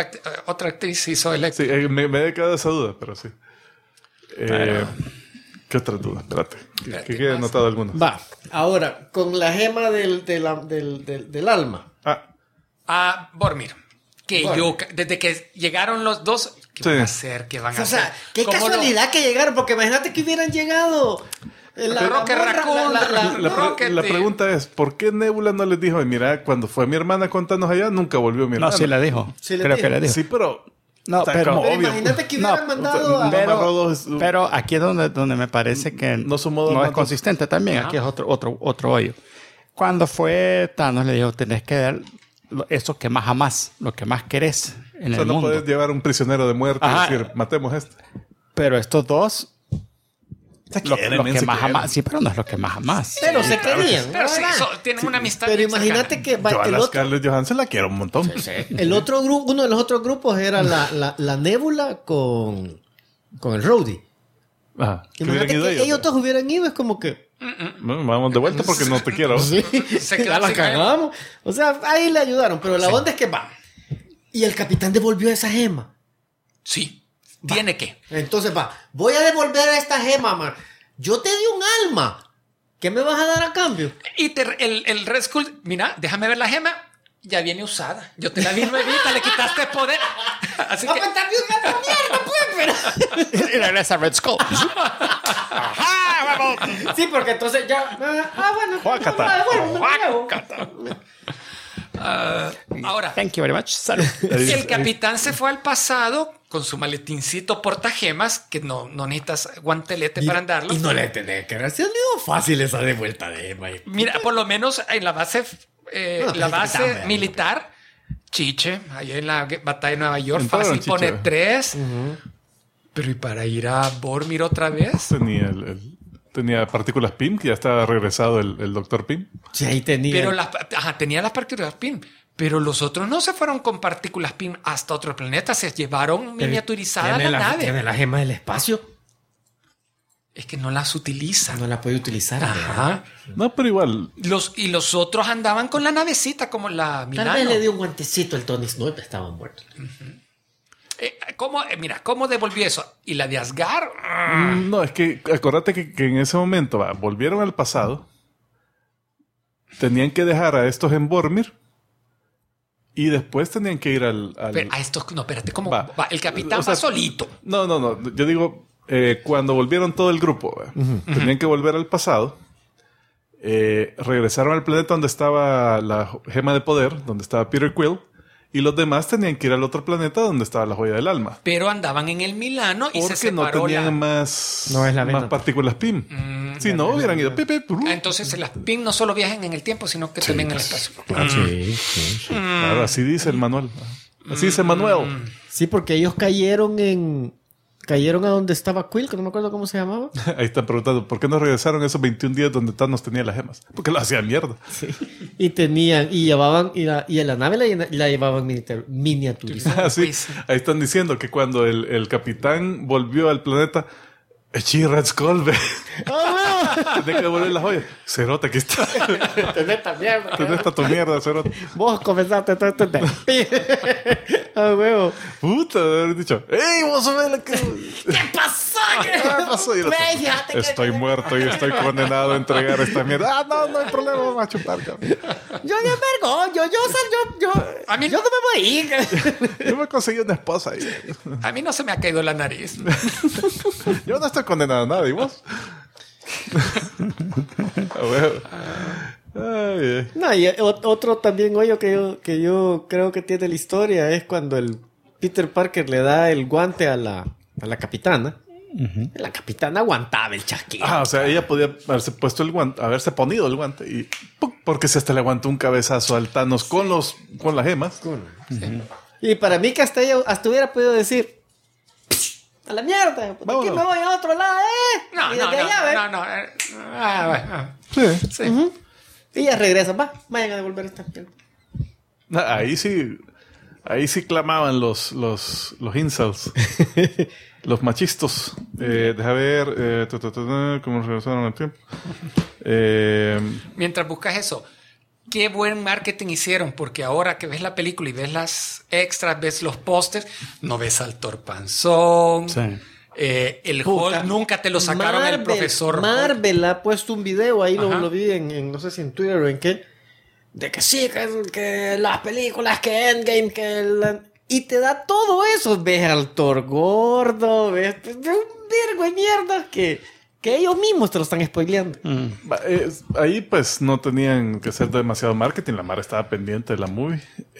D: otra actriz hizo Electra.
B: Sí, me he quedado esa duda, pero sí. ¿Qué otra duda? Espérate. Que he anotado algunas.
C: Va. Ahora, con la gema del alma.
D: Bormir. Desde que llegaron los dos, ¿qué van a hacer? ¿Qué van a hacer?
C: O sea, qué casualidad que llegaron, porque imagínate que hubieran llegado.
B: La pregunta es, ¿por qué Nebula no les dijo, mira, cuando fue mi hermana a contarnos allá, nunca volvió mi hermana?
A: No, sí le dijo. Creo que le dijo.
B: Sí, pero...
A: No, pero
C: imagínate que hubieran mandado
A: pero aquí es donde me parece que no es consistente también. Aquí es otro hoyo. Cuando fue Thanos, le dijo, tenés que dar eso que más amás, lo que más querés en el mundo.
B: No puedes llevar un prisionero de muerte y decir, matemos a este.
A: Pero estos dos... Lo que más jamás, sí, pero no es lo que más jamás.
C: Pero se querían.
D: Pero sí, tienen una amistad.
C: Pero imagínate que
B: yo a la Scarlett Johansson la quiero un montón.
C: Sí. El otro grupo, uno de los otros grupos era la Nebula con el Rhodey.
B: Ajá.
C: Imagínate que ellos dos hubieran ido, es como que...
B: Bueno, vamos de vuelta porque no te quiero.
C: Sí, ya la cagamos. O sea, ahí le ayudaron, pero la onda es que va. Y el capitán devolvió esa gema.
D: Sí. Tiene que.
C: Entonces voy a devolver esta gema, man. Yo te di un alma. ¿Qué me vas a dar a cambio?
D: Y el Red Skull, mira, déjame ver la gema. Ya viene usada. Yo te la vi nuevita, le quitaste poder. Así que...
C: está usando mierda, pues,
A: Y regresa Red Skull.
C: Sí, porque entonces ya... bueno.
B: Juácata.
D: Ahora,
A: thank you very much. Salud.
D: el capitán se fue al pasado con su maletincito portagemas, que no necesitas guantelete para andarlo.
C: Y no le tenés que haber sido fácil esa de vuelta de gema.
D: Mira, por lo menos en la base, militar, Chiche, ahí en la batalla de Nueva York, fácil pone 3. Pero ¿y para ir a Bormir otra vez?
B: Tenía partículas PIM, que ya estaba regresado el Dr. PIM.
C: Sí, ahí tenía.
D: Pero tenía las partículas PIM. Pero los otros no se fueron con partículas PIM hasta otro planeta. Se llevaron miniaturizada la nave.
C: Tiene la gema del espacio.
D: Es que no las utilizan.
C: No la puede utilizar.
D: Ajá.
B: No, pero igual.
D: Los otros andaban con la navecita como la Milano.
C: Tal vez le dio un guantecito al Tony Snow, estaban muertos.
D: ¿Cómo devolvió eso? ¿Y la de Asgard?
B: No, es que acuérdate que en ese momento volvieron al pasado. Tenían que dejar a estos en Bormir. Y después tenían que ir al...
D: A estos... No, espérate, ¿cómo va? El capitán va solito.
B: No. Yo digo, cuando volvieron todo el grupo, tenían que volver al pasado. Regresaron al planeta donde estaba la gema de poder, donde estaba Peter Quill. Y los demás tenían que ir al otro planeta donde estaba la joya del alma.
D: Pero andaban en el Milano y se separó.
B: Porque no tenían más partículas PIM. Si no, hubieran ido.
D: Entonces las PIM no solo viajan en el tiempo, sino que también en el espacio.
C: Sí.
B: Claro, así dice el manual. Así dice Manuel.
C: Sí, porque ellos cayeron a donde estaba Quill, que no me acuerdo cómo se llamaba.
B: Ahí están preguntando, ¿por qué no regresaron esos 21 días donde Thanos tenía las gemas? Porque lo hacían mierda.
C: Sí. Y llevaban, y a la nave la llevaban miniaturizada.
B: Sí, ahí están diciendo que cuando el capitán volvió al planeta, ¡Echi Red Skull, ve! Tenés que devolver la joya. Cerote, aquí está.
C: Tenés esta mierda.
B: Tenés esta tu mierda, Cerote.
C: Vos comenzaste todo esto. Huevo.
B: Puta, de haber dicho, ¡ey, vos sos la que...
C: ¿Qué pasó?
B: ¿Qué pasó? Estoy muerto y estoy condenado a entregar esta mierda. No hay problema, vamos a chupar, cabrón.
C: Yo de vergo,
D: a mí
C: yo no me voy a ir.
B: Yo me conseguí una esposa ahí.
D: A mí no se me ha caído la nariz.
B: Yo no estoy condenado a nada, ¿y vos?
C: No, y otro también hoyo que yo creo que tiene la historia es cuando el Peter Parker le da el guante a la capitana. La capitana aguantaba el chasquido.
B: O sea, ella podía haberse puesto el guante, haberse ponido el guante y ¡pum! Porque si hasta le aguantó un cabezazo al Thanos con las gemas.
C: Sí. Y para mí que hasta hubiera podido decir a la mierda, aquí me voy a otro lado,
D: Sí.
C: Y ya regresan, vayan a devolver esta mierda.
B: Ahí sí clamaban los incels. Los machistos. Deja ver cómo regresaron al tiempo.
D: Mientras buscas eso, qué buen marketing hicieron, porque ahora que ves la película y ves las extras, ves los pósters, no ves al Thor panzón.
A: Sí.
D: El Hulk nunca te lo sacaron el profesor.
C: Marvel ha puesto un video, ahí
D: Ajá.
C: lo vi en no sé si en Twitter o en qué, de que sí, que las películas, que Endgame, y te da todo eso. Ves al Thor gordo, ves un vergo de mierda que ellos mismos te lo están spoileando.
B: Ahí pues no tenían que hacer demasiado marketing. La Mara estaba pendiente de la movie.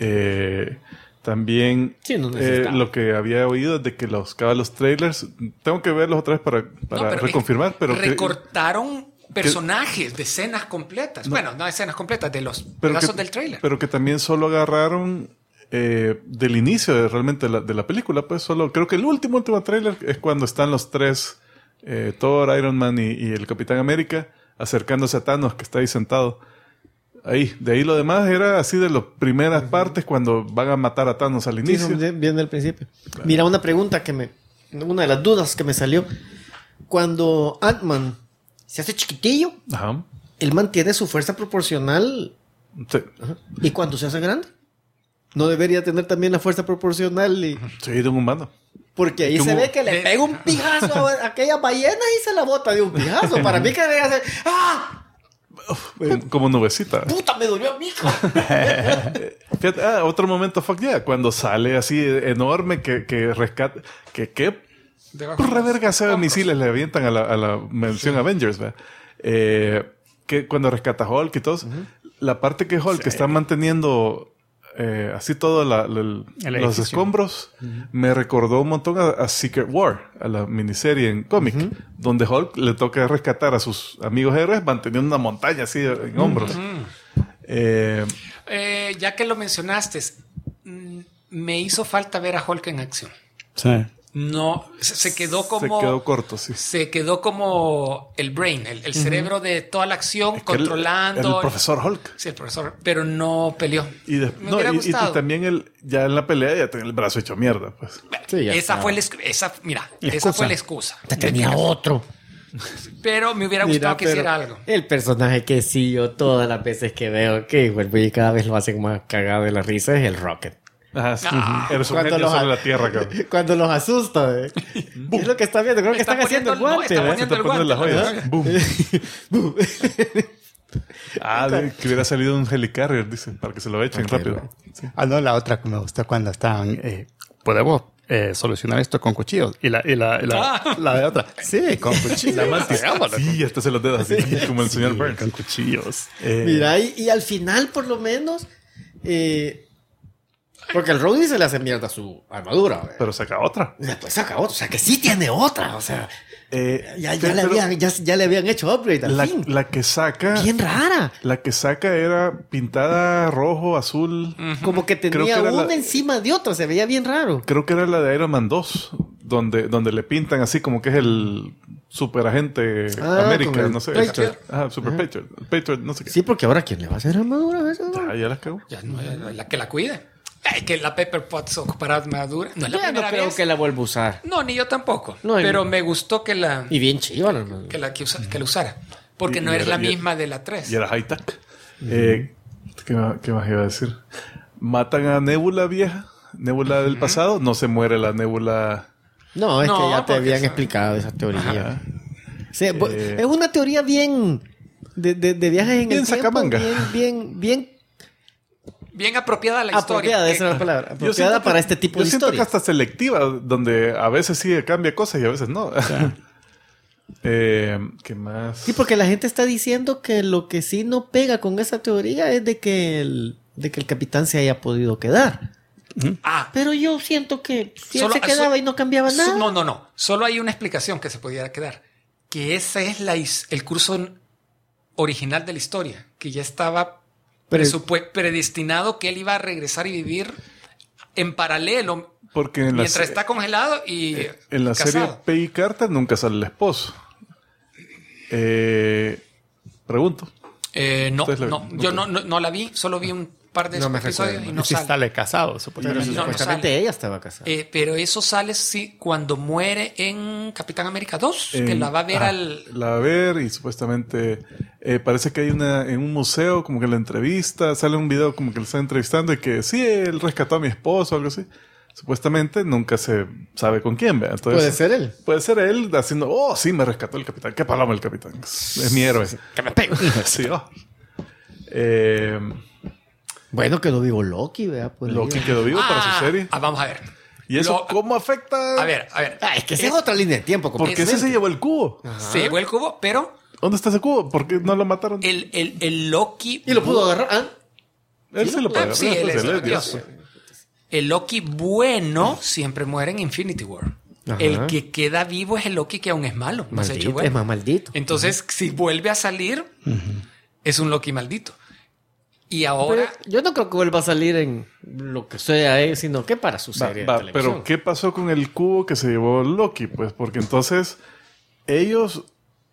B: También
C: Sí, no necesitaba.
B: lo que había oído es de que los trailers, tengo que verlos otra vez para
D: Pero
B: reconfirmar, pero
D: recortaron personajes de escenas completas. Bueno, no escenas completas, de los
B: pero
D: pedazos
B: que,
D: del trailer.
B: pero que también solo agarraron del inicio realmente de la película, pues solo creo que el último trailer es cuando están los tres, Thor, Iron Man y el Capitán América acercándose a Thanos, que está ahí sentado. Ahí, de ahí lo demás era así de las primeras partes cuando van a matar a Thanos al
C: Sí,
B: inicio.
C: bien del principio. Mira, una pregunta una de las dudas que me salió. Cuando Ant-Man se hace chiquitillo,
B: Ajá.
C: él mantiene su fuerza proporcional.
B: Sí.
C: ¿Y cuando se hace grande? ¿No debería tener también la fuerza proporcional?
B: Sí, de un humano.
C: Porque ahí
B: ¿Cómo?
C: se ve que le pega un pijazo a aquella ballena y se la bota de un pijazo. Para mí que debería ser... ¡Ah!
B: Como nubecita.
C: ¡Puta, me dolió a mí!
B: Fíjate, otro momento, fuck yeah, cuando sale así enorme que rescata, que
D: Debajo
B: reverga
D: de
B: misiles le avientan a la mención Avengers, ¿verdad? Que cuando rescata Hulk y todo, la parte que Hulk está manteniendo así todo los
A: edificio.
B: escombros, me recordó un montón a Secret War, a la miniserie en cómic, donde Hulk le toca rescatar a sus amigos héroes manteniendo una montaña así en hombros.
D: Ya que lo mencionaste, me hizo falta ver a Hulk en acción.
A: Sí.
D: No, se quedó como...
B: Se quedó corto, sí.
D: Se quedó como el brain, el cerebro de toda la acción,
B: Es que
D: controlando.
B: el profesor Hulk.
D: Sí, el profesor, pero no peleó.
B: Y,
D: Me hubiera gustado.
B: y también ya en la pelea ya tenía el brazo hecho mierda, pues.
C: Sí, ya
D: esa
C: está.
D: fue esa fue la excusa.
C: Tenía otro.
D: Pero me hubiera gustado que hiciera algo.
C: El personaje que sí yo todas las veces que veo que vuelvo y cada vez lo hacen más cagado de la risa es el Rocket.
B: Ajá, sí.
D: Ah.
B: Eres un genio sobre la tierra, cabrón.
C: Cuando los asusta, es lo que está viendo. Creo que
D: Está
C: están haciendo el
D: poniendo- no,
C: guante.
D: está
C: ¿eh?
D: poniendo-
B: Te pones las joyas. Boom.
C: Boom.
B: Que hubiera salido un helicarrier, dice, para que se lo echen rápido. Sí.
A: Ah, no, la otra que me gustó cuando estaban... podemos solucionar esto con cuchillos. Y la de otra. Sí, con cuchillos.
B: La mantis.
A: Hagámoslo
B: Sí, hasta se los dedos así, como el señor Burns.
A: con cuchillos.
C: Mira, y al final, por lo menos, porque el Rhodey se le hace mierda su armadura. ¿verdad?
B: Pero saca otra.
C: Y después saca otra. O sea, que sí tiene otra. O sea, ya
B: pero
C: le habían hecho upgrade al fin.
B: la que saca...
C: Bien rara.
B: La que saca era pintada rojo, azul.
C: Como que
B: Creo
C: tenía
B: que era
C: una
B: la-
C: encima de otra. Se veía bien raro.
B: Creo que era la de Iron Man 2, donde le pintan así como que es el super agente América,
C: con el
B: no sé.
C: Patriot.
B: Super Patriot. El Patriot, no sé qué.
C: Sí, porque ahora ¿quién le va a hacer armadura a esa?
B: Ya las cago.
D: Ya no es la que la cuide. Que la Pepper Potts ocupara armadura. No es la
C: Ya no
D: primera
C: creo
D: vez.
C: que la vuelva a usar.
D: No, ni yo tampoco.
C: No,
D: pero me gustó que la
C: Y bien chiva la armadura.
D: que la usara. Porque no es la misma de la 3.
B: Y era high-tech. ¿Qué más iba a decir? Matan a Nebula vieja. Nebula del pasado. No se muere la Nebula.
C: No, es
D: No,
C: que ya te
D: porque
C: habían
D: eso-
C: explicado esa teoría. Sí, es una teoría bien de viajes en
B: Bien
C: el tiempo.
B: sacamanga.
C: Bien
D: Bien apropiada a la historia.
C: apropiada, esa es la palabra. Apropiada para este tipo de
B: Yo siento que
C: historias.
B: hasta selectiva, donde a veces sí cambia cosas y a veces no. ¿Qué más?
C: Sí, porque la gente está diciendo que lo que sí no pega con esa teoría es de que el capitán se haya podido quedar.
D: Ah,
C: Pero yo siento que si
D: Solo-
C: él se quedaba y no cambiaba nada.
D: No. Solo hay una explicación que se pudiera quedar. Que ese es el curso original de la historia. Que ya estaba predestinado que él iba a regresar y vivir en paralelo.
B: Porque en
D: Mientras está congelado y
B: en la serie
D: casado.
B: Peggy Carter nunca sale el esposo. Pregunto.
D: No,
B: Ustedes la-
D: no.
B: nunca.
D: Yo no la vi. Solo vi un par de
C: No me
D: episodios
C: recuerdo.
D: y no
A: Sí
D: sale.
A: sale casado,
C: Pero
A: supuestamente.
D: no
C: supuestamente
D: sale.
C: ella estaba casada.
D: Pero eso sale sí cuando muere en Capitán América 2, que la va a ver
B: La va a ver y supuestamente parece que hay en un museo como que la entrevista, sale un video como que le están entrevistando y que sí, él rescató a mi esposo o algo así. supuestamente nunca se sabe con quién, ¿verdad? Entonces,
C: Puede ser él.
B: Puede ser él haciendo, oh, sí, me rescató el capitán. Qué paloma el capitán. Es mi héroe.
C: Que me pego.
B: Sí, oh.
C: Bueno, quedó vivo Loki, ¿verdad? Pues
B: Loki quedó vivo para su serie.
D: Vamos a ver.
B: ¿Y eso cómo afecta?
D: A ver.
C: Es que esa es otra línea de tiempo.
B: ¿Por qué ese se llevó el cubo?
D: Se llevó el cubo, pero
B: ¿Dónde está ese cubo? ¿Por qué no lo mataron?
D: el Loki...
C: Y lo pudo agarrar. ¿Ah?
B: Él se lo pagó.
D: Sí, él es
B: Dios.
D: Dios. El Loki bueno siempre muere en Infinity War.
C: Ajá.
D: El que queda vivo es el Loki que aún es malo. No se ha hecho
C: Maldito,
D: bueno.
C: es más maldito.
D: Entonces, si vuelve a salir, es un Loki maldito. Y
C: Pero
D: ahora...
C: yo no creo que vuelva a salir en lo que sea, sino que para su serie de televisión.
B: Pero ¿qué pasó con el cubo que se llevó Loki? Pues porque entonces ellos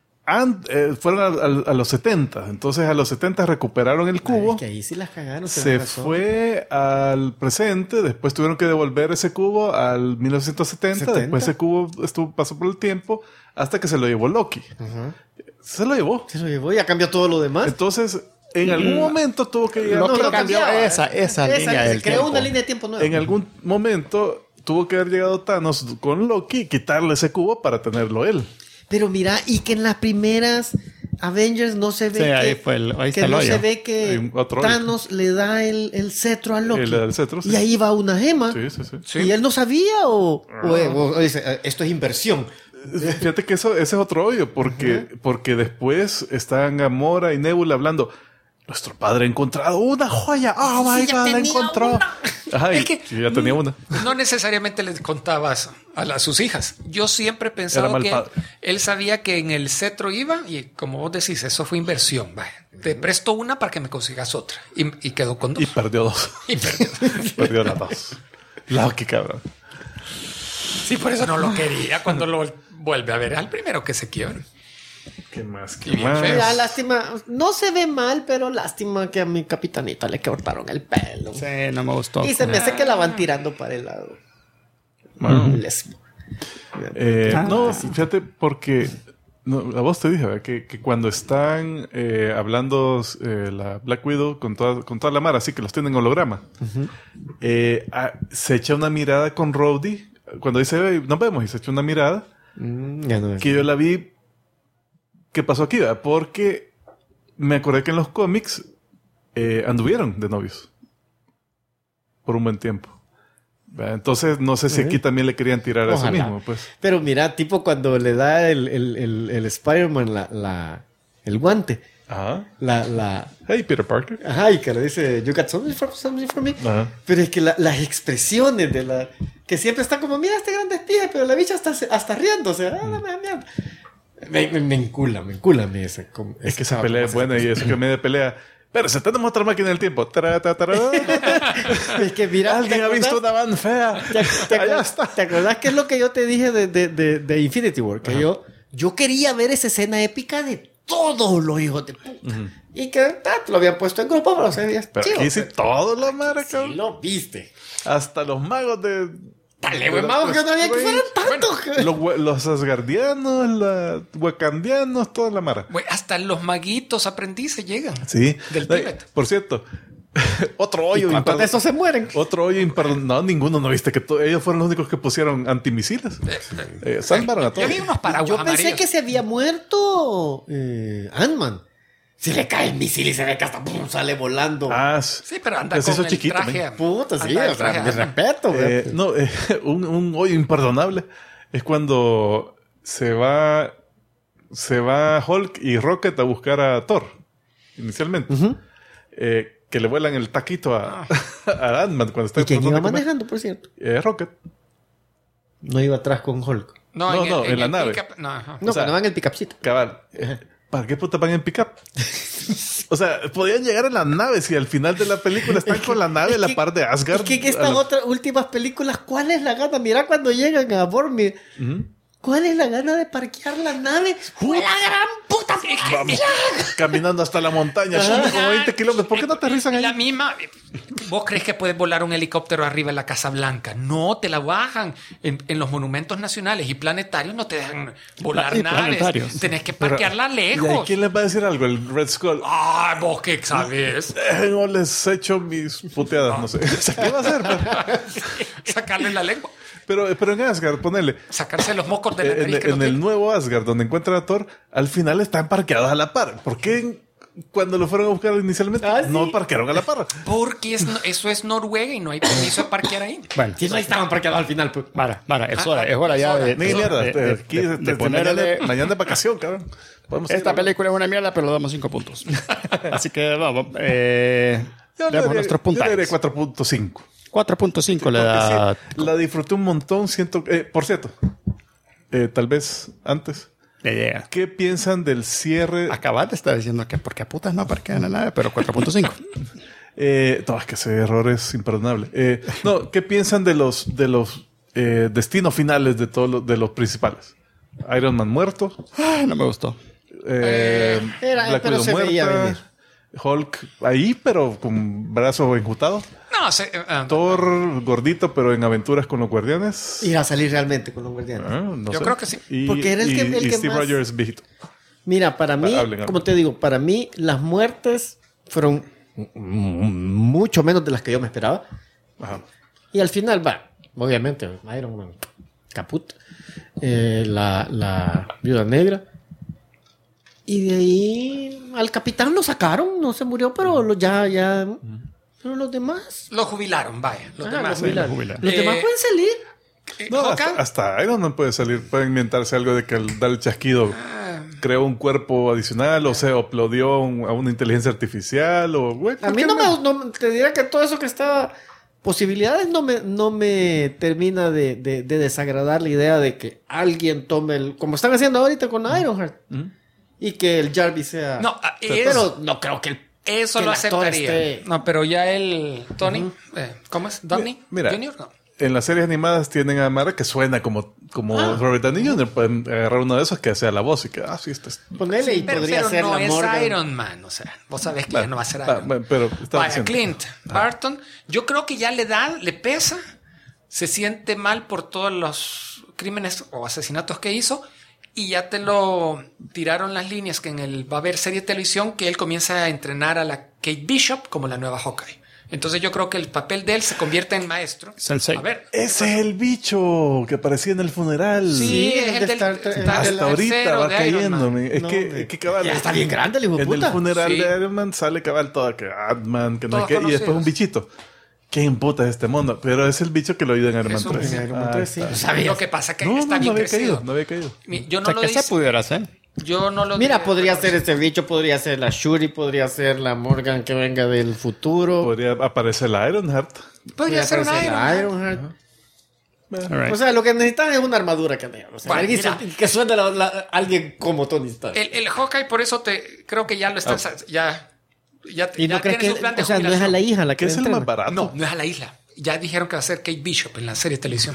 B: fueron a los 70. Entonces a los 70 recuperaron el cubo.
C: Es que ahí sí las cagaron.
B: Se fue al presente, después tuvieron que devolver ese cubo al 1970,
C: ¿70?
B: después ese cubo pasó por el tiempo hasta que se lo llevó Loki. Se lo llevó.
C: Se lo llevó y ya cambió todo lo demás.
B: Entonces, en algún momento tuvo que llegar.
A: Loki
C: no
A: cambió
C: cambiaba.
A: esa línea del
C: creó
A: tiempo.
C: una línea de tiempo nueva.
B: En algún momento tuvo que haber llegado Thanos con Loki y quitarle ese cubo para tenerlo él.
C: Pero mira, y que en las primeras Avengers no se ve
A: Sí,
C: que,
A: ahí fue ahí
C: que
A: está el
C: no
A: hoyo.
C: se ve
B: Hay
C: que
B: otro hoyo.
C: Thanos le da el cetro a Loki.
B: Le da el cetro, sí.
C: Y ahí va una gema.
B: Sí, sí, sí.
D: Sí.
C: Y él no sabía o dice, esto es inversión.
B: Fíjate que ese es otro hoyo, porque después están Gamora y Nebula hablando. Nuestro padre ha encontrado una joya. ¡Oh, my
C: Sí, ya
B: God! La
C: tenía
B: encontró.
C: una.
B: Ajá,
D: Es
B: y
D: que-
B: ya tenía una.
D: No necesariamente les contabas a sus hijas. Yo siempre he pensado
B: mal
D: que
B: padre.
D: él sabía que en el cetro iba y como vos decís, eso fue inversión. Vaya, te presto una para que me consigas otra. Y quedó con dos.
B: Y perdió dos.
D: Y perdió.
B: Perdió las dos. Loki, cabrón.
D: Sí, por eso no lo quería cuando lo vuelve a ver al primero que se quiebra.
B: ¿Qué más? ¿Qué
D: Y bien
B: más?
D: feo.
C: Mira, lástima. No se ve mal, pero lástima que a mi capitanita le cortaron el pelo.
A: Sí, no me gustó.
C: Y se me hace que la van tirando para el lado. Lesbo.
B: No, fíjate, porque a vos te dije, ¿verdad? Que cuando están hablando la Black Widow con toda la mara, así que los tienen holograma, se echa una mirada con Rhodey cuando dice, "Hey, nos vemos", y se echa una mirada
C: Ya no es.
B: que yo la vi. ¿Qué pasó aquí? ¿Verdad? Porque me acordé que en los cómics anduvieron de novios por un buen tiempo. ¿Verdad? Entonces, no sé si aquí también le querían tirar a eso
C: Ojalá.
B: mismo. Pues.
C: Pero mira, tipo cuando le da el Spider-Man el guante.
B: Ajá.
C: La
B: Hey, Peter Parker.
C: Ajá, y que le dice, "You got something for me?"
B: Ajá.
C: Pero es que las expresiones de la... Que siempre está como, mira este grande espía, pero la bicha hasta riéndose. Dame la mierda. Me encula a mí ese.
B: Es que esa pelea es buena y eso que me de pelea. Pero si tenemos otra máquina del tiempo.
C: Es que mira,
B: Alguien ha visto una van fea. Allá está.
C: ¿Te acordás qué es lo que yo te dije de Infinity War? Que yo quería ver esa escena épica de todos los hijos de puta. Y que lo habían puesto en grupo, pero se veía
B: Pero
C: chido.
B: aquí sí todo lo mara,
C: Sí
B: cabrón.
C: lo viste.
B: Hasta los magos de...
C: Dale, güey, vamos, que no había que fueran tantos.
B: Los asgardianos, los wakandianos, toda la mara.
D: Güey, hasta los maguitos aprendices llegan.
B: Sí.
D: Del Tíbet.
B: Por cierto, otro hoyo
C: ¿Cuántos de esos se mueren?
B: Otro hoyo imperdonable. No, ninguno, no viste que ellos fueron los únicos que pusieron antimisiles. Salvaron a
D: Yo
B: todos.
D: vi unos paraguas
C: Yo pensé
D: amarillos.
C: que se había muerto Ant-Man. Si le cae el misil y se ve que hasta ¡pum! Sale volando.
D: Sí, pero anda
B: Pues
D: con
B: eso
D: el
B: chiquito,
D: traje.
C: Puta, sí,
D: anda el
C: o sea,
D: traje
C: mi
D: Ant-Man.
C: respeto, güey.
B: No, un hoyo imperdonable es cuando se va Hulk y Rocket a buscar a Thor inicialmente. Que le vuelan el taquito a Ant-Man cuando está
C: ¿Y quién
B: tratando
C: iba
B: de comer.
C: manejando, por cierto?
B: Rocket.
C: No iba atrás con Hulk.
B: No, en la
D: el
B: nave.
D: pickup- no, ajá.
C: No,
B: O sea,
C: cuando van en el pickupcito.
B: Cabal. ¿Para qué puta van en pick-up? O sea, podían llegar en la nave si al final de la película están con la nave a la par de Asgard.
C: Es que estas otras últimas películas, ¿cuál es la gana? Mira cuando llegan a Bormir. ¿Cuál es la gana de parquear la nave? ¡Fue la gran puta!
B: Vamos caminando hasta la montaña, son como 20 kilómetros. ¿Por qué no aterrizan ahí?
D: La misma. ¿Vos crees que puedes volar un helicóptero arriba de la Casa Blanca? No, te la bajan. En los monumentos nacionales y planetarios no te dejan volar naves. Tenés que parquearla lejos.
B: ¿Y a quién les va a decir algo? El Red Skull.
D: Ah, vos qué sabes.
B: No les echo mis puteadas, no sé. ¿Qué va a hacer?
D: Sacarle la lengua.
B: Pero en Asgard, ponele.
D: Sacarse los moscos de la nariz.
B: En el nuevo Asgard, donde encuentran a Thor, al final están parqueados a la par. ¿Por qué cuando lo fueron a buscar inicialmente no parquearon a la par?
D: Porque eso es Noruega y no hay permiso de parquear ahí.
A: Bueno,
C: Sí, no estaban parqueados al final. Pues.
A: es hora ya de
B: Mierda, mañana de vacación, cabrón.
A: Esta película es una mierda, pero le damos 5 puntos. Así que vamos. Demos nuestros puntajes.
B: Yo le daré 4.5.
A: 4.5 le da.
B: Sí, la disfruté un montón. Por cierto, tal vez antes.
A: Yeah.
B: ¿Qué piensan del cierre?
A: Acabas de estar diciendo que porque a putas no parquean la nave, pero 4.5.
B: No, es que ese error es imperdonable. ¿Qué piensan de los destinos finales de todos de los principales? Iron Man muerto.
A: No me gustó.
B: Black
C: pero
B: Widow
C: se veía
B: muerta.
C: venir.
B: Hulk ahí, pero con brazo enjutado.
D: No,
B: Thor gordito, pero en aventuras con los guardianes.
C: Ir a salir realmente con los guardianes.
B: No
D: Yo
B: sé.
D: creo que sí.
C: Porque era el que
B: Steve
C: más-
B: Rogers viejito.
C: Mira, para mí,
B: Hablen.
C: como te digo, para mí las muertes fueron mucho menos de las que yo me esperaba.
B: Ajá.
C: Y al final, obviamente, Iron Man, caput, la Viuda Negra. Y de ahí al capitán lo sacaron, no se murió, pero ya. Pero los demás.
D: Lo jubilaron, vaya. Los demás.
C: Los demás pueden salir.
B: No,
D: Hawkeye,
B: hasta Iron Man puede salir, puede inventarse algo de que al dar el chasquido creó un cuerpo adicional o se uploadió a una inteligencia artificial o güey,
C: A mí no te diría que todo eso que está posibilidades no me termina de desagradar la idea de que alguien tome como están haciendo ahorita con Ironheart y que el Jarvis sea
D: No,
C: pero no creo que
D: eso
C: que
D: lo
C: el actor
D: aceptaría.
C: esté-
D: No, pero ya el Tony, ¿cómo es? ¿Downey
B: Mira,
D: Jr.? No.
B: en las series animadas tienen a Mara que suena como Robert Downey Jr. Pueden agarrar uno de esos que sea la voz y que, sí, este es...
C: ponerle y
D: Pero
C: podría ser
D: no
C: la
D: es
C: Morgan.
D: Iron Man, o sea, vos sabés que ya no va a ser Iron Man.
B: Bueno, pero estaba
D: Vaya,
B: diciendo.
D: Clint Barton, yo creo que ya le pesa, se siente mal por todos los crímenes o asesinatos que hizo y ya te lo tiraron las líneas que va a haber serie de televisión que él comienza a entrenar a la Kate Bishop como la nueva Hawkeye. Entonces yo creo que el papel de él se convierte en maestro.
A: Sensei.
D: A ver.
B: Ese es el bicho que aparecía en el funeral.
D: Sí, es el
C: de
D: del
C: Star Trek.
D: está
B: Hasta
D: el
B: ahorita
D: tercero
B: va
D: de Iron Man.
B: cayéndome. Es
C: No,
B: que,
C: hombre.
B: es que cabal.
C: Ya está bien grande el hijo de
B: En
C: puta.
B: el funeral
D: Sí.
B: de Iron Man sale cabal todo que Ant-Man, que no
D: Todos
B: sé qué, y después
D: conocidos.
B: un bichito. ¿Quién puta es este mundo? Pero es el bicho que lo oído en Iron Man
D: Es un
B: 3.
C: En Iron Man 3, sí.
D: Lo que pasa es que
B: No,
D: está bien
B: había
D: crecido.
B: caído, no había caído.
D: Yo
A: O
D: no
A: sea,
D: lo
A: que se
D: hice.
A: pudiera hacer.
D: Yo no lo
C: Mira,
D: diré,
C: podría
D: pero-
C: ser ese bicho, podría ser la Shuri, podría ser la Morgan que venga del futuro.
B: Podría aparecer la Ironheart.
D: Podría ser una
C: aparecer
D: Iron
C: la
D: Man.
C: Ironheart.
A: All right.
C: O sea, lo que necesitan es una armadura que o sea,
D: Bueno,
C: alguien
D: mira.
C: que suene alguien como Tony Stark.
D: El Hawkeye, por eso creo que ya lo están. Ya
C: Y no crees
D: tiene
C: que,
D: su plan de
C: o sea, no es a
D: jubilación.
C: la hija la que
B: Que es el
C: entrena.
B: más barato.
D: No, no es a la isla. Ya dijeron que va a ser Kate Bishop en la serie de televisión.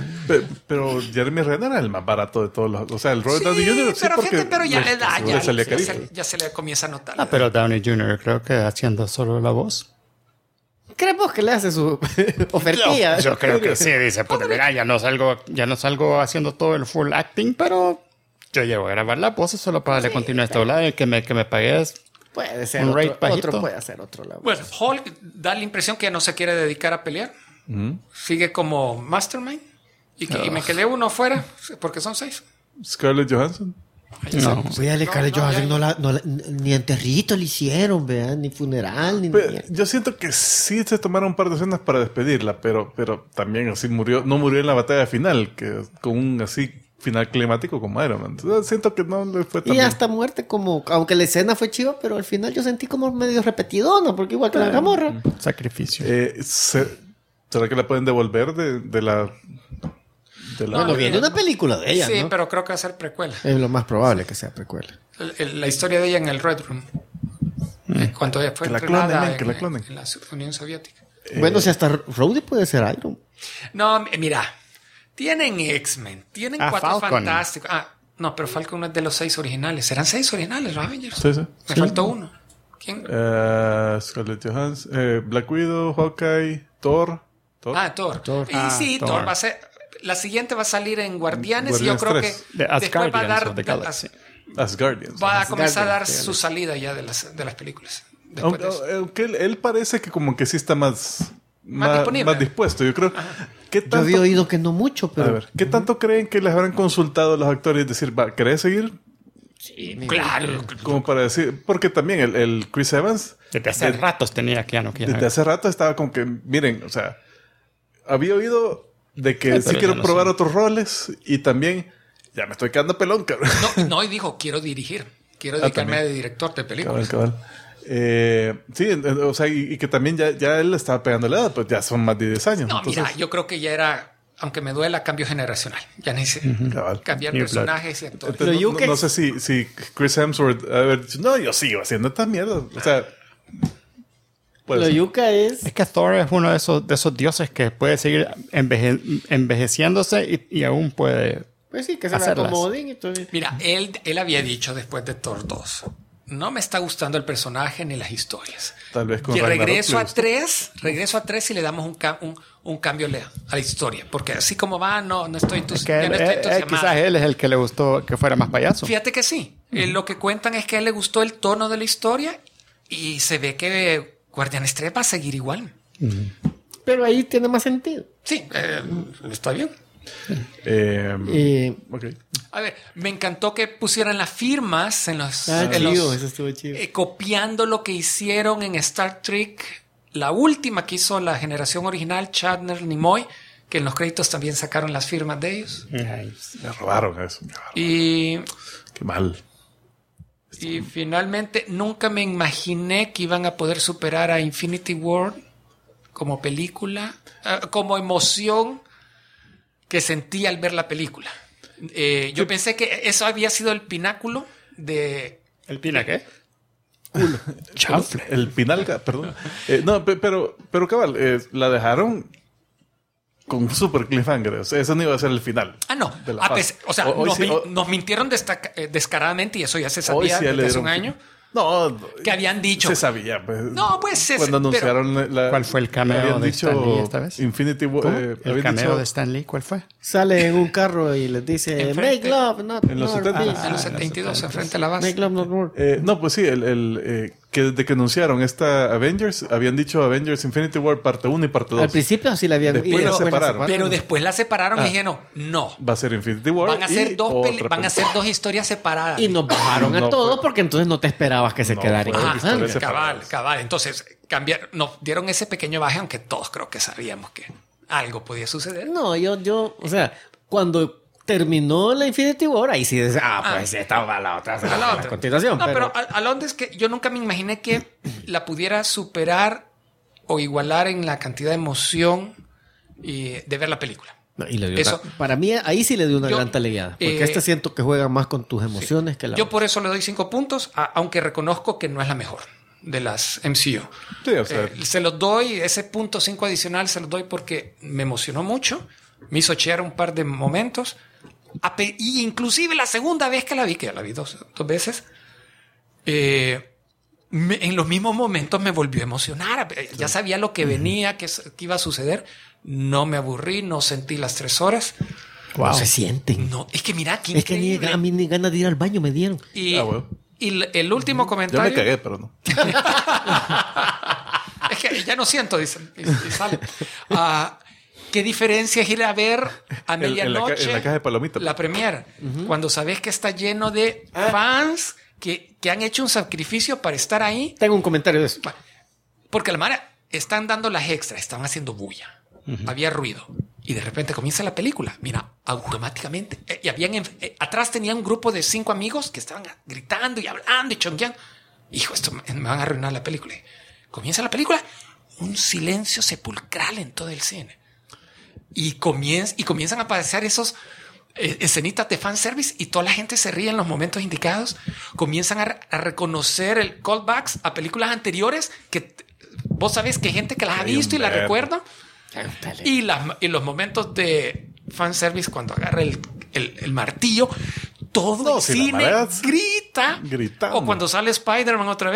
B: Pero Jeremy Renner era el más barato de todos los. O sea, el Robert
D: Sí,
B: Downey Jr. sí,
D: pero
B: porque
D: fíjate, pero ya le da, ya,
B: salía
D: ya
B: carito.
D: ya se le comienza a notar.
A: Pero Downey Jr. creo que haciendo solo la voz.
C: ¿Creemos que le hace su ofertilla?
A: Yo creo que sí, dice, pues mira, ya no salgo haciendo todo el full acting, pero yo llevo a grabar la voz solo para darle continuidad a este lado y que me pagues.
C: Puede ser
A: Un
C: otro,
A: rate bajito.
C: otro puede hacer otro lado.
D: Bueno, Hulk da la impresión que ya no se quiere dedicar a pelear. Sigue como Mastermind. Y me quedé uno fuera porque son 6.
B: Scarlett Johansson.
A: No.
C: Oye, Scarlett
D: no,
C: Johansson ni enterrito le hicieron, ¿verdad? Ni funeral, ni
B: Pero
C: nada.
B: yo siento que sí se tomaron un par de escenas para despedirla, pero también así murió. No murió en la batalla final, que con un así final climático como Iron Man. Entonces, siento que no le fue tan
C: Y
B: bien.
C: hasta muerte como... Aunque la escena fue chiva, pero al final yo sentí como medio repetidona, porque igual que la Gamorra.
A: Sacrificio.
B: ¿Será que la pueden devolver de la...
C: Bueno, viene una película de ella,
D: Sí,
C: ¿no?
D: pero creo que va a ser precuela.
C: Es lo más probable que sea precuela.
D: La historia de ella en el Red Room. Cuando ella fue
B: Que la
D: entrenada
B: clonen,
D: en,
B: que la clonen.
D: en la Unión Soviética.
C: Bueno, si hasta Rhodey puede ser Iron.
D: No, mira. Tienen X-Men. Tienen Cuatro
A: Falcon.
D: Fantásticos. No, pero Falcon no es de los 6 originales. ¿Serán 6 originales los Avengers?
B: Sí, sí.
D: Me faltó uno. ¿Quién?
B: Scarlett Johansson, Black Widow, Hawkeye, Thor.
D: Thor.
C: Thor.
D: Y sí,
A: Thor.
D: Thor va a ser... La siguiente va a salir en Guardianes y yo creo que
A: The
D: después va a dar...
A: Asgardians of the Galaxy.
B: Asgardians.
D: Va a comenzar a dar
C: Asgardians,
D: su salida ya de las películas. Después de eso.
B: Aunque él parece que como que sí está más
D: disponible.
B: más dispuesto, yo creo. ¿Qué
C: Yo
B: tanto,
C: había oído que no mucho, pero...
B: a ver, ¿qué tanto creen que les habrán consultado los actores? Es decir, ¿querés seguir?
D: Claro.
B: Como para decir, porque también el Chris Evans,
A: Desde hace ratos tenía que ya no quiere.
B: desde hace rato estaba como que, miren, o sea, había oído de que
A: Sí,
B: sí
A: pero
B: quiero
A: ya no
B: probar
A: sé.
B: otros roles y también ya me estoy quedando pelón, cabrón.
D: No, y dijo, quiero dirigir. Quiero dedicarme
B: también.
D: de director de películas.
B: Cabal. Sí, o sea, y que también ya él estaba pegando la edad, pues ya son más de 10 años.
D: No,
B: entonces,
D: mira, yo creo que ya era, aunque me duela, cambio generacional. Ya necesito
B: cabal.
D: cambiar
A: New
D: personajes y actores.
B: Entonces,
C: Pero
B: no sé si Chris Hemsworth haber dicho, no, yo sigo haciendo esta mierda. O sea, puede
C: Lo
B: ser.
C: yuca es...
A: Es que Thor es uno de esos dioses que puede seguir envejeciéndose y aún puede...
C: Pues sí, que se
A: Hacerlas.
C: acomoden y todo.
D: Mira, él había dicho después de Thor 2, no me está gustando el personaje ni las historias.
B: Tal vez con
D: Y
B: Ragnarok
D: regreso
B: le
D: a
B: gustó.
D: 3 y le damos un cambio a la historia. Porque así como va, no estoy,
A: Es que
D: ya no estoy entusiasmado.
A: quizás él es el que le gustó que fuera más payaso.
D: Fíjate que sí. Lo que cuentan es que a él le gustó el tono de la historia y se ve que Guardianes 3 va a seguir igual.
C: Pero ahí tiene más sentido.
D: Sí, está bien.
B: Ok.
D: A ver, me encantó que pusieran las firmas en los...
C: Ah,
D: en los-
C: chido, eso estuvo chido.
D: copiando lo que hicieron en Star Trek, la última que hizo la generación original, Shatner, Nimoy, que en los créditos también sacaron las firmas de ellos.
B: Me robaron eso. Me robaron.
D: Y
B: Qué mal.
D: finalmente nunca me imaginé que iban a poder superar a Infinity War como película, como emoción que sentí al ver la película. Yo pensé que eso había sido el pináculo de...
A: ¿El pina qué?
B: El Pinalga, perdón. No, pero cabal, la dejaron con un super cliffhanger. O sea, eso no iba a ser el final.
D: Ah, no.
B: de la fase.
D: O sea,
B: Hoy
D: nos mintieron descaradamente y eso ya se
B: hoy
D: sabía
B: sí ya le
D: desde hace
B: dieron
D: un año.
B: No,
D: Que habían dicho.
B: Se sabía. Pues,
D: No, pues
B: cuando anunciaron la.
A: ¿Cuál fue el cameo
B: habían
A: de
B: dicho
A: Stan Lee esta vez?
B: Infinity War.
A: ¿Cómo? ¿El
B: habían
A: cameo
B: dicho-
A: de Stan Lee cuál fue?
C: Sale en un carro y les dice
D: Enfrente.
C: make love, not
B: En los
C: not
B: 70.
C: peace.
D: En los 72, enfrente a la base.
C: Make love, not war.
B: No, pues sí, que desde que anunciaron esta Avengers, habían dicho Avengers Infinity War parte 1 y parte 2.
C: Al principio sí la habían...
B: Después la
C: después
B: separaron.
D: Pero después la separaron y dijeron, no.
B: Va a ser Infinity War.
D: Van a hacer
B: y
D: dos
B: otra
D: van a hacer dos historias separadas.
C: Y nos bajaron a
B: No
C: todos
B: fue-
C: porque entonces no te esperabas que se
B: No
C: quedara
B: fue
C: en
B: historia
C: cliffhanger.
B: separada.
D: Cabal. Entonces, nos dieron ese pequeño baje, aunque todos creo que sabíamos que algo podía suceder.
C: No, o sea, cuando terminó la Infinity War, ahí sí dices, pues esta va la otra,
D: A la otra.
C: a continuación.
D: No, pero a Londres que yo nunca me imaginé que la pudiera superar o igualar en la cantidad de emoción de ver la película.
C: No, y le dio
D: Eso-
C: para mí ahí sí le dio una
D: Yo-
C: gran talegueada. Porque siento que juega más con tus emociones que la
D: Yo
C: otra.
D: por eso le doy 5 puntos, aunque reconozco que no es la mejor de las MCU.
B: Sí, o sea,
D: Se los doy, ese punto 5 adicional se los doy porque me emocionó mucho, me hizo chear un par de momentos, y inclusive la segunda vez que la vi, que ya la vi dos veces, en los mismos momentos me volvió a emocionar. Ya sabía lo que venía, que iba a suceder. No me aburrí, no sentí las 3 horas.
C: No se sienten.
D: No, es que mira, qué
C: Es que
D: increíble.
C: a mí ni ganas de ir al baño me dieron.
D: Y,
B: bueno.
D: y el último
B: yo
D: comentario.
B: me cagué, pero no.
D: Es que ya no siento, dice, y sale. ¿Qué diferencia es ir a ver a
B: En la
D: medianoche
B: en la caja de palomitas.
D: la premiere? Cuando sabes que está lleno de fans que han hecho un sacrificio para estar ahí.
C: Tengo un comentario de eso.
D: Porque la mara están dando las extras, están haciendo bulla. Había ruido. Y de repente comienza la película. Mira, automáticamente. Y atrás tenía un grupo de 5 amigos que estaban gritando y hablando y chongueando. Hijo, esto me van a arruinar la película. Comienza la película, un silencio sepulcral en todo el cine. Y comienzan a aparecer esos escenitas de fanservice y toda la gente se ríe en los momentos indicados. Comienzan a reconocer el callbacks a películas anteriores que vos sabés que hay gente que las ha
B: Hay un
D: visto y las
B: verbo.
D: recuerda. Y los momentos de fanservice cuando agarra el martillo, todo
B: No,
D: el
B: si la
D: cine
B: marea
D: grita.
B: gritando.
D: O cuando sale Spider-Man otra vez,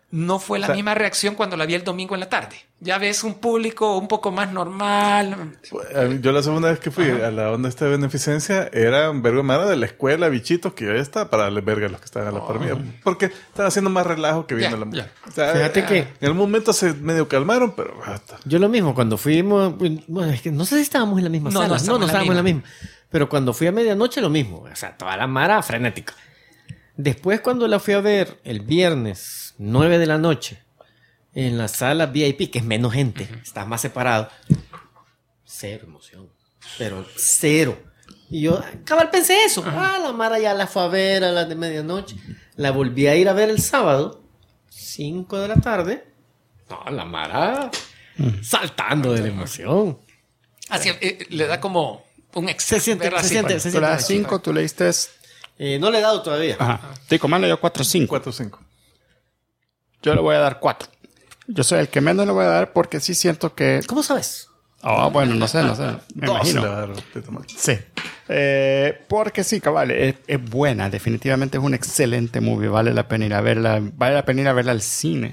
D: no fue la misma reacción cuando la vi el domingo en la tarde. Ya ves un público un poco más normal.
B: Yo la segunda vez que fui a la onda esta de beneficencia era un vergo mara de la escuela, bichitos, que yo ya estaba para darle verga a los que estaban a la par mía. Porque estaba haciendo más relajo que viendo la música. O sea,
C: Fíjate que
B: en algún momento se medio calmaron, pero hasta.
C: yo lo mismo, cuando fuimos, bueno, es que no sé si estábamos en la misma sala. No estábamos en la misma. Pero cuando fui a medianoche, lo mismo. O sea, toda la mara frenética. Después, cuando la fui a ver el viernes, 9 de la noche, en la sala VIP, que es menos gente, estás más separado, cero emoción. Pero cero. Y yo, cabal, pensé eso. La mara ya la fue a ver a las de medianoche. La volví a ir a ver el sábado, 5 de la tarde. No, la mara saltando de la emoción.
D: Así, le da como un exceso.
C: Se siente.
A: Pero a las 5 tú le diste...
C: No le he dado todavía.
A: Ajá. Tico Man le dio 4-5.
B: 4-5.
A: Yo le voy a dar 4. Yo soy el que menos le voy a dar porque sí siento que...
C: ¿Cómo sabes?
A: Bueno, no sé. Me imagino.
B: Le va a dar Tito Man.
A: Sí. Porque sí, cabal, es buena. Definitivamente es un excelente movie. Vale la pena ir a verla. Vale la pena ir a verla al cine.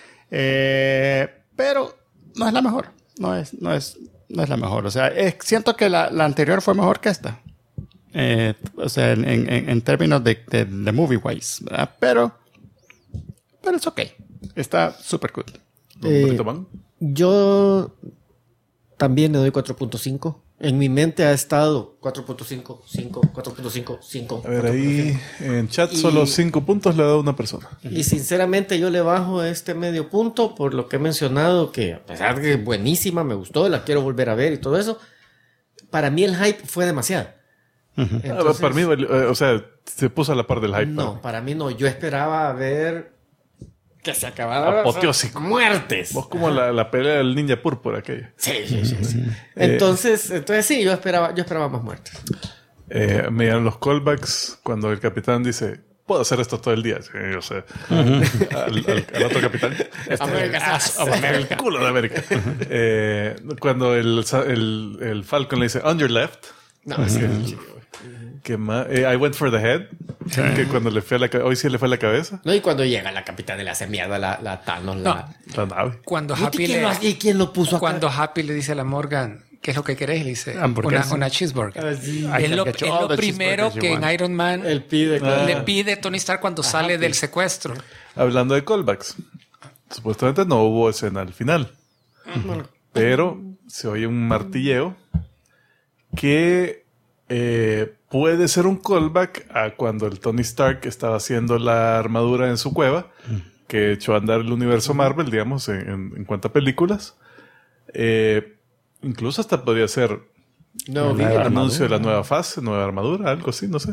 A: Pero no es la mejor. No es la mejor. O sea, siento que la anterior fue mejor que esta. O sea, en términos de movie wise, ¿verdad? Pero es ok. Está súper good.
B: Tito Man.
C: Yo también le doy 4.5. En mi mente ha estado 4.5, 5, 4.5, 5.
B: A ver, ahí en chat solo 5 puntos le ha dado una persona.
C: Y sinceramente yo le bajo este medio punto por lo que he mencionado, que a pesar de que es buenísima, me gustó, la quiero volver a ver y todo eso. Para mí el hype fue demasiado. Entonces,
B: para mí, o sea, se puso a la par del hype.
C: no, para mí no. Yo esperaba ver que se acabara.
B: Apoteósico.
C: Muertes.
B: Vos como la pelea del ninja púrpura aquella.
C: Sí. Entonces sí, yo esperaba más muertes.
B: Me dieron los callbacks cuando el capitán dice, puedo hacer esto todo el día. Sí, o sea, al otro capitán.
C: America's
B: of America. Culo de América. Cuando el Falcon le dice, on your left.
C: No, es
B: que más, I went for the head. Que cuando le fue a hoy sí le fue a la cabeza.
C: No, y cuando llega la capitana le hace mierda la Thanos.
B: La nave.
D: Cuando
C: ¿Quién lo puso acá?
D: Cuando Happy le dice a la Morgan, ¿qué es lo que querés? Le dice, una cheeseburger.
C: Sí.
D: Es lo primero que en Iron Man
C: Él pide,
D: le pide Tony Stark cuando sale del secuestro.
B: Hablando de callbacks, supuestamente no hubo escena al final. Pero se oye un martilleo que puede ser un callback a cuando el Tony Stark estaba haciendo la armadura en su cueva, que echó a andar el universo Marvel, digamos, en cuanto a películas. Incluso hasta podría ser el anuncio de la nueva fase, nueva armadura, algo así, no sé.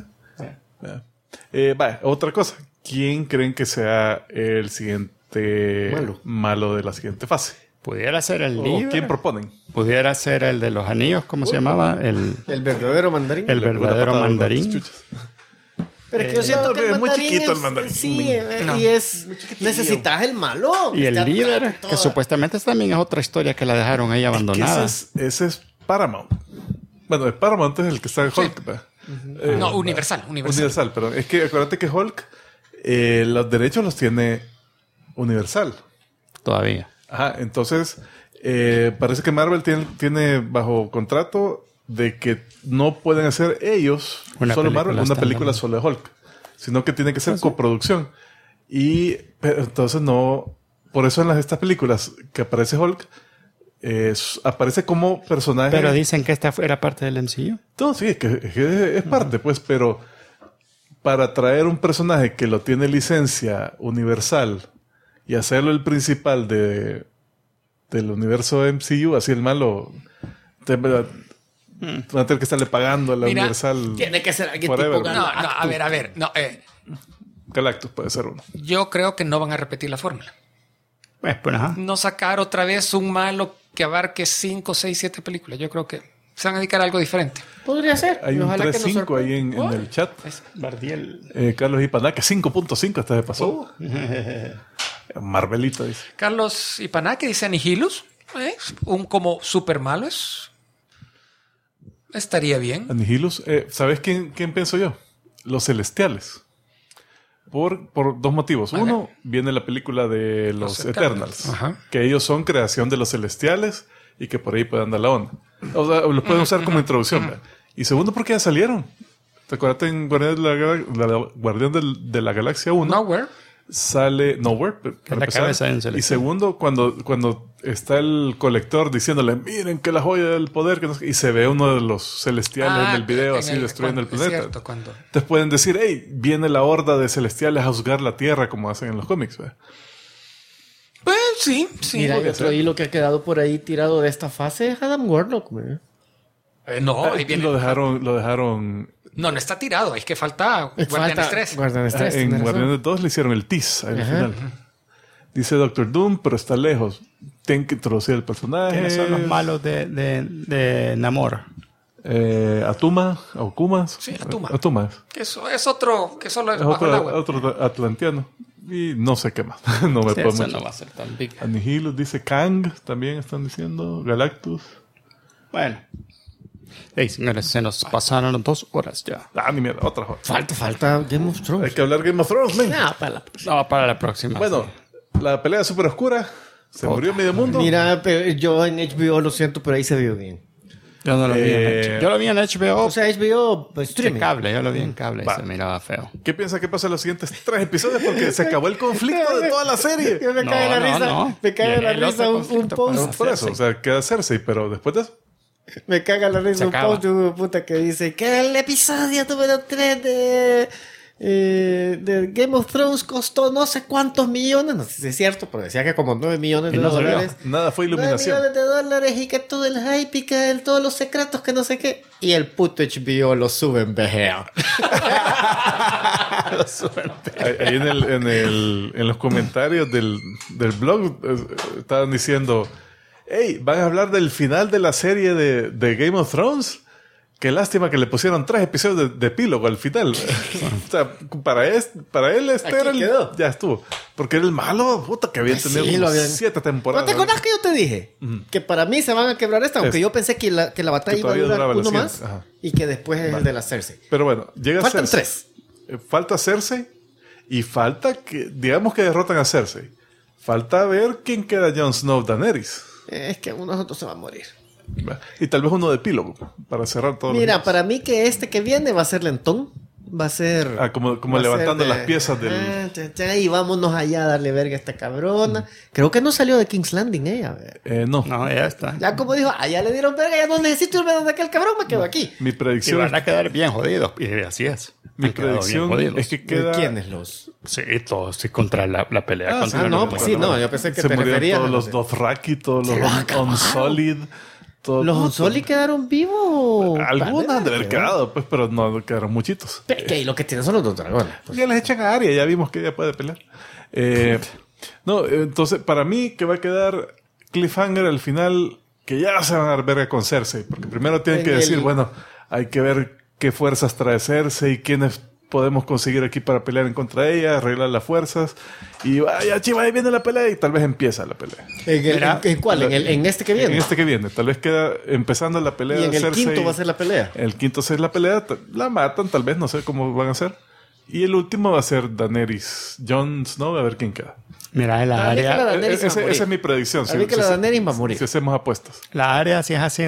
B: Otra cosa. ¿Quién creen que sea el siguiente malo de la siguiente fase?
A: Pudiera ser el
B: ¿O
A: líder.
B: quién proponen?
A: Pudiera ser el de los anillos, ¿cómo se llamaba? El
C: verdadero mandarín.
A: El verdadero mandarín.
C: Pero es que yo siento que
B: es muy chiquito el mandarín.
C: Sí, y es... Necesitas el malo.
A: Y el líder, que supuestamente también es otra historia que la dejaron ahí abandonada.
B: Ese es Paramount. Bueno, el Paramount es el que está en Hulk. Sí.
D: No, Universal.
B: Universal, pero es que acuérdate que Hulk los derechos los tiene Universal.
A: Todavía.
B: Ajá, entonces parece que Marvel tiene bajo contrato de que no pueden hacer ellos, solo Marvel, una película solo de Hulk, sino que tiene que ser coproducción. Pero entonces no, por eso en estas películas que aparece Hulk, aparece como personaje.
A: Pero dicen que esta era parte del MCU.
B: No, sí, es parte, pues, pero para traer un personaje que lo tiene licencia Universal y hacerlo el principal del universo MCU, así el malo, van a tener que estarle pagando a la Universal.
C: Tiene que ser alguien
B: forever,
C: tipo
D: a ver.
B: Galactus puede ser uno.
D: Yo creo que no van a repetir la fórmula.
A: Pues, ajá.
D: No sacar otra vez un malo que abarque 5, 6, 7 películas. Yo creo que se van a dedicar a algo diferente.
C: Podría ser.
B: Hay un 3.5 ahí en el chat.
A: Bardiel.
B: Carlos Ipanaque, 5.5 hasta se pasó. Marvelito dice.
D: Carlos Ipanaque dice Anihilus. Un como super malo estaría bien.
B: Anihilus. ¿Sabes quién pienso yo? Los Celestiales. Por dos motivos. Uno, viene la película de los Eternals, que ellos son creación de los celestiales y que por ahí pueden dar la onda. O sea, los pueden usar como introducción. ¿verdad? Y segundo, porque ya salieron. ¿Te acuerdas en Guardián de la Galaxia 1?
D: Nowhere.
B: Sale Nowhere.
A: En la cabeza de un celestial.
B: Y segundo, cuando está el colector diciéndole, miren que la joya del poder, que no sé qué", y se ve uno de los celestiales en el video así destruyendo el planeta.
D: Cierto,
B: Entonces pueden decir, hey, viene la horda de celestiales a juzgar la Tierra como hacen en los cómics. ¿verdad?
D: Pues sí.
C: Mira, y otro hilo que ha quedado por ahí tirado de esta fase es Adam Warlock, güey.
D: No, ahí viene.
B: Lo dejaron.
D: No está tirado. Es que falta Guardianes 3.
C: Guardianes 3.
B: En Guardianes 2 le hicieron el tease al final. Dice Doctor Doom, pero está lejos. Tienen que introducir el personaje.
A: ¿Quiénes son los malos de Namor?
B: Atuma, Okumas.
D: Sí, Atuma.
B: Atumas.
D: Que eso es otro, que solo es
B: Es
D: bajo el agua.
B: otro atlanteano. Y no sé qué más. No me puedo
A: Eso
B: mucho.
A: no va a ser tan big.
B: Annihilus dice Kang, también están diciendo. Galactus.
A: Bueno. Hey, señores, se nos pasaron 2 horas ya.
B: Ah, ni mierda, otra hora.
C: Falta Game of Thrones.
B: Hay que hablar Game of Thrones, man.
C: No, para la próxima.
A: No, para la próxima.
B: Bueno, la pelea súper oscura. Se murió medio mundo.
C: Mira, pero yo en HBO lo siento, pero ahí se vio bien.
A: Yo no lo vi en HBO. Yo lo vi en HBO.
C: O sea, HBO pues,
A: En
C: streaming.
A: cable, yo lo vi en cable.
B: Va.
A: Se miraba feo.
B: ¿Qué piensa que pasa en los siguientes 3 episodios? Porque se acabó el conflicto de toda la serie.
C: Yo me
A: No,
C: cae la
A: no,
C: risa.
A: no.
C: Me cae la
A: El otro
C: risa un
A: conflicto,
C: post.
B: Por eso, o sea, queda Cersei, pero después de eso.
C: Me caga la risa
A: Se
C: un
A: acaba.
C: post de un puta que dice que el episodio número 3 de Game of Thrones costó no sé cuántos millones. No sé si es cierto, pero decía que como 9 millones de
A: Y no salió.
C: dólares.
B: Nada fue
C: 9
B: iluminación.
C: millones de dólares y que todo el hype y que todos los secretos que no sé qué. Y el puto HBO lo sube en VGA.
B: Ahí en los comentarios del blog estaban diciendo, hey, ¿van a hablar del final de la serie de Game of Thrones? Qué lástima que le pusieron 3 episodios de epílogo al final. O sea, para él este
C: Aquí
B: era
C: quedó.
B: ya estuvo. Porque era el malo, puta, que había tenido
C: Sí,
B: como
C: lo habían-
B: 7
C: ¿No
B: temporadas.
C: te acuerdas que yo te dije? Que para mí se van a quebrar esta, aunque
B: Es-
C: yo pensé que la batalla
B: que
C: iba a
B: todavía
C: durar
B: duraba la
C: uno
B: siguiente.
C: más
B: Ajá.
C: y que después es el de la Cersei.
B: Pero bueno, llega
C: Faltan
B: Cersei.
C: 3.
B: Falta Cersei y falta que, digamos que derrotan a Cersei. Falta ver quién queda Jon Snow, Daenerys.
C: Es que uno de nosotros se va a morir.
B: ¿Va? Y tal vez uno de epílogo para cerrar todo.
C: Mira, para mí que este que viene va a ser lentón. Va a ser...
B: como
C: va a
B: levantando
C: ser de-
B: las piezas del.
C: Y vámonos allá a darle verga a esta cabrona. Creo que no salió de King's Landing ella. A ver.
B: No.
A: No, ya está.
C: Ya como dijo, ya le dieron verga, ya no necesito irme donde aquel cabrón, me quedo aquí.
B: Mi
A: Y
B: predicción,
A: van a quedar bien jodidos. Y así es.
B: mi
A: Han quedado bien
B: predicción
A: jodidos.
B: es que queda.
C: ¿Quiénes los?
A: Sí, todos. Sí, contra la pelea. contra
C: no,
A: los-
C: pues sí, no, yo pensé que
B: se
C: te
B: murieron
C: referías
B: todos
C: a
B: los Dothraki, todos los
C: lo acabaron.
B: Unsullied.
C: ¿Los Unsullied quedaron vivos?
B: Algunas de haber quedado, pues, pero no quedaron muchitos.
C: Y lo que tienen son los dos dragones.
B: Pues ya les echan a Arya, ya vimos que ella puede pelear. No, entonces, para mí que va a quedar cliffhanger al final, que ya se van a dar verga con Cersei, porque primero tienen que decir, bueno, hay que ver qué fuerzas trae Cersei, quiénes podemos conseguir aquí para pelear en contra de ella, arreglar las fuerzas, y vaya chiva, ahí viene la pelea, y tal vez empieza la pelea.
C: ¿En cuál? ¿En este que viene?
B: En este que viene, tal vez queda empezando la pelea
C: Y en
B: de
C: el
B: Cersei.
C: quinto va a ser la pelea.
B: El quinto es la pelea, la matan, tal vez, no sé cómo van a hacer. Y el último va a ser Daenerys, Jon Snow, a ver quién queda.
A: Mira, la
C: Dale, que la
A: área.
C: Daenerys va a morir.
B: Esa es mi predicción.
C: A mí que la Daenerys va a morir.
B: Si hacemos apuestas.
A: La área, si es así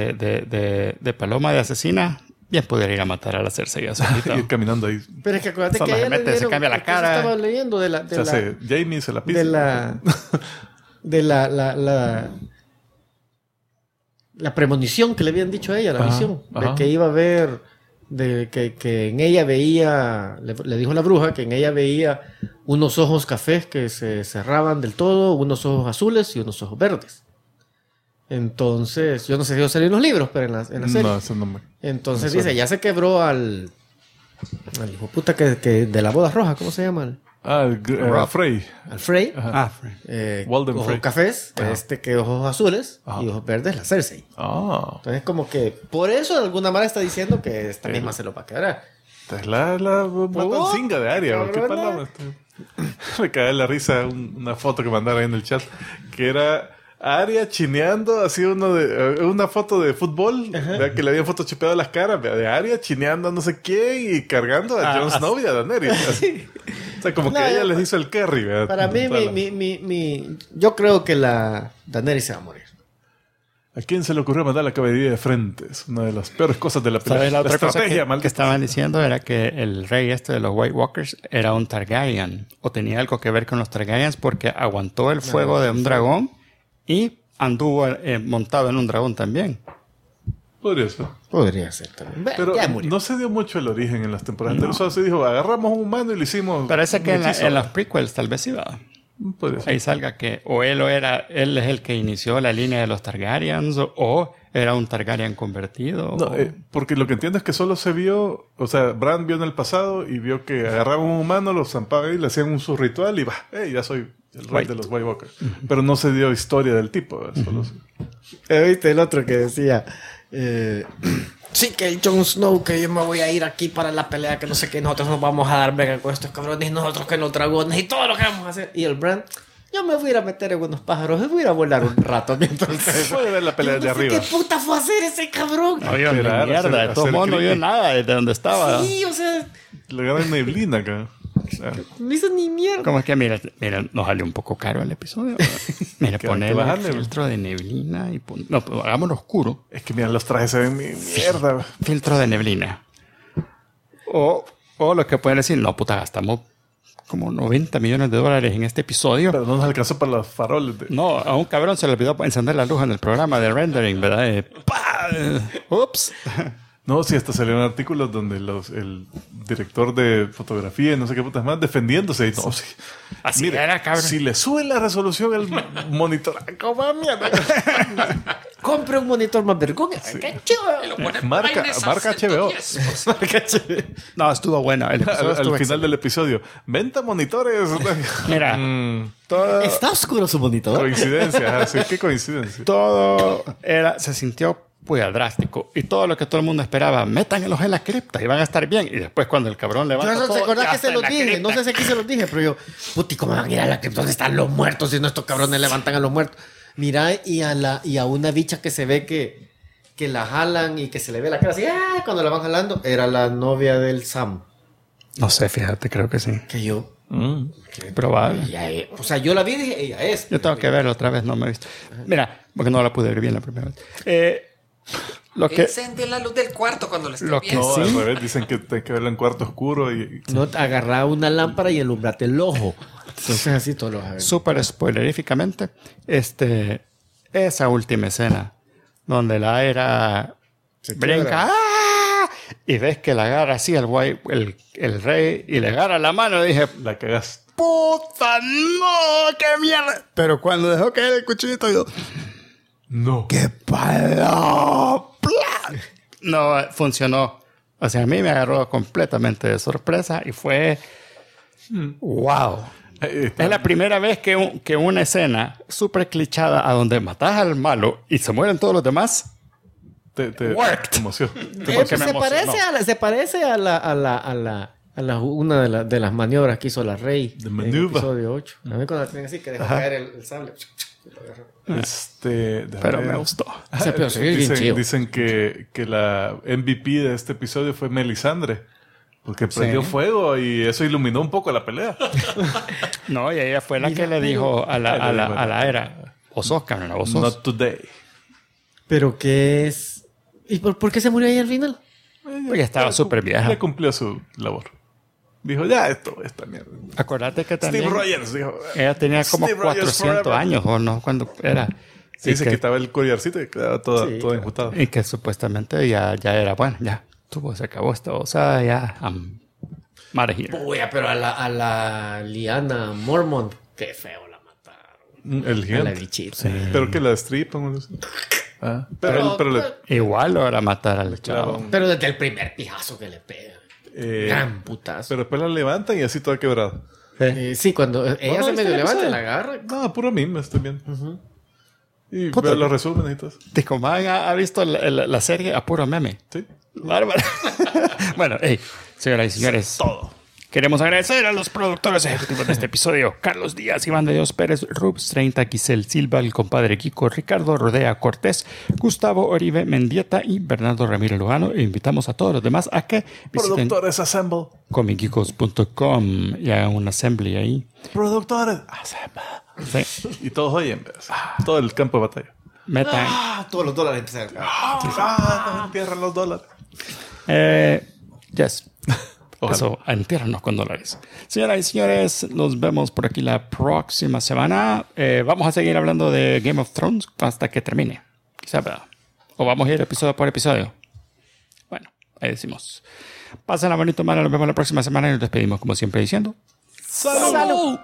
A: de paloma de asesina, bien podría ir a matar a la Cersei ya solita.
B: Ir caminando ahí.
C: Pero es que acuérdate
A: Solo
C: que a
A: se
C: ella le
A: mete, se
C: dieron-
A: cambia la
C: porque eso
A: cara.
C: estaba leyendo de
B: Se hace Jamie, se la pisa.
C: la premonición que le habían dicho a ella, la
B: Ajá,
C: visión, de
B: ajá.
C: que iba a ver, de que en ella veía, le dijo la bruja que en ella veía unos ojos cafés que se cerraban del todo, unos ojos azules y unos ojos verdes. Entonces, yo no sé si va a salir en los libros, pero en la serie.
B: No, eso no me...
C: Entonces
B: no
C: dice, ya se quebró al hijo puta que de la boda roja, ¿cómo se llama?
B: Frey.
C: Al Frey.
A: Ah,
B: Walden
C: ojos
B: Frey.
C: cafés,
B: Ajá.
C: que ojos azules
B: Ajá.
C: y ojos verdes, la Cersei.
B: Ah.
C: Entonces como que por eso de alguna manera está diciendo que esta misma se lo va a quedar.
B: Esta es la matancinga de Arya. ¿Qué
C: cabrona.
B: palabra? Me cae la risa una foto que mandaron ahí en el chat. Que era Arya chineando, así una foto de fútbol. ¿Vea? Que le habían photoshopeado las caras. ¿Vea? De Arya chineando a no sé quién y cargando a Jon Snow y a Daenerys. Así. O sea, como que ella les hizo el carry, ¿verdad?
C: Para mí, yo creo que la Daenerys se va a morir.
B: ¿A quién se le ocurrió mandar la caballería de frente? Es una de las peores cosas de la película.
A: ¿Sabes? La otra cosa
B: estrategia,
A: que estaban diciendo era que el rey de los White Walkers era un Targaryen. O tenía algo que ver con los Targaryens porque aguantó el fuego de un dragón y anduvo montado en un dragón también.
B: Podría ser
C: también.
B: Pero no se dio mucho el origen en las temporadas anteriores. Solo se dijo, agarramos un humano y lo hicimos.
A: Parece que en las prequels tal vez iba. Ahí salga que o él es el que inició la línea de los Targaryens o era un Targaryen convertido.
B: No, porque lo que entiendo es que solo se vio, o sea, Bran vio en el pasado y vio que agarraban un humano, lo zampaban y le hacían su ritual y ya soy el rey de los White Walkers. Pero no se dio historia del tipo. Solo
C: ¿Viste el otro que decía? Sí, que el Jon Snow, que yo me voy a ir aquí para la pelea, que no sé qué, nosotros nos vamos a dar verga con estos cabrones, y nosotros con los dragones y todo lo que vamos a hacer. Y el Bran, yo me voy a ir a meter en unos pájaros, me voy a ir a volar un rato mientras.
B: Puede ver la pelea de arriba.
C: ¿Qué puta fue a hacer ese cabrón?
A: No vio ni mierda, de todo modo no vio nada desde donde estaba.
C: Sí, o sea.
B: Le ganan neblina acá.
C: No hizo ni mierda.
A: Como es que, mira, nos salió un poco caro el episodio. Mira, poner el filtro de neblina y no, pues, hagámoslo oscuro.
B: Es que mira, los trajes se ven mierda.
A: Filtro de neblina. O lo que pueden decir, no, puta, gastamos como $90 millones en este episodio.
B: Pero no nos alcanzó para los faroles.
A: No, a un cabrón se le olvidó encender la luz en el programa de rendering, ¿verdad? Ups.
B: No, sí, hasta salieron artículos donde el director de fotografía y no sé qué putas más defendiéndose. Y no, sí.
A: Así
B: mire,
A: era, cabrón.
B: Si le suben la resolución al monitor, ¿cómo mierda?
C: Compre un monitor más vergón.
B: Sí.
C: ¡Qué chido!
B: Marca HBO.
A: No, estuvo bueno. El episodio
B: al final del episodio. Venta monitores.
A: Mira, todo,
C: está oscuro su monitor.
B: Coincidencia, sí, qué coincidencia.
A: Todo se sintió drástico. Y todo lo que todo el mundo esperaba, métanlos en la cripta y van a estar bien. Y después cuando el cabrón levanta
C: yo no
A: todo,
C: se acordás que se los dije.
A: cripta.
C: No sé si aquí se los dije, pero yo, puti, ¿cómo van a ir a la cripta? ¿Dónde están los muertos? Si no, estos cabrones levantan a los muertos. Mira, y a una bicha que se ve que la jalan y que se le ve la cara así, cuando la van jalando, era la novia del Sam.
A: No sé, fíjate, creo que sí.
C: Que yo...
A: Probable.
C: O sea, yo la vi y dije, ella es.
A: Yo tengo que verla otra vez, no me he visto. Mira, porque no la pude ver bien la primera vez.
D: Encende la luz del cuarto cuando le esté viendo.
B: No,
A: sí.
B: al revés, dicen que hay que verla en cuarto oscuro y...
C: No, agarrá una lámpara y alumbrate el ojo. Entonces así todos los hagan.
A: Súper spoileríficamente, esa última escena donde la era brinca y ves que la agarra así el rey y le agarra la mano y dije,
B: La cagas.
A: ¡puta, no! ¡Qué mierda! Pero cuando dejó caer el cuchillito yo...
B: No.
A: ¡Qué palo! No, funcionó. O sea, a mí me agarró completamente de sorpresa y fue... ¡Wow! Es la primera vez que una escena súper clichada a donde matas al malo y se mueren todos los demás...
B: Te emociona.
C: Se parece a una de las maniobras que hizo la Rey en el episodio 8. A mí cuando la tienen así que dejó caer el sable.
A: Pero me gustó.
B: Dicen que la MVP de este episodio fue Melisandre. Porque prendió fuego y eso iluminó un poco la pelea.
A: No, y ella fue la que le dijo a la era, vos sos, cabrón, vos sos.
B: Not today.
C: ¿Pero qué es? ¿Y por qué se murió ahí al final?
A: Porque estaba súper vieja.
B: Ya cumplió su labor. Dijo, ya, esta mierda.
A: Acuérdate que también...
B: Steve Rogers dijo...
A: Ella tenía como
B: Steve Rogers
A: 400
B: forever.
A: años, ¿o no? Cuando era...
B: Sí, se quitaba el collarcito y quedaba todo enjutado.
A: Y que supuestamente ya era, bueno, ya, se acabó esto. O sea, ya... out of here.
C: Uy, pero a la Lyanna Mormont, qué feo la mataron.
B: El
C: A la
B: gigante.
C: bichita.
A: Sí.
B: Pero que la destripan. Pero
A: Igual lo era matar al chavo.
C: Pero desde el primer pijazo que le pegan. Gran putazo.
B: pero después la levantan y así toda quebrada.
C: Sí, cuando ella se medio levanta,
B: episodio.
C: la agarra.
B: No, puro meme, estoy bien. Y
A: Puta.
B: veo los resúmenes y todo eso.
A: Discoman ha visto la serie a puro meme.
B: Sí.
A: Bárbaro. Bueno, hey, señoras y señores.
B: Todo.
A: Queremos agradecer a los productores ejecutivos de este episodio: Carlos Díaz, Iván de Dios Pérez, Rubs 30, Giselle Silva, el compadre Kiko, Ricardo Rodea Cortés, Gustavo Oribe Mendieta y Bernardo Ramírez Lujano. E invitamos a todos los demás a que visiten
B: Productores Assemble.
A: comicgeekos.com y hagan un assembly ahí.
B: Productores Assemble.
A: Sí.
B: Y todos oyen, ¿ves? Todo el campo de batalla.
A: Metan.
C: Todos los dólares empezaron.
B: Entierran los dólares.
A: Yes.
B: Ojalá.
A: Eso, entiérranos con dólares. Señoras y señores, nos vemos por aquí la próxima semana. Vamos a seguir hablando de Game of Thrones hasta que termine. Quizá, ¿verdad? O vamos a ir episodio por episodio. Bueno, ahí decimos. Pasen la bonita mano. Nos vemos la próxima semana y nos despedimos como siempre diciendo:
B: ¡Salud!
A: ¡Salud!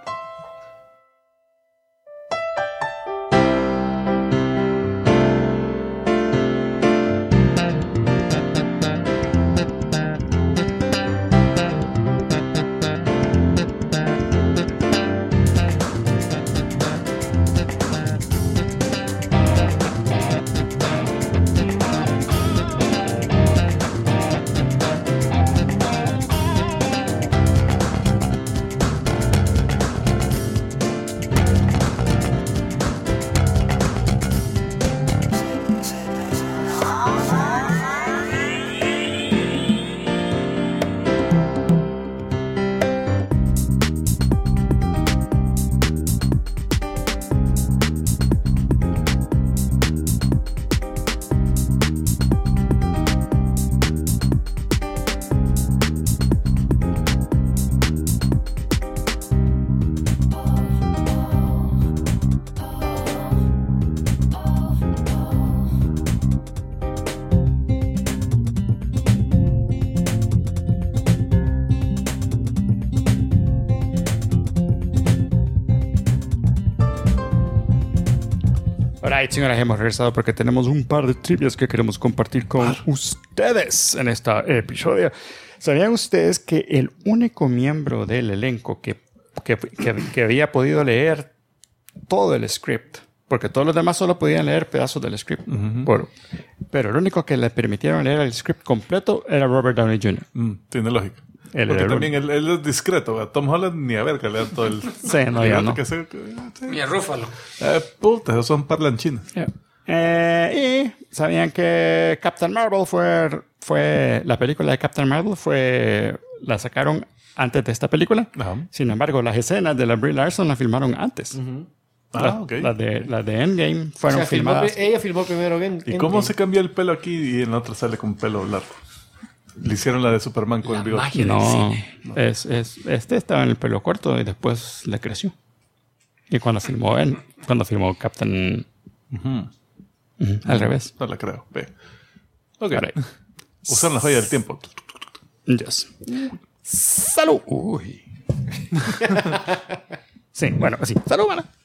A: Alright, señoras, hemos regresado porque tenemos un par de trivias que queremos compartir con ustedes en este episodio. ¿Sabían ustedes que el único miembro del elenco que había podido leer todo el script, porque todos los demás solo podían leer pedazos del script, pero el único que le permitieron leer el script completo era Robert Downey Jr.
B: Tiene lógica.
A: Porque
B: también él es discreto. A Tom Holland ni a ver que lea todo el...
A: Sí, no, ya no.
D: Ni a Rúfalo.
B: Puta, esos son parlanchines.
A: Yeah. Y sabían que Captain Marvel fue la película de Captain Marvel la sacaron antes de esta película.
B: Ajá.
A: Sin embargo, las escenas de la Brie Larson las filmaron antes.
B: Ok.
A: Las de Endgame fueron filmadas.
C: Ella filmó primero
B: ¿Y cómo se cambió el pelo aquí y en la otra sale con pelo largo? Le hicieron la de Superman con el bigote.
D: magia.
A: No, este estaba en el pelo corto y después le creció. Y cuando filmó Captain, al revés.
B: No la creo. Ve. Ok.
A: Right.
B: Usaron la joya del tiempo.
A: Yes. ¡Salud! Uy. Sí, bueno, así. ¡Salud, mana!